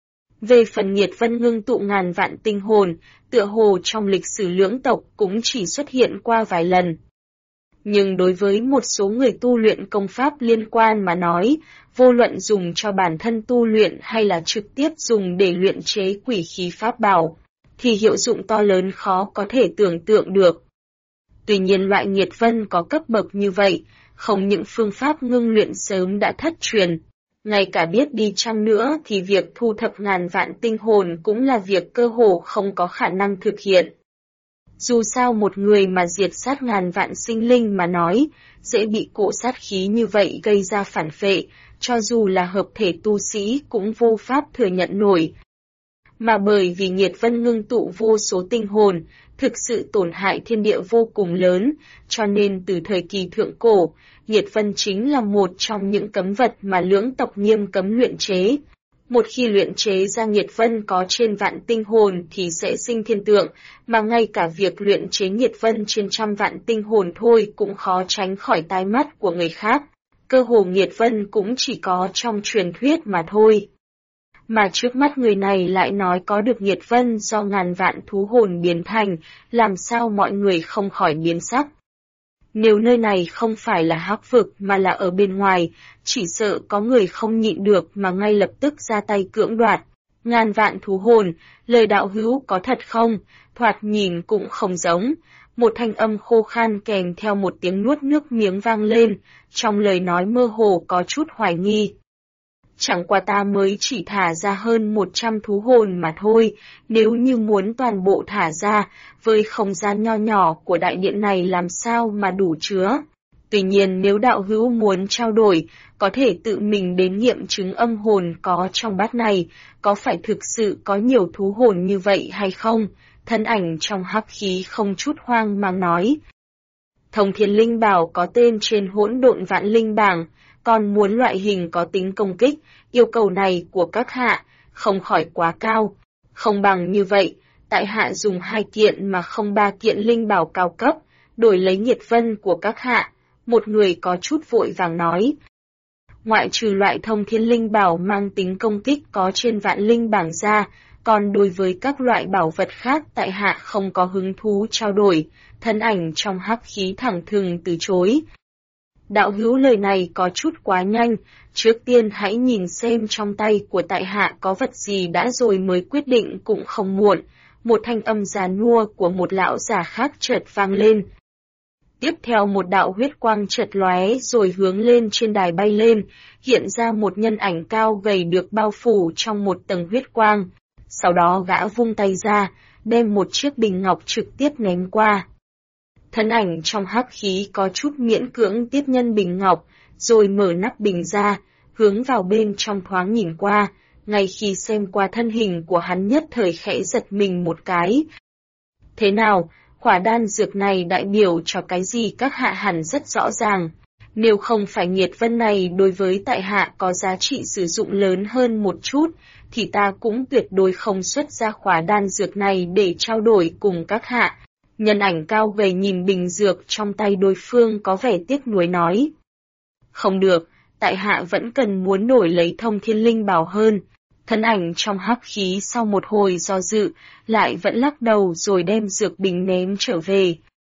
Về phần nghiệt vân ngưng tụ ngàn vạn tinh hồn, tựa hồ trong lịch sử lưỡng tộc cũng chỉ xuất hiện qua vài lần. Nhưng đối với một số người tu luyện công pháp liên quan mà nói, vô luận dùng cho bản thân tu luyện hay là trực tiếp dùng để luyện chế quỷ khí pháp bảo, thì hiệu dụng to lớn khó có thể tưởng tượng được. Tuy nhiên loại nghiệt vân có cấp bậc như vậy, không những phương pháp ngưng luyện sớm đã thất truyền. Ngay cả biết đi chăng nữa thì việc thu thập ngàn vạn tinh hồn cũng là việc cơ hồ không có khả năng thực hiện. Dù sao một người mà diệt sát ngàn vạn sinh linh mà nói, dễ bị cỗ sát khí như vậy gây ra phản vệ, cho dù là hợp thể tu sĩ cũng vô pháp thừa nhận nổi. Mà bởi vì nghiệt vân ngưng tụ vô số tinh hồn, thực sự tổn hại thiên địa vô cùng lớn, cho nên từ thời kỳ thượng cổ, nghiệt vân chính là một trong những cấm vật mà lưỡng tộc nghiêm cấm luyện chế. Một khi luyện chế ra nghiệt vân có trên vạn tinh hồn thì sẽ sinh thiên tượng, mà ngay cả việc luyện chế nghiệt vân trên trăm vạn tinh hồn thôi cũng khó tránh khỏi tai mắt của người khác. Cơ hồ nghiệt vân cũng chỉ có trong truyền thuyết mà thôi. Mà trước mắt người này lại nói có được nghiệt vân do ngàn vạn thú hồn biến thành, làm sao mọi người không khỏi biến sắc. Nếu nơi này không phải là hắc vực mà là ở bên ngoài, chỉ sợ có người không nhịn được mà ngay lập tức ra tay cưỡng đoạt. Ngàn vạn thú hồn, lời đạo hữu có thật không? Thoạt nhìn cũng không giống. Một thanh âm khô khan kèm theo một tiếng nuốt nước miếng vang lên, trong lời nói mơ hồ có chút hoài nghi. Chẳng qua ta mới chỉ thả ra hơn 100 thú hồn mà thôi, nếu như muốn toàn bộ thả ra, với không gian nho nhỏ của đại điện này làm sao mà đủ chứa. Tuy nhiên nếu đạo hữu muốn trao đổi, có thể tự mình đến nghiệm chứng âm hồn có trong bát này, có phải thực sự có nhiều thú hồn như vậy hay không? Thân ảnh trong hắc khí không chút hoang mang nói. Thông Thiên Linh Bảo có tên trên Hỗn Độn Vạn Linh Bảng, còn muốn loại hình có tính công kích, yêu cầu này của các hạ, không khỏi quá cao. Không bằng như vậy, tại hạ dùng 2 kiện mà không 3 kiện linh bảo cao cấp, đổi lấy nghiệt vân của các hạ, một người có chút vội vàng nói. Ngoại trừ loại Thông Thiên Linh Bảo mang tính công kích có trên Vạn Linh Bảng ra, còn đối với các loại bảo vật khác tại hạ không có hứng thú trao đổi, thân ảnh trong hắc khí thẳng thừng từ chối. Đạo hữu lời này có chút quá nhanh, trước tiên hãy nhìn xem trong tay của tại hạ có vật gì đã rồi mới quyết định cũng không muộn. Một thanh âm già nua của một lão già khác chợt vang lên. Tiếp theo một đạo huyết quang chợt lóe rồi hướng lên trên đài bay lên, hiện ra một nhân ảnh cao gầy được bao phủ trong một tầng huyết quang. Sau đó gã vung tay ra, đem một chiếc bình ngọc trực tiếp ném qua. Thân ảnh trong hắc khí có chút miễn cưỡng tiếp nhân bình ngọc, rồi mở nắp bình ra, hướng vào bên trong thoáng nhìn qua, ngay khi xem qua thân hình của hắn nhất thời khẽ giật mình một cái. Thế nào, quả đan dược này đại biểu cho cái gì các hạ hẳn rất rõ ràng. Nếu không phải nghiệt vân này đối với tại hạ có giá trị sử dụng lớn hơn một chút, thì ta cũng tuyệt đối không xuất ra khóa đan dược này để trao đổi cùng các hạ. Nhân ảnh cao gầy nhìn bình dược trong tay đối phương có vẻ tiếc nuối nói. Không được, tại hạ vẫn cần muốn đổi lấy Thông Thiên Linh Bảo hơn. Thân ảnh trong hắc khí sau một hồi do dự, lại vẫn lắc đầu rồi đem dược bình ném trở về.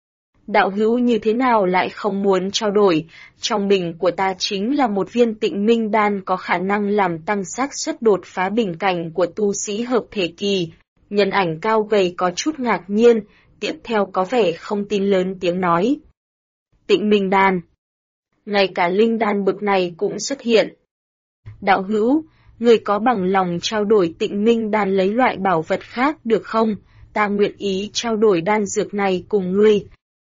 Đạo hữu như thế nào lại không muốn trao đổi, trong bình của ta chính là một viên Tịnh Minh Đan có khả năng làm tăng xác suất đột phá bình cảnh của tu sĩ hợp thể kỳ. Nhân ảnh cao gầy có chút ngạc nhiên, tiếp theo có vẻ không tin lớn tiếng nói. Tịnh Minh Đan. Ngay cả linh đan bực này cũng xuất hiện. Đạo hữu, người có bằng lòng trao đổi Tịnh Minh Đan lấy loại bảo vật khác được không? Ta nguyện ý trao đổi đan dược này cùng ngươi.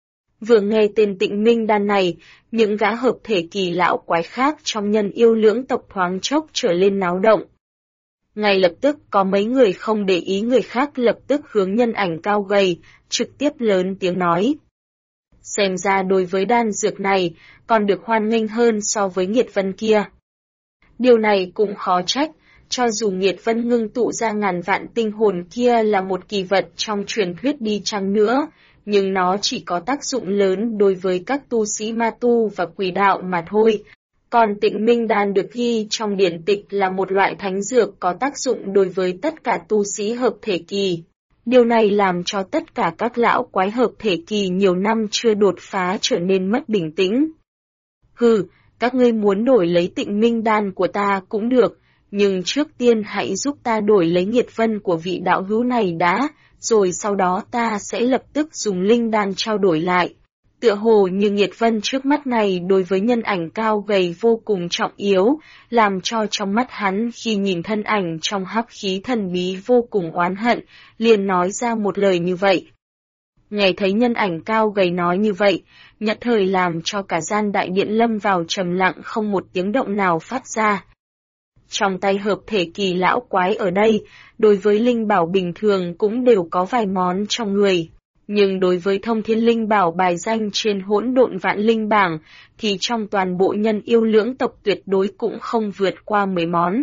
Vừa nghe tên Tịnh Minh Đan này, những gã hợp thể kỳ lão quái khác trong nhân yêu lưỡng tộc thoáng chốc trở lên náo động. Ngay lập tức có mấy người không để ý người khác lập tức hướng nhân ảnh cao gầy, trực tiếp lớn tiếng nói. Xem ra đối với đan dược này, còn được hoan nghênh hơn so với nghiệt vân kia. Điều này cũng khó trách, cho dù nghiệt vân ngưng tụ ra ngàn vạn tinh hồn kia là một kỳ vật trong truyền thuyết đi chăng nữa, nhưng nó chỉ có tác dụng lớn đối với các tu sĩ ma tu và quỷ đạo mà thôi. Còn Tịnh Minh Đan được ghi trong điển tịch là một loại thánh dược có tác dụng đối với tất cả tu sĩ hợp thể kỳ. Điều này làm cho tất cả các lão quái hợp thể kỳ nhiều năm chưa đột phá trở nên mất bình tĩnh. Hừ, các ngươi muốn đổi lấy Tịnh Minh Đan của ta cũng được, nhưng trước tiên hãy giúp ta đổi lấy nghiệt vân của vị đạo hữu này đã, rồi sau đó ta sẽ lập tức dùng linh đan trao đổi lại. Tựa hồ như nghiệt vân trước mắt này đối với nhân ảnh cao gầy vô cùng trọng yếu, làm cho trong mắt hắn khi nhìn thân ảnh trong hắc khí thần bí vô cùng oán hận, liền nói ra một lời như vậy. Nghe thấy nhân ảnh cao gầy nói như vậy, nhất thời làm cho cả gian đại điện lâm vào trầm lặng không một tiếng động nào phát ra. Trong tay hợp thể kỳ lão quái ở đây, đối với linh bảo bình thường cũng đều có vài món trong người. Nhưng đối với Thông Thiên Linh Bảo bài danh trên Hỗn Độn Vạn Linh Bảng, thì trong toàn bộ nhân yêu lưỡng tộc tuyệt đối cũng không vượt qua 10 món.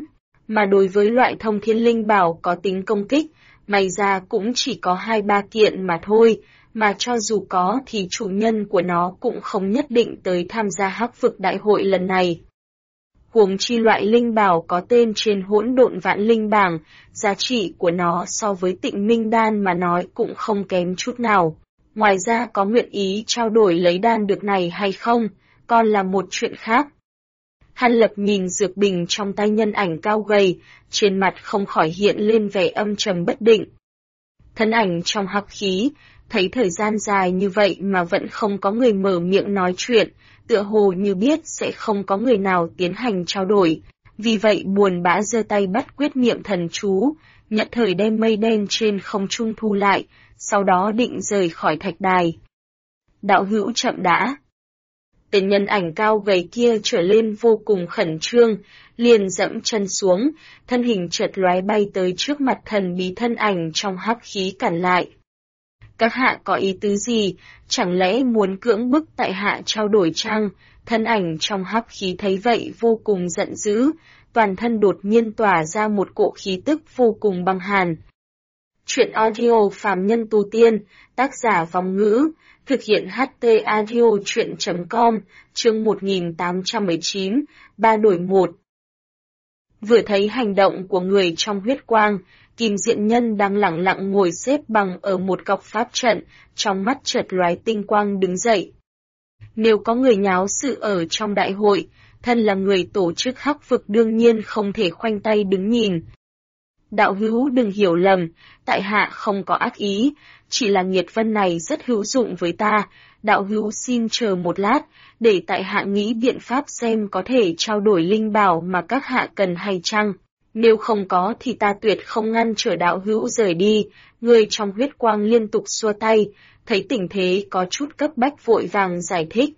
mà đối với loại thông thiên linh bảo có tính công kích, may ra cũng chỉ có 2-3 kiện mà thôi, mà cho dù có thì chủ nhân của nó cũng không nhất định tới tham gia Hắc Vực Đại hội lần này. Huống chi loại linh bảo có tên trên Hỗn Độn Vạn Linh bảng, giá trị của nó so với Tịnh Minh đan mà nói cũng không kém chút nào. Ngoài ra có nguyện ý trao đổi lấy đan được này hay không, còn là một chuyện khác. Hàn Lập nhìn dược bình trong tay nhân ảnh cao gầy, trên mặt không khỏi hiện lên vẻ âm trầm bất định. Thân ảnh trong hắc khí, thấy thời gian dài như vậy mà vẫn không có người mở miệng nói chuyện, tựa hồ như biết sẽ không có người nào tiến hành trao đổi. Vì vậy buồn bã giơ tay bắt quyết niệm thần chú, nhận thời đem mây đen trên không trung thu lại, sau đó định rời khỏi thạch đài. Đạo hữu chậm đã. Tên nhân ảnh cao gầy kia trở lên vô cùng khẩn trương, liền dẫm chân xuống, thân hình chợt lóe bay tới trước mặt thần bí thân ảnh trong hắc khí cản lại. Các hạ có ý tứ gì, chẳng lẽ muốn cưỡng bức tại hạ trao đổi chăng? Thân ảnh trong hắc khí thấy vậy vô cùng giận dữ, toàn thân đột nhiên tỏa ra một cỗ khí tức vô cùng băng hàn. Chuyện audio phàm nhân tu tiên, tác giả Vong Ngữ, thực hiện HT audio chuyện.com, chương 1819, 3 đổi 1. Vừa thấy hành động của người trong huyết quang, Kim Diện Nhân đang lẳng lặng ngồi xếp bằng ở một góc pháp trận, trong mắt chợt lóe tinh quang đứng dậy. Nếu có người nháo sự ở trong đại hội, thân là người tổ chức Hắc Vực đương nhiên không thể khoanh tay đứng nhìn. Đạo hữu đừng hiểu lầm, tại hạ không có ác ý, chỉ là nghiệt vân này rất hữu dụng với ta, đạo hữu xin chờ một lát, để tại hạ nghĩ biện pháp xem có thể trao đổi linh bảo mà các hạ cần hay chăng. Nếu không có thì ta tuyệt không ngăn trở đạo hữu rời đi. Người trong huyết quang liên tục xua tay, thấy tình thế có chút cấp bách vội vàng giải thích.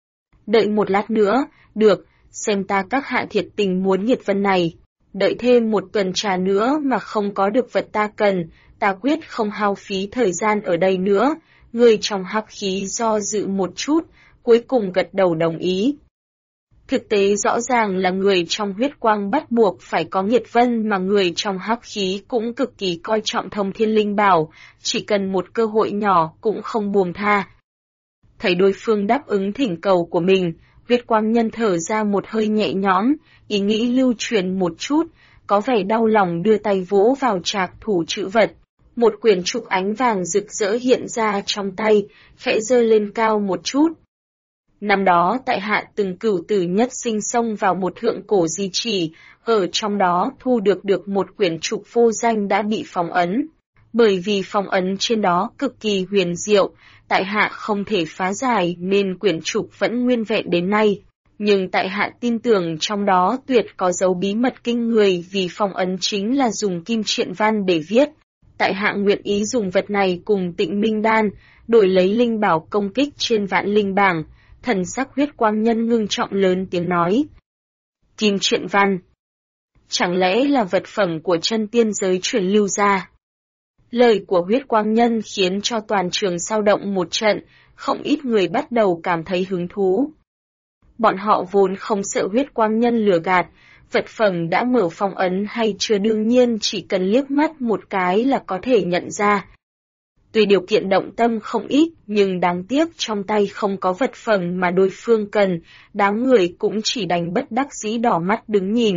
Đợi một lát nữa, được, xem ta các hạ thiệt tình muốn nghiệt vân này. Đợi thêm một tuần trà nữa mà không có được vật ta cần, ta quyết không hao phí thời gian ở đây nữa. Người trong hắc khí do dự một chút, cuối cùng gật đầu đồng ý. Thực tế rõ ràng là người trong huyết quang bắt buộc phải có nghiệt vân mà người trong hắc khí cũng cực kỳ coi trọng thông thiên linh bảo, chỉ cần một cơ hội nhỏ cũng không buông tha. Thấy đối phương đáp ứng thỉnh cầu của mình, huyết quang nhân thở ra một hơi nhẹ nhõm, ý nghĩ lưu truyền một chút, có vẻ đau lòng đưa tay vỗ vào trạc thủ trữ vật. Một quyển trục ánh vàng rực rỡ hiện ra trong tay, khẽ giơ lên cao một chút. Năm đó tại hạ từng cửu tử nhất sinh xông vào một thượng cổ di chỉ, ở trong đó thu được một quyển trục vô danh đã bị phong ấn. Bởi vì phong ấn trên đó cực kỳ huyền diệu, tại hạ không thể phá giải nên quyển trục vẫn nguyên vẹn đến nay. Nhưng tại hạ tin tưởng trong đó tuyệt có dấu bí mật kinh người vì phong ấn chính là dùng kim triện văn để viết. Tại hạ nguyện ý dùng vật này cùng Tịnh Minh đan, đổi lấy linh bảo công kích trên Vạn Linh bảng. Thần sắc huyết quang nhân ngưng trọng lớn tiếng nói. Kim triện văn. Chẳng lẽ là vật phẩm của chân tiên giới truyền lưu ra? Lời của huyết quang nhân khiến cho toàn trường sao động một trận, không ít người bắt đầu cảm thấy hứng thú. Bọn họ vốn không sợ huyết quang nhân lừa gạt, vật phẩm đã mở phong ấn hay chưa đương nhiên chỉ cần liếc mắt một cái là có thể nhận ra. Tuy điều kiện động tâm không ít, nhưng đáng tiếc trong tay không có vật phẩm mà đối phương cần, đám người cũng chỉ đành bất đắc dĩ đỏ mắt đứng nhìn.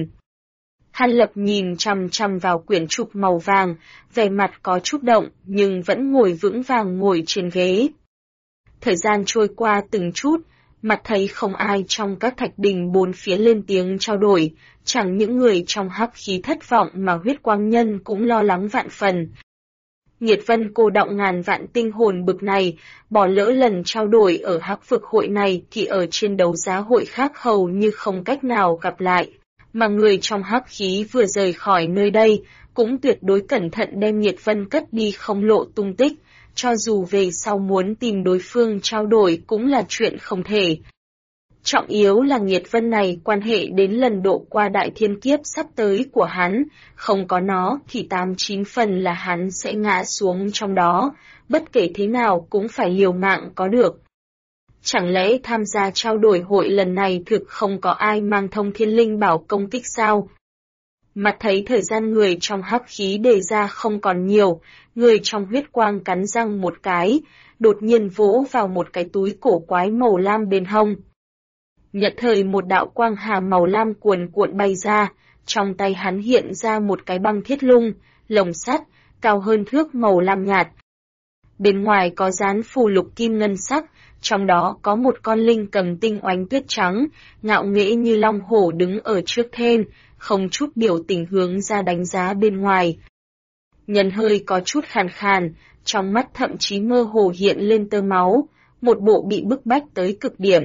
Hàn Lập nhìn chằm chằm vào quyển trục màu vàng, vẻ mặt có chút động, nhưng vẫn ngồi vững vàng ngồi trên ghế. Thời gian trôi qua từng chút, mặt thấy không ai trong các thạch đình bốn phía lên tiếng trao đổi, chẳng những người trong hắc khí thất vọng mà huyết quang nhân cũng lo lắng vạn phần. Nghiệt vân cô đọng ngàn vạn tinh hồn bực này, bỏ lỡ lần trao đổi ở hắc vực hội này thì ở trên đấu giá hội khác hầu như không cách nào gặp lại. Mà người trong hắc khí vừa rời khỏi nơi đây, cũng tuyệt đối cẩn thận đem nghiệt vân cất đi không lộ tung tích, cho dù về sau muốn tìm đối phương trao đổi cũng là chuyện không thể. Trọng yếu là nghiệt vân này quan hệ đến lần độ qua đại thiên kiếp sắp tới của hắn, không có nó thì 8-9 phần là hắn sẽ ngã xuống trong đó, bất kể thế nào cũng phải liều mạng có được. Chẳng lẽ tham gia trao đổi hội lần này thực không có ai mang thông thiên linh bảo công kích sao? Mặt thấy thời gian người trong hắc khí đề ra không còn nhiều, người trong huyết quang cắn răng một cái, đột nhiên vỗ vào một cái túi cổ quái màu lam bên hông. Nhất thời một đạo quang hà màu lam cuồn cuộn bay ra, trong tay hắn hiện ra một cái băng thiết lung, lồng sắt, cao hơn thước màu lam nhạt. Bên ngoài có dán phù lục kim ngân sắc, trong đó có một con linh cầm tinh oánh tuyết trắng, ngạo nghễ như long hổ đứng ở trước then, không chút biểu tình hướng ra đánh giá bên ngoài. Nhân hơi có chút khàn khàn, trong mắt thậm chí mơ hồ hiện lên tơ máu, một bộ bị bức bách tới cực điểm.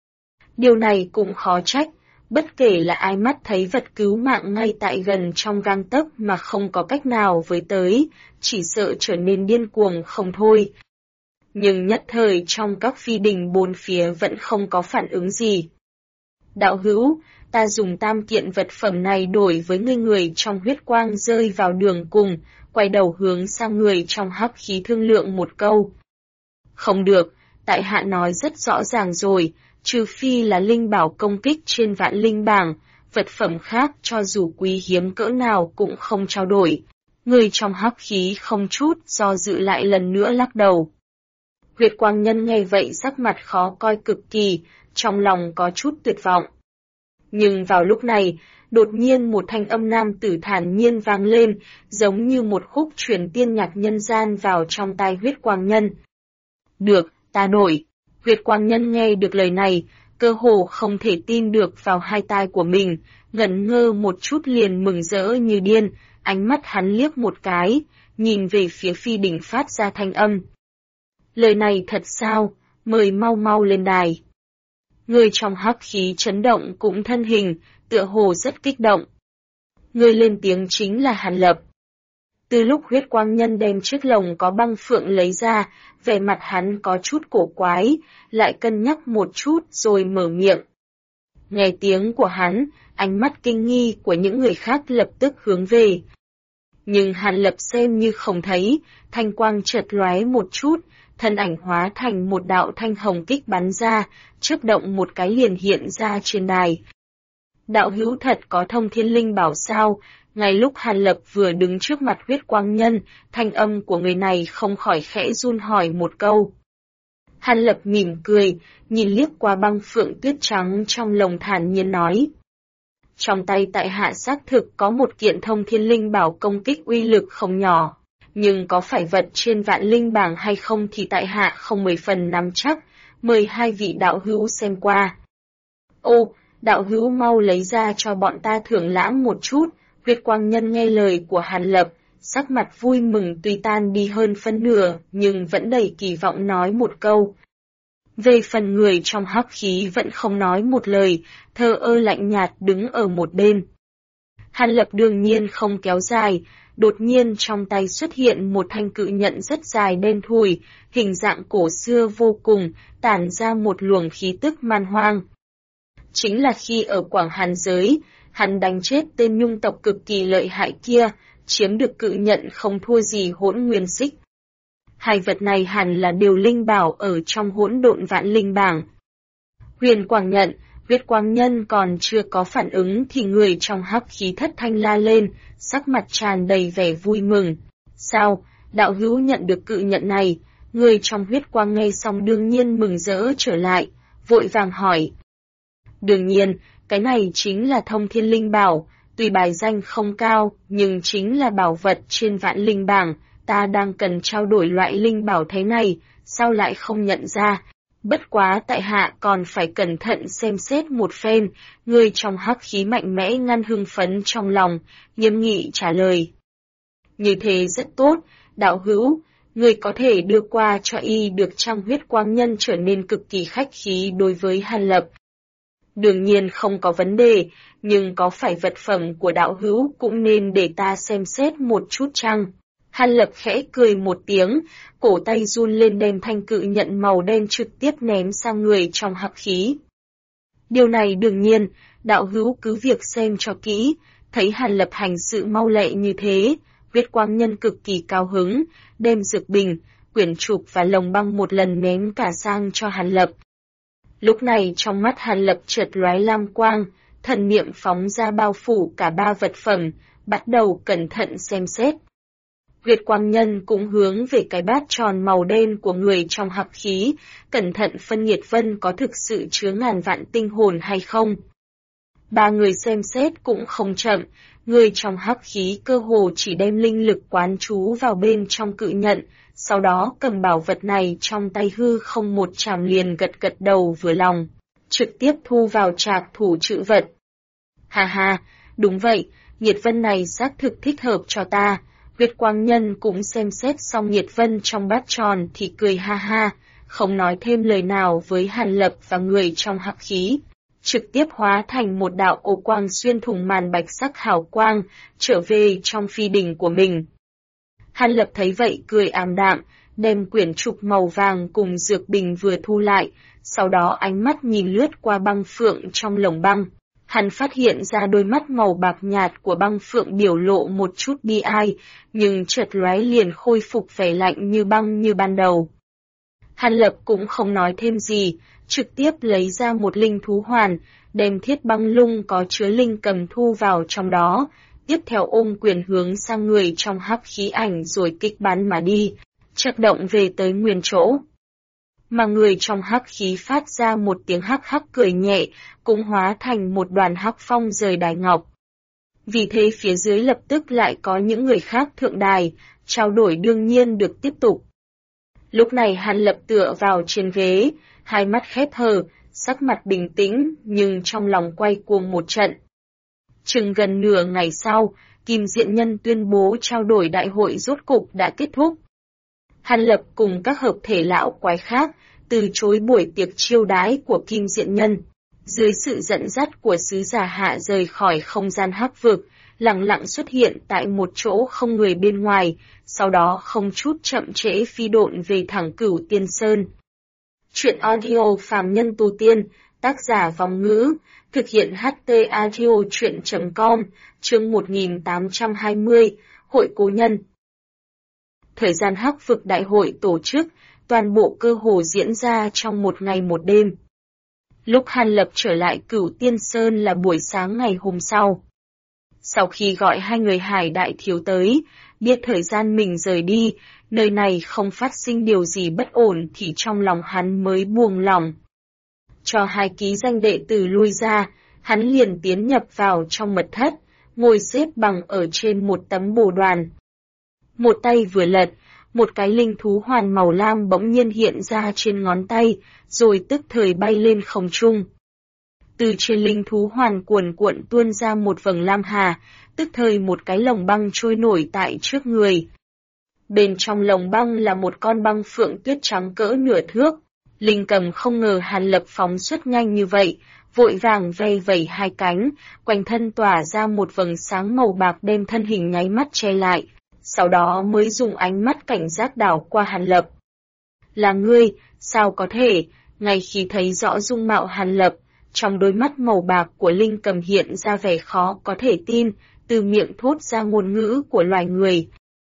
Điều này cũng khó trách, bất kể là ai mắt thấy vật cứu mạng ngay tại gần trong gang tấc mà không có cách nào với tới, chỉ sợ trở nên điên cuồng không thôi. Nhưng nhất thời trong các phi đình bốn phía vẫn không có phản ứng gì. Đạo hữu, ta dùng tam kiện vật phẩm này đổi với người trong huyết quang rơi vào đường cùng, quay đầu hướng sang người trong hắc khí thương lượng một câu. Không được, tại hạ nói rất rõ ràng rồi, trừ phi là linh bảo công kích trên vạn linh bảng, vật phẩm khác cho dù quý hiếm cỡ nào cũng không trao đổi. Người trong hắc khí không chút do dự lại lần nữa lắc đầu. Huyết quang nhân nghe vậy sắc mặt khó coi cực kỳ, trong lòng có chút tuyệt vọng. Nhưng vào lúc này, đột nhiên một thanh âm nam tử thản nhiên vang lên, giống như một khúc truyền tiên nhạc nhân gian vào trong tai huyết quang nhân. Được, ta đổi. Huyết quang nhân nghe được lời này, cơ hồ không thể tin được vào hai tai của mình, ngẩn ngơ một chút liền mừng rỡ như điên, ánh mắt hắn liếc một cái, nhìn về phía phi đỉnh phát ra thanh âm. Lời này thật sao, mời mau mau lên đài. Người trong hắc khí chấn động cũng thân hình, tựa hồ rất kích động. Người lên tiếng chính là Hàn Lập. Từ lúc huyết quang nhân đem chiếc lồng có băng phượng lấy ra, vẻ mặt hắn có chút cổ quái, lại cân nhắc một chút rồi mở miệng. Nghe tiếng của hắn, ánh mắt kinh nghi của những người khác lập tức hướng về. Nhưng Hàn Lập xem như không thấy, thanh quang chợt lóe một chút, thân ảnh hóa thành một đạo thanh hồng kích bắn ra, chớp động một cái liền hiện ra trên đài. Đạo hữu thật có thông thiên linh bảo sao? Ngay lúc Hàn Lập vừa đứng trước mặt huyết quang nhân, thanh âm của người này không khỏi khẽ run hỏi một câu. Hàn Lập mỉm cười, nhìn liếc qua băng phượng tuyết trắng trong lồng thản nhiên nói. Trong tay tại hạ xác thực có một kiện thông thiên linh bảo công kích uy lực không nhỏ, nhưng có phải vật trên vạn linh bảng hay không thì tại hạ không 10 phần nắm chắc, mời hai vị đạo hữu xem qua. Ô, đạo hữu mau lấy ra cho bọn ta thưởng lãm một chút. Huyết quang nhân nghe lời của Hàn Lập, sắc mặt vui mừng tuy tan đi hơn phân nửa, nhưng vẫn đầy kỳ vọng nói một câu. Về phần người trong hắc khí vẫn không nói một lời, thờ ơ lạnh nhạt đứng ở một bên. Hàn Lập đương nhiên không kéo dài, đột nhiên trong tay xuất hiện một thanh cự nhận rất dài đen thùi, hình dạng cổ xưa vô cùng, tản ra một luồng khí tức man hoang. Chính là khi ở Quảng Hàn giới, hắn đánh chết tên nhung tộc cực kỳ lợi hại kia, chiếm được cự nhận không thua gì hỗn nguyên xích. Hai vật này hẳn là đều linh bảo ở trong hỗn độn vạn linh bảng. Huyền quang nhận, huyết quang nhân còn chưa có phản ứng thì người trong hắc khí thất thanh la lên, sắc mặt tràn đầy vẻ vui mừng. Sao, đạo hữu nhận được cự nhận này? Người trong huyết quang nghe xong đương nhiên mừng rỡ trở lại, vội vàng hỏi. Đương nhiên, cái này chính là thông thiên linh bảo, tuy bài danh không cao, nhưng chính là bảo vật trên vạn linh bảng, ta đang cần trao đổi loại linh bảo thế này, sao lại không nhận ra? Bất quá tại hạ còn phải cẩn thận xem xét một phen, người trong hắc khí mạnh mẽ ngăn hưng phấn trong lòng, nghiêm nghị trả lời. Như thế rất tốt, đạo hữu, người có thể đưa qua cho y được trong huyết quang nhân trở nên cực kỳ khách khí đối với Hàn Lập. Đương nhiên không có vấn đề, nhưng có phải vật phẩm của đạo hữu cũng nên để ta xem xét một chút chăng? Hàn Lập khẽ cười một tiếng, cổ tay run lên đem thanh cự nhận màu đen trực tiếp ném sang người trong hắc khí. Điều này đương nhiên, đạo hữu cứ việc xem cho kỹ, thấy Hàn Lập hành sự mau lẹ như thế, huyết quang nhân cực kỳ cao hứng, đem dược bình, quyển trục và lồng băng một lần ném cả sang cho Hàn Lập. Lúc này trong mắt Hàn Lập chợt lóe lam quang, thần niệm phóng ra bao phủ cả ba vật phẩm, bắt đầu cẩn thận xem xét. Nguyệt Quang Nhân cũng hướng về cái bát tròn màu đen của người trong hắc khí, cẩn thận phân nhiệt vân có thực sự chứa ngàn vạn tinh hồn hay không. Ba người xem xét cũng không chậm, người trong hắc khí cơ hồ chỉ đem linh lực quán trú vào bên trong cự nhận, sau đó cầm bảo vật này trong tay hư không một chạm liền gật gật đầu vừa lòng, trực tiếp thu vào trạc thủ trữ vật. Ha ha, đúng vậy, nhiệt vân này xác thực thích hợp cho ta. Nguyệt Quang Nhân cũng xem xét xong nhiệt vân trong bát tròn thì cười ha ha, không nói thêm lời nào với Hàn Lập và người trong hắc khí. Trực tiếp hóa thành một đạo ô quang xuyên thủng màn bạch sắc hào quang, trở về trong phi đỉnh của mình. Hàn Lập thấy vậy cười ảm đạm, đem quyển trục màu vàng cùng dược bình vừa thu lại, sau đó ánh mắt nhìn lướt qua băng phượng trong lồng băng. Hắn phát hiện ra đôi mắt màu bạc nhạt của băng phượng biểu lộ một chút bi ai, nhưng chợt lóe liền khôi phục vẻ lạnh như băng như ban đầu. Hàn Lập cũng không nói thêm gì, trực tiếp lấy ra một linh thú hoàn, đem thiết băng lung có chứa linh cầm thu vào trong đó, tiếp theo ôm quyền hướng sang người trong hắc khí ảnh rồi kích bắn mà đi, chợt động về tới nguyên chỗ. Mà người trong hắc khí phát ra một tiếng hắc hắc cười nhẹ, cũng hóa thành một đoàn hắc phong rời đài ngọc. Vì thế phía dưới lập tức lại có những người khác thượng đài, trao đổi đương nhiên được tiếp tục. Lúc này Hàn Lập tựa vào trên ghế, hai mắt khép hờ, sắc mặt bình tĩnh nhưng trong lòng quay cuồng một trận. Chừng gần nửa ngày sau, Kim Diện Nhân tuyên bố trao đổi đại hội rốt cục đã kết thúc. Hàn Lập cùng các hợp thể lão quái khác, từ chối buổi tiệc chiêu đái của Kim Diện Nhân. Dưới sự dẫn dắt của sứ giả hạ rời khỏi không gian hắc vực, lặng lặng xuất hiện tại một chỗ không người bên ngoài, sau đó không chút chậm trễ phi độn về thẳng Cửu Tiên Sơn. Chuyện audio phàm nhân tu tiên, tác giả Vong Ngữ, thực hiện HT audio chuyện.com, chương 1820, Hội Cố Nhân. Thời gian hắc vực đại hội tổ chức, toàn bộ cơ hồ diễn ra trong một ngày một đêm. Lúc Hàn Lập trở lại Cửu Tiên Sơn là buổi sáng ngày hôm sau. Sau khi gọi hai người Hải Đại Thiếu tới, biết thời gian mình rời đi, nơi này không phát sinh điều gì bất ổn thì trong lòng hắn mới buông lòng. Cho hai ký danh đệ tử lui ra, hắn liền tiến nhập vào trong mật thất, ngồi xếp bằng ở trên một tấm bồ đoàn. Một tay vừa lật, một cái linh thú hoàn màu lam bỗng nhiên hiện ra trên ngón tay, rồi tức thời bay lên không trung. Từ trên linh thú hoàn cuồn cuộn tuôn ra một vầng lam hà, tức thời một cái lồng băng trôi nổi tại trước người. Bên trong lồng băng là một con băng phượng tuyết trắng cỡ nửa thước. Linh cầm không ngờ Hàn Lập phóng xuất nhanh như vậy, vội vàng vây vẩy hai cánh, quanh thân tỏa ra một vầng sáng màu bạc đem thân hình nháy mắt che lại, sau đó mới dùng ánh mắt cảnh giác đảo qua Hàn Lập. Là ngươi, sao có thể? Ngay khi thấy rõ dung mạo Hàn Lập, trong đôi mắt màu bạc của Linh cầm hiện ra vẻ khó có thể tin, từ miệng thốt ra ngôn ngữ của loài người.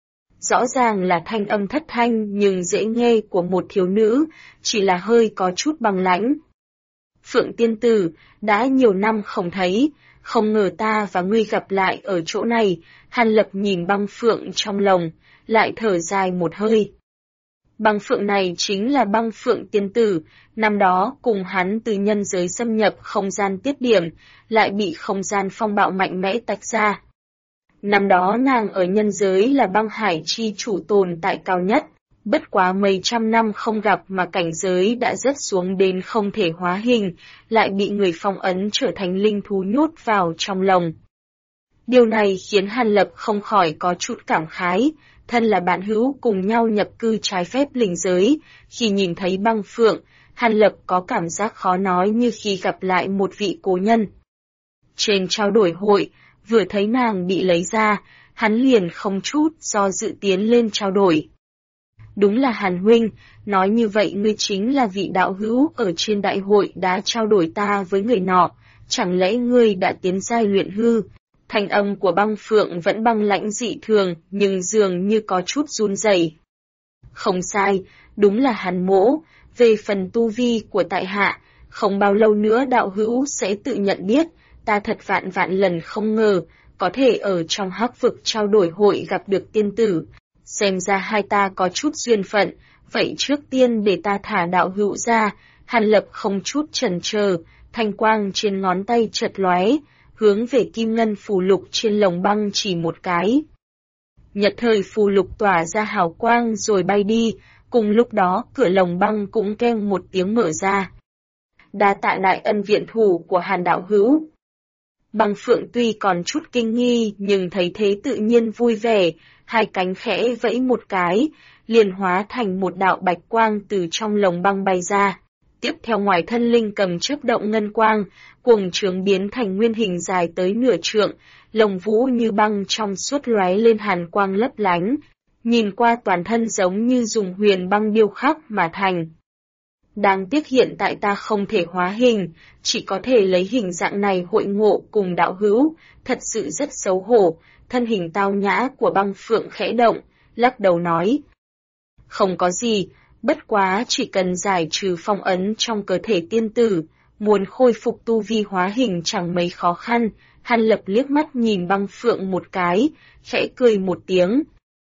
Rõ ràng là thanh âm thất thanh nhưng dễ nghe của một thiếu nữ, chỉ là hơi có chút băng lãnh. Phượng tiên tử, đã nhiều năm không thấy, không ngờ ta và ngươi gặp lại ở chỗ này. Hàn Lập nhìn băng phượng trong lồng, lại thở dài một hơi. Băng phượng này chính là băng phượng tiên tử, năm đó cùng hắn từ nhân giới xâm nhập không gian tiết điểm, lại bị không gian phong bạo mạnh mẽ tách ra. Năm đó nàng ở nhân giới là băng hải chi chủ tồn tại cao nhất, bất quá mấy trăm năm không gặp mà cảnh giới đã rớt xuống đến không thể hóa hình, lại bị người phong ấn trở thành linh thú nhốt vào trong lồng. Điều này khiến Hàn Lập không khỏi có chút cảm khái, thân là bạn hữu cùng nhau nhập cư trái phép linh giới, khi nhìn thấy băng phượng, Hàn Lập có cảm giác khó nói như khi gặp lại một vị cố nhân. Trên trao đổi hội, vừa thấy nàng bị lấy ra, hắn liền không chút do dự tiến lên trao đổi. Đúng là Hàn huynh, nói như vậy ngươi chính là vị đạo hữu ở trên đại hội đã trao đổi ta với người nọ, chẳng lẽ ngươi đã tiến giai luyện hư? Thanh âm của băng phượng vẫn băng lãnh dị thường, nhưng dường như có chút run rẩy. Không sai, đúng là Hàn mỗ, về phần tu vi của tại hạ, không bao lâu nữa đạo hữu sẽ tự nhận biết, ta thật vạn vạn lần không ngờ, có thể ở trong hắc vực trao đổi hội gặp được tiên tử. Xem ra hai ta có chút duyên phận, vậy trước tiên để ta thả đạo hữu ra. Hàn Lập không chút chần chờ, thanh quang trên ngón tay chợt lóe, hướng về kim ngân phù lục trên lồng băng chỉ một cái. Nhật thời phù lục tỏa ra hào quang rồi bay đi, cùng lúc đó cửa lồng băng cũng keng một tiếng mở ra. Đa tạ đại ân viện thủ của Hàn đạo hữu. Băng Phượng tuy còn chút kinh nghi nhưng thấy thế tự nhiên vui vẻ, hai cánh khẽ vẫy một cái, liền hóa thành một đạo bạch quang từ trong lồng băng bay ra. Tiếp theo ngoài thân linh cầm chớp động ngân quang, cuồng trướng biến thành nguyên hình dài tới nửa trượng, lồng vũ như băng trong suốt lóe lên hàn quang lấp lánh, nhìn qua toàn thân giống như dùng huyền băng điêu khắc mà thành. Đáng tiếc hiện tại ta không thể hóa hình, chỉ có thể lấy hình dạng này hội ngộ cùng đạo hữu, thật sự rất xấu hổ. Thân hình tao nhã của Băng Phượng khẽ động, lắc đầu nói. Không có gì, bất quá chỉ cần giải trừ phong ấn trong cơ thể tiên tử, muốn khôi phục tu vi hóa hình chẳng mấy khó khăn. Hàn Lập liếc mắt nhìn Băng Phượng một cái, khẽ cười một tiếng.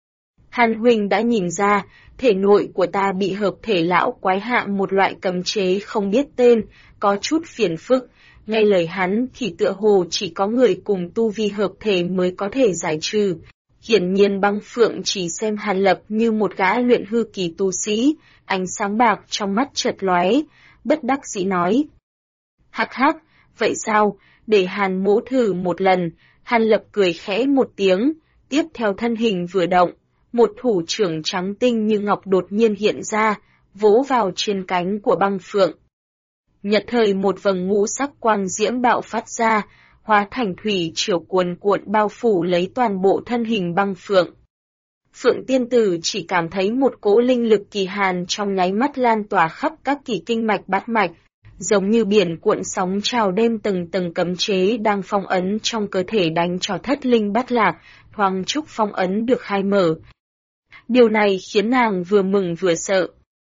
Hàn huynh đã nhìn ra, thể nội của ta bị hợp thể lão quái hạ một loại cấm chế không biết tên, có chút phiền phức. Nghe lời hắn thì tựa hồ chỉ có người cùng tu vi hợp thể mới có thể giải trừ. Hiển nhiên Băng Phượng chỉ xem Hàn Lập như một gã luyện hư kỳ tu sĩ, ánh sáng bạc trong mắt chợt lóe, bất đắc dĩ nói. Hắc hắc, vậy sao, để Hàn mỗ thử một lần. Hàn Lập cười khẽ một tiếng, tiếp theo thân hình vừa động, một thủ trưởng trắng tinh như ngọc đột nhiên hiện ra, vỗ vào trên cánh của Băng Phượng. Nhật thời một vầng ngũ sắc quang diễm bạo phát ra, hóa thành thủy triều cuồn cuộn bao phủ lấy toàn bộ thân hình Băng Phượng. Phượng tiên tử chỉ cảm thấy một cỗ linh lực kỳ hàn trong nháy mắt lan tỏa khắp các kỳ kinh mạch bát mạch, giống như biển cuộn sóng trào đêm từng tầng cấm chế đang phong ấn trong cơ thể đánh cho thất linh bát lạc, thoáng chốc phong ấn được khai mở. Điều này khiến nàng vừa mừng vừa sợ.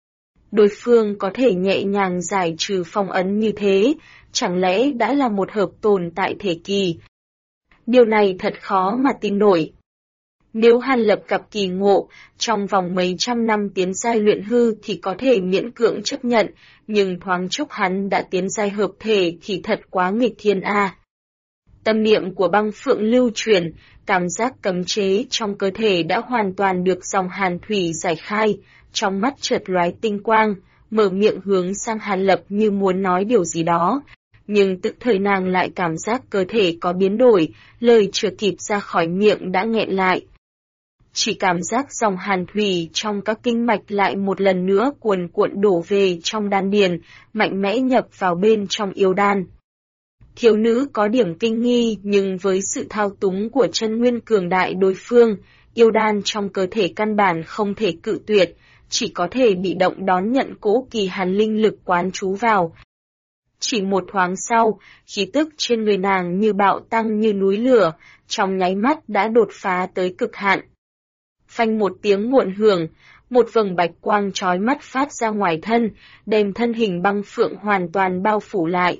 Đối phương có thể nhẹ nhàng giải trừ phong ấn như thế, chẳng lẽ đã là một hợp tồn tại thể kỳ? Điều này thật khó mà tin nổi. Nếu Hàn Lập gặp kỳ ngộ, trong vòng mấy trăm năm tiến giai luyện hư thì có thể miễn cưỡng chấp nhận, nhưng thoáng chốc hắn đã tiến giai hợp thể thì thật quá nghịch thiên a. Tâm niệm của Băng Phượng lưu truyền, cảm giác cấm chế trong cơ thể đã hoàn toàn được dòng hàn thủy giải khai, trong mắt chợt lóe tinh quang, mở miệng hướng sang Hàn Lập như muốn nói điều gì đó. Nhưng tự thời nàng lại cảm giác cơ thể có biến đổi, lời chưa kịp ra khỏi miệng đã nghẹn lại. Chỉ cảm giác dòng hàn thủy trong các kinh mạch lại một lần nữa cuồn cuộn đổ về trong đan điền, mạnh mẽ nhập vào bên trong yêu đan. Thiếu nữ có điểm kinh nghi nhưng với sự thao túng của chân nguyên cường đại đối phương, yêu đan trong cơ thể căn bản không thể cự tuyệt, chỉ có thể bị động đón nhận cỗ kỳ hàn linh lực quán trú vào. Chỉ một thoáng sau, khí tức trên người nàng như bạo tăng như núi lửa, trong nháy mắt đã đột phá tới cực hạn. Phanh một tiếng muộn hưởng, một vầng bạch quang chói mắt phát ra ngoài thân, đem thân hình Băng Phượng hoàn toàn bao phủ lại.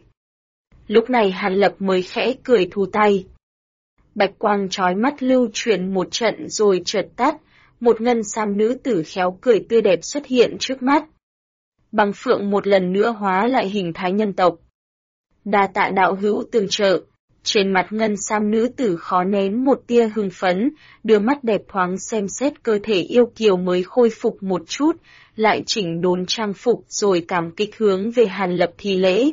Lúc này Hàn Lập mới khẽ cười thu tay. Bạch quang chói mắt lưu chuyển một trận rồi chợt tắt, một ngân sam nữ tử khéo cười tươi đẹp xuất hiện trước mắt. Băng Phượng một lần nữa hóa lại hình thái nhân tộc. Đa tạ đạo hữu tương trợ. Trên mặt ngân sam nữ tử khó nén một tia hưng phấn, đưa mắt đẹp thoáng xem xét cơ thể yêu kiều mới khôi phục một chút, lại chỉnh đốn trang phục rồi cảm kích hướng về Hàn Lập thi lễ.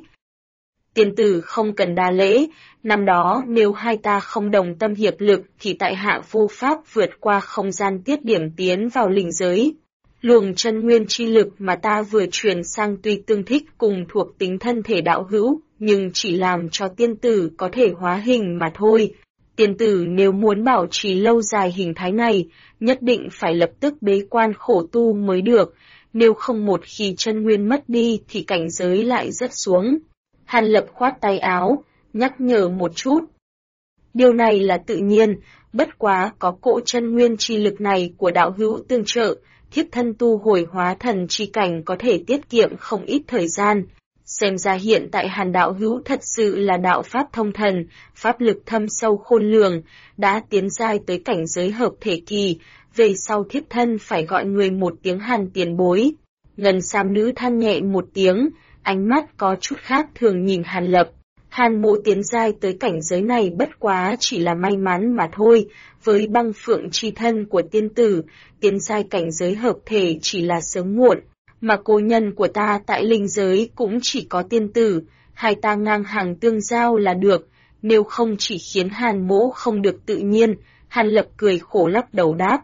Tiên tử không cần đa lễ, năm đó nếu hai ta không đồng tâm hiệp lực thì tại hạ vô pháp vượt qua không gian tiết điểm tiến vào linh giới. Luồng chân nguyên chi lực mà ta vừa truyền sang tuy tương thích cùng thuộc tính thân thể đạo hữu, nhưng chỉ làm cho tiên tử có thể hóa hình mà thôi. Tiên tử nếu muốn bảo trì lâu dài hình thái này, nhất định phải lập tức bế quan khổ tu mới được, nếu không một khi chân nguyên mất đi thì cảnh giới lại rớt xuống. Hàn Lập khoát tay áo, nhắc nhở một chút. Điều này là tự nhiên, bất quá có cỗ chân nguyên chi lực này của đạo hữu tương trợ, thiếp thân tu hồi hóa thần chi cảnh có thể tiết kiệm không ít thời gian. Xem ra hiện tại Hàn đạo hữu thật sự là đạo pháp thông thần, pháp lực thâm sâu khôn lường, đã tiến giai tới cảnh giới hợp thể kỳ, về sau thiếp thân phải gọi người một tiếng Hàn tiền bối. Ngân sam nữ than nhẹ một tiếng, ánh mắt có chút khác thường nhìn Hàn Lập. Hàn Mộ tiến giai tới cảnh giới này bất quá chỉ là may mắn mà thôi, với băng phượng chi thân của tiên tử, tiến giai cảnh giới hợp thể chỉ là sớm muộn, mà cô nhân của ta tại linh giới cũng chỉ có tiên tử, hai ta ngang hàng tương giao là được, nếu không chỉ khiến Hàn Mỗ không được tự nhiên. Hàn Lập cười khổ lắc đầu đáp.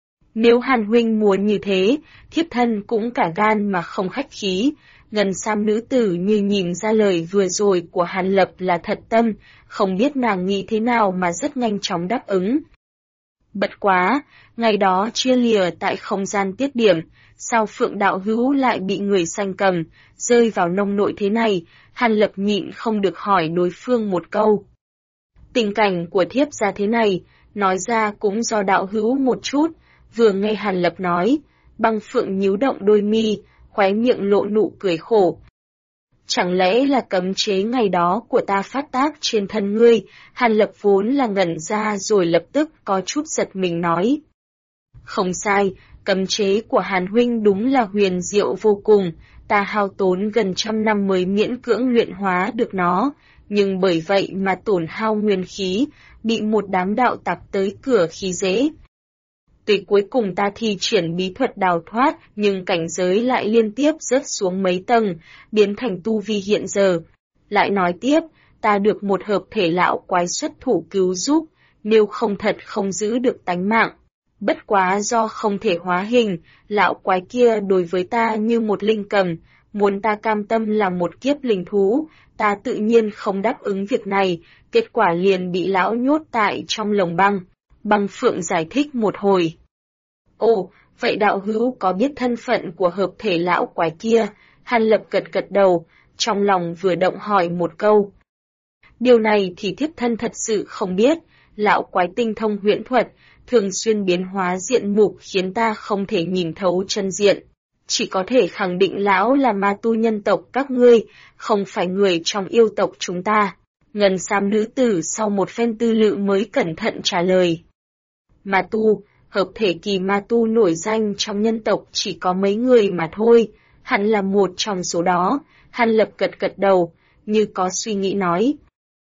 Nếu Hàn huynh muốn như thế, thiếp thân cũng cả gan mà không khách khí. Ngân sam nữ tử như nhìn ra lời vừa rồi của Hàn Lập là thật tâm, không biết nàng nghĩ thế nào mà rất nhanh chóng đáp ứng. Bất quá, ngày đó chia lìa tại không gian tiết điểm, sao Phượng đạo hữu lại bị người sanh cầm, rơi vào nông nỗi thế này, Hàn Lập nhịn không được hỏi đối phương một câu. Tình cảnh của thiếp ra thế này, nói ra cũng do đạo hữu một chút, vừa nghe Hàn Lập nói, băng Phượng nhíu động đôi mi, khóe miệng lộ nụ cười khổ. Chẳng lẽ là cấm chế ngày đó của ta phát tác trên thân ngươi? Hàn Lập vốn là ngẩn ra rồi lập tức có chút giật mình nói. Không sai, cấm chế của Hàn huynh đúng là huyền diệu vô cùng, ta hao tốn gần 100 năm mới miễn cưỡng luyện hóa được nó, nhưng bởi vậy mà tổn hao nguyên khí, bị một đám đạo tặc tới cửa khí dễ. Tuy cuối cùng ta thi triển bí thuật đào thoát, nhưng cảnh giới lại liên tiếp rớt xuống mấy tầng, biến thành tu vi hiện giờ. Lại nói tiếp, ta được một hợp thể lão quái xuất thủ cứu giúp, nếu không thật không giữ được tánh mạng. Bất quá do không thể hóa hình, lão quái kia đối với ta như một linh cầm, muốn ta cam tâm làm một kiếp linh thú, ta tự nhiên không đáp ứng việc này, kết quả liền bị lão nhốt tại trong lồng băng. Băng Phượng giải thích một hồi. Ồ, vậy đạo hữu có biết thân phận của hợp thể lão quái kia? Hàn Lập gật gật đầu, trong lòng vừa động hỏi một câu. Điều này thì thiếp thân thật sự không biết, lão quái tinh thông huyễn thuật, thường xuyên biến hóa diện mục khiến ta không thể nhìn thấu chân diện. Chỉ có thể khẳng định lão là ma tu nhân tộc các ngươi, không phải người trong yêu tộc chúng ta. Ngân sam nữ tử sau một phen tư lự mới cẩn thận trả lời. Ma tu, hợp thể kỳ ma tu nổi danh trong nhân tộc chỉ có mấy người mà thôi, hắn là một trong số đó. Hàn Lập gật gật đầu, như có suy nghĩ nói.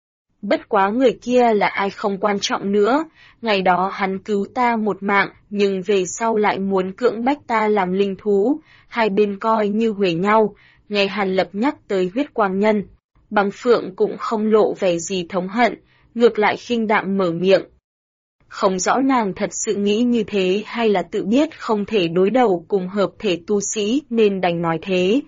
Bất quá người kia là ai không quan trọng nữa, ngày đó hắn cứu ta một mạng, nhưng về sau lại muốn cưỡng bách ta làm linh thú, hai bên coi như huề nhau. Nghe Hàn Lập nhắc tới huyết quang nhân, Băng Phượng cũng không lộ vẻ gì thống hận, ngược lại khinh đạm mở miệng. Không rõ nàng thật sự nghĩ như thế hay là tự biết không thể đối đầu cùng hợp thể tu sĩ nên đành nói thế.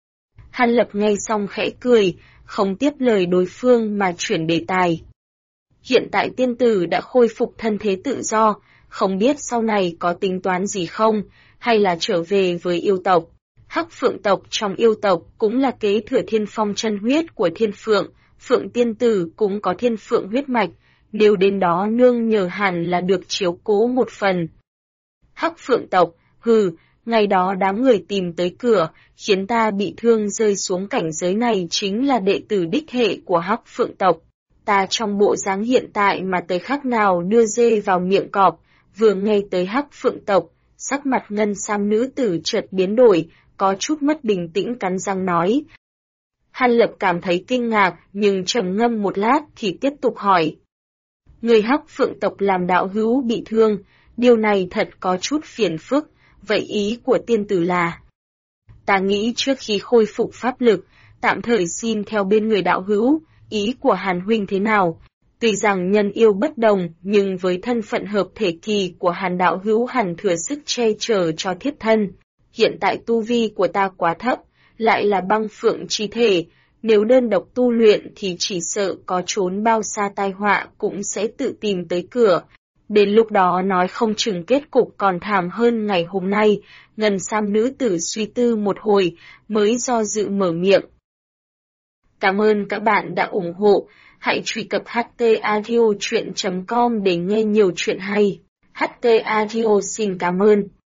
Hàn Lập nghe xong khẽ cười, không tiếp lời đối phương mà chuyển đề tài. Hiện tại tiên tử đã khôi phục thân thế tự do, không biết sau này có tính toán gì không, hay là trở về với yêu tộc. Hắc Phượng tộc trong yêu tộc cũng là kế thừa thiên phong chân huyết của thiên phượng, Phượng tiên tử cũng có thiên phượng huyết mạch, nếu đến đó nương nhờ hẳn là được chiếu cố một phần. Hắc Phượng tộc, ngày đó đám người tìm tới cửa, khiến ta bị thương rơi xuống cảnh giới này chính là đệ tử đích hệ của Hắc Phượng tộc. Ta trong bộ dáng hiện tại mà tới khác nào đưa dê vào miệng cọp, vừa nghe tới Hắc Phượng tộc, sắc mặt ngân sam nữ tử chợt biến đổi, có chút mất bình tĩnh cắn răng nói. Hàn Lập cảm thấy kinh ngạc, nhưng trầm ngâm một lát thì tiếp tục hỏi. Người Hắc Phượng tộc làm đạo hữu bị thương, điều này thật có chút phiền phức, vậy ý của tiên tử là? Ta nghĩ trước khi khôi phục pháp lực, tạm thời xin theo bên người đạo hữu, ý của Hàn huynh thế nào? Tuy rằng nhân yêu bất đồng, nhưng với thân phận hợp thể kỳ của Hàn đạo hữu hẳn thừa sức che chở cho thiếp thân. Hiện tại tu vi của ta quá thấp, lại là băng phượng chi thể, nếu đơn độc tu luyện thì chỉ sợ có trốn bao xa tai họa cũng sẽ tự tìm tới cửa. Đến lúc đó nói không chừng kết cục còn thảm hơn ngày hôm nay. Ngân sam nữ tử suy tư một hồi, mới do dự mở miệng. Cảm ơn các bạn đã ủng hộ, hãy truy cập htaudio.com để nghe nhiều chuyện hay. HT Audio xin cảm ơn.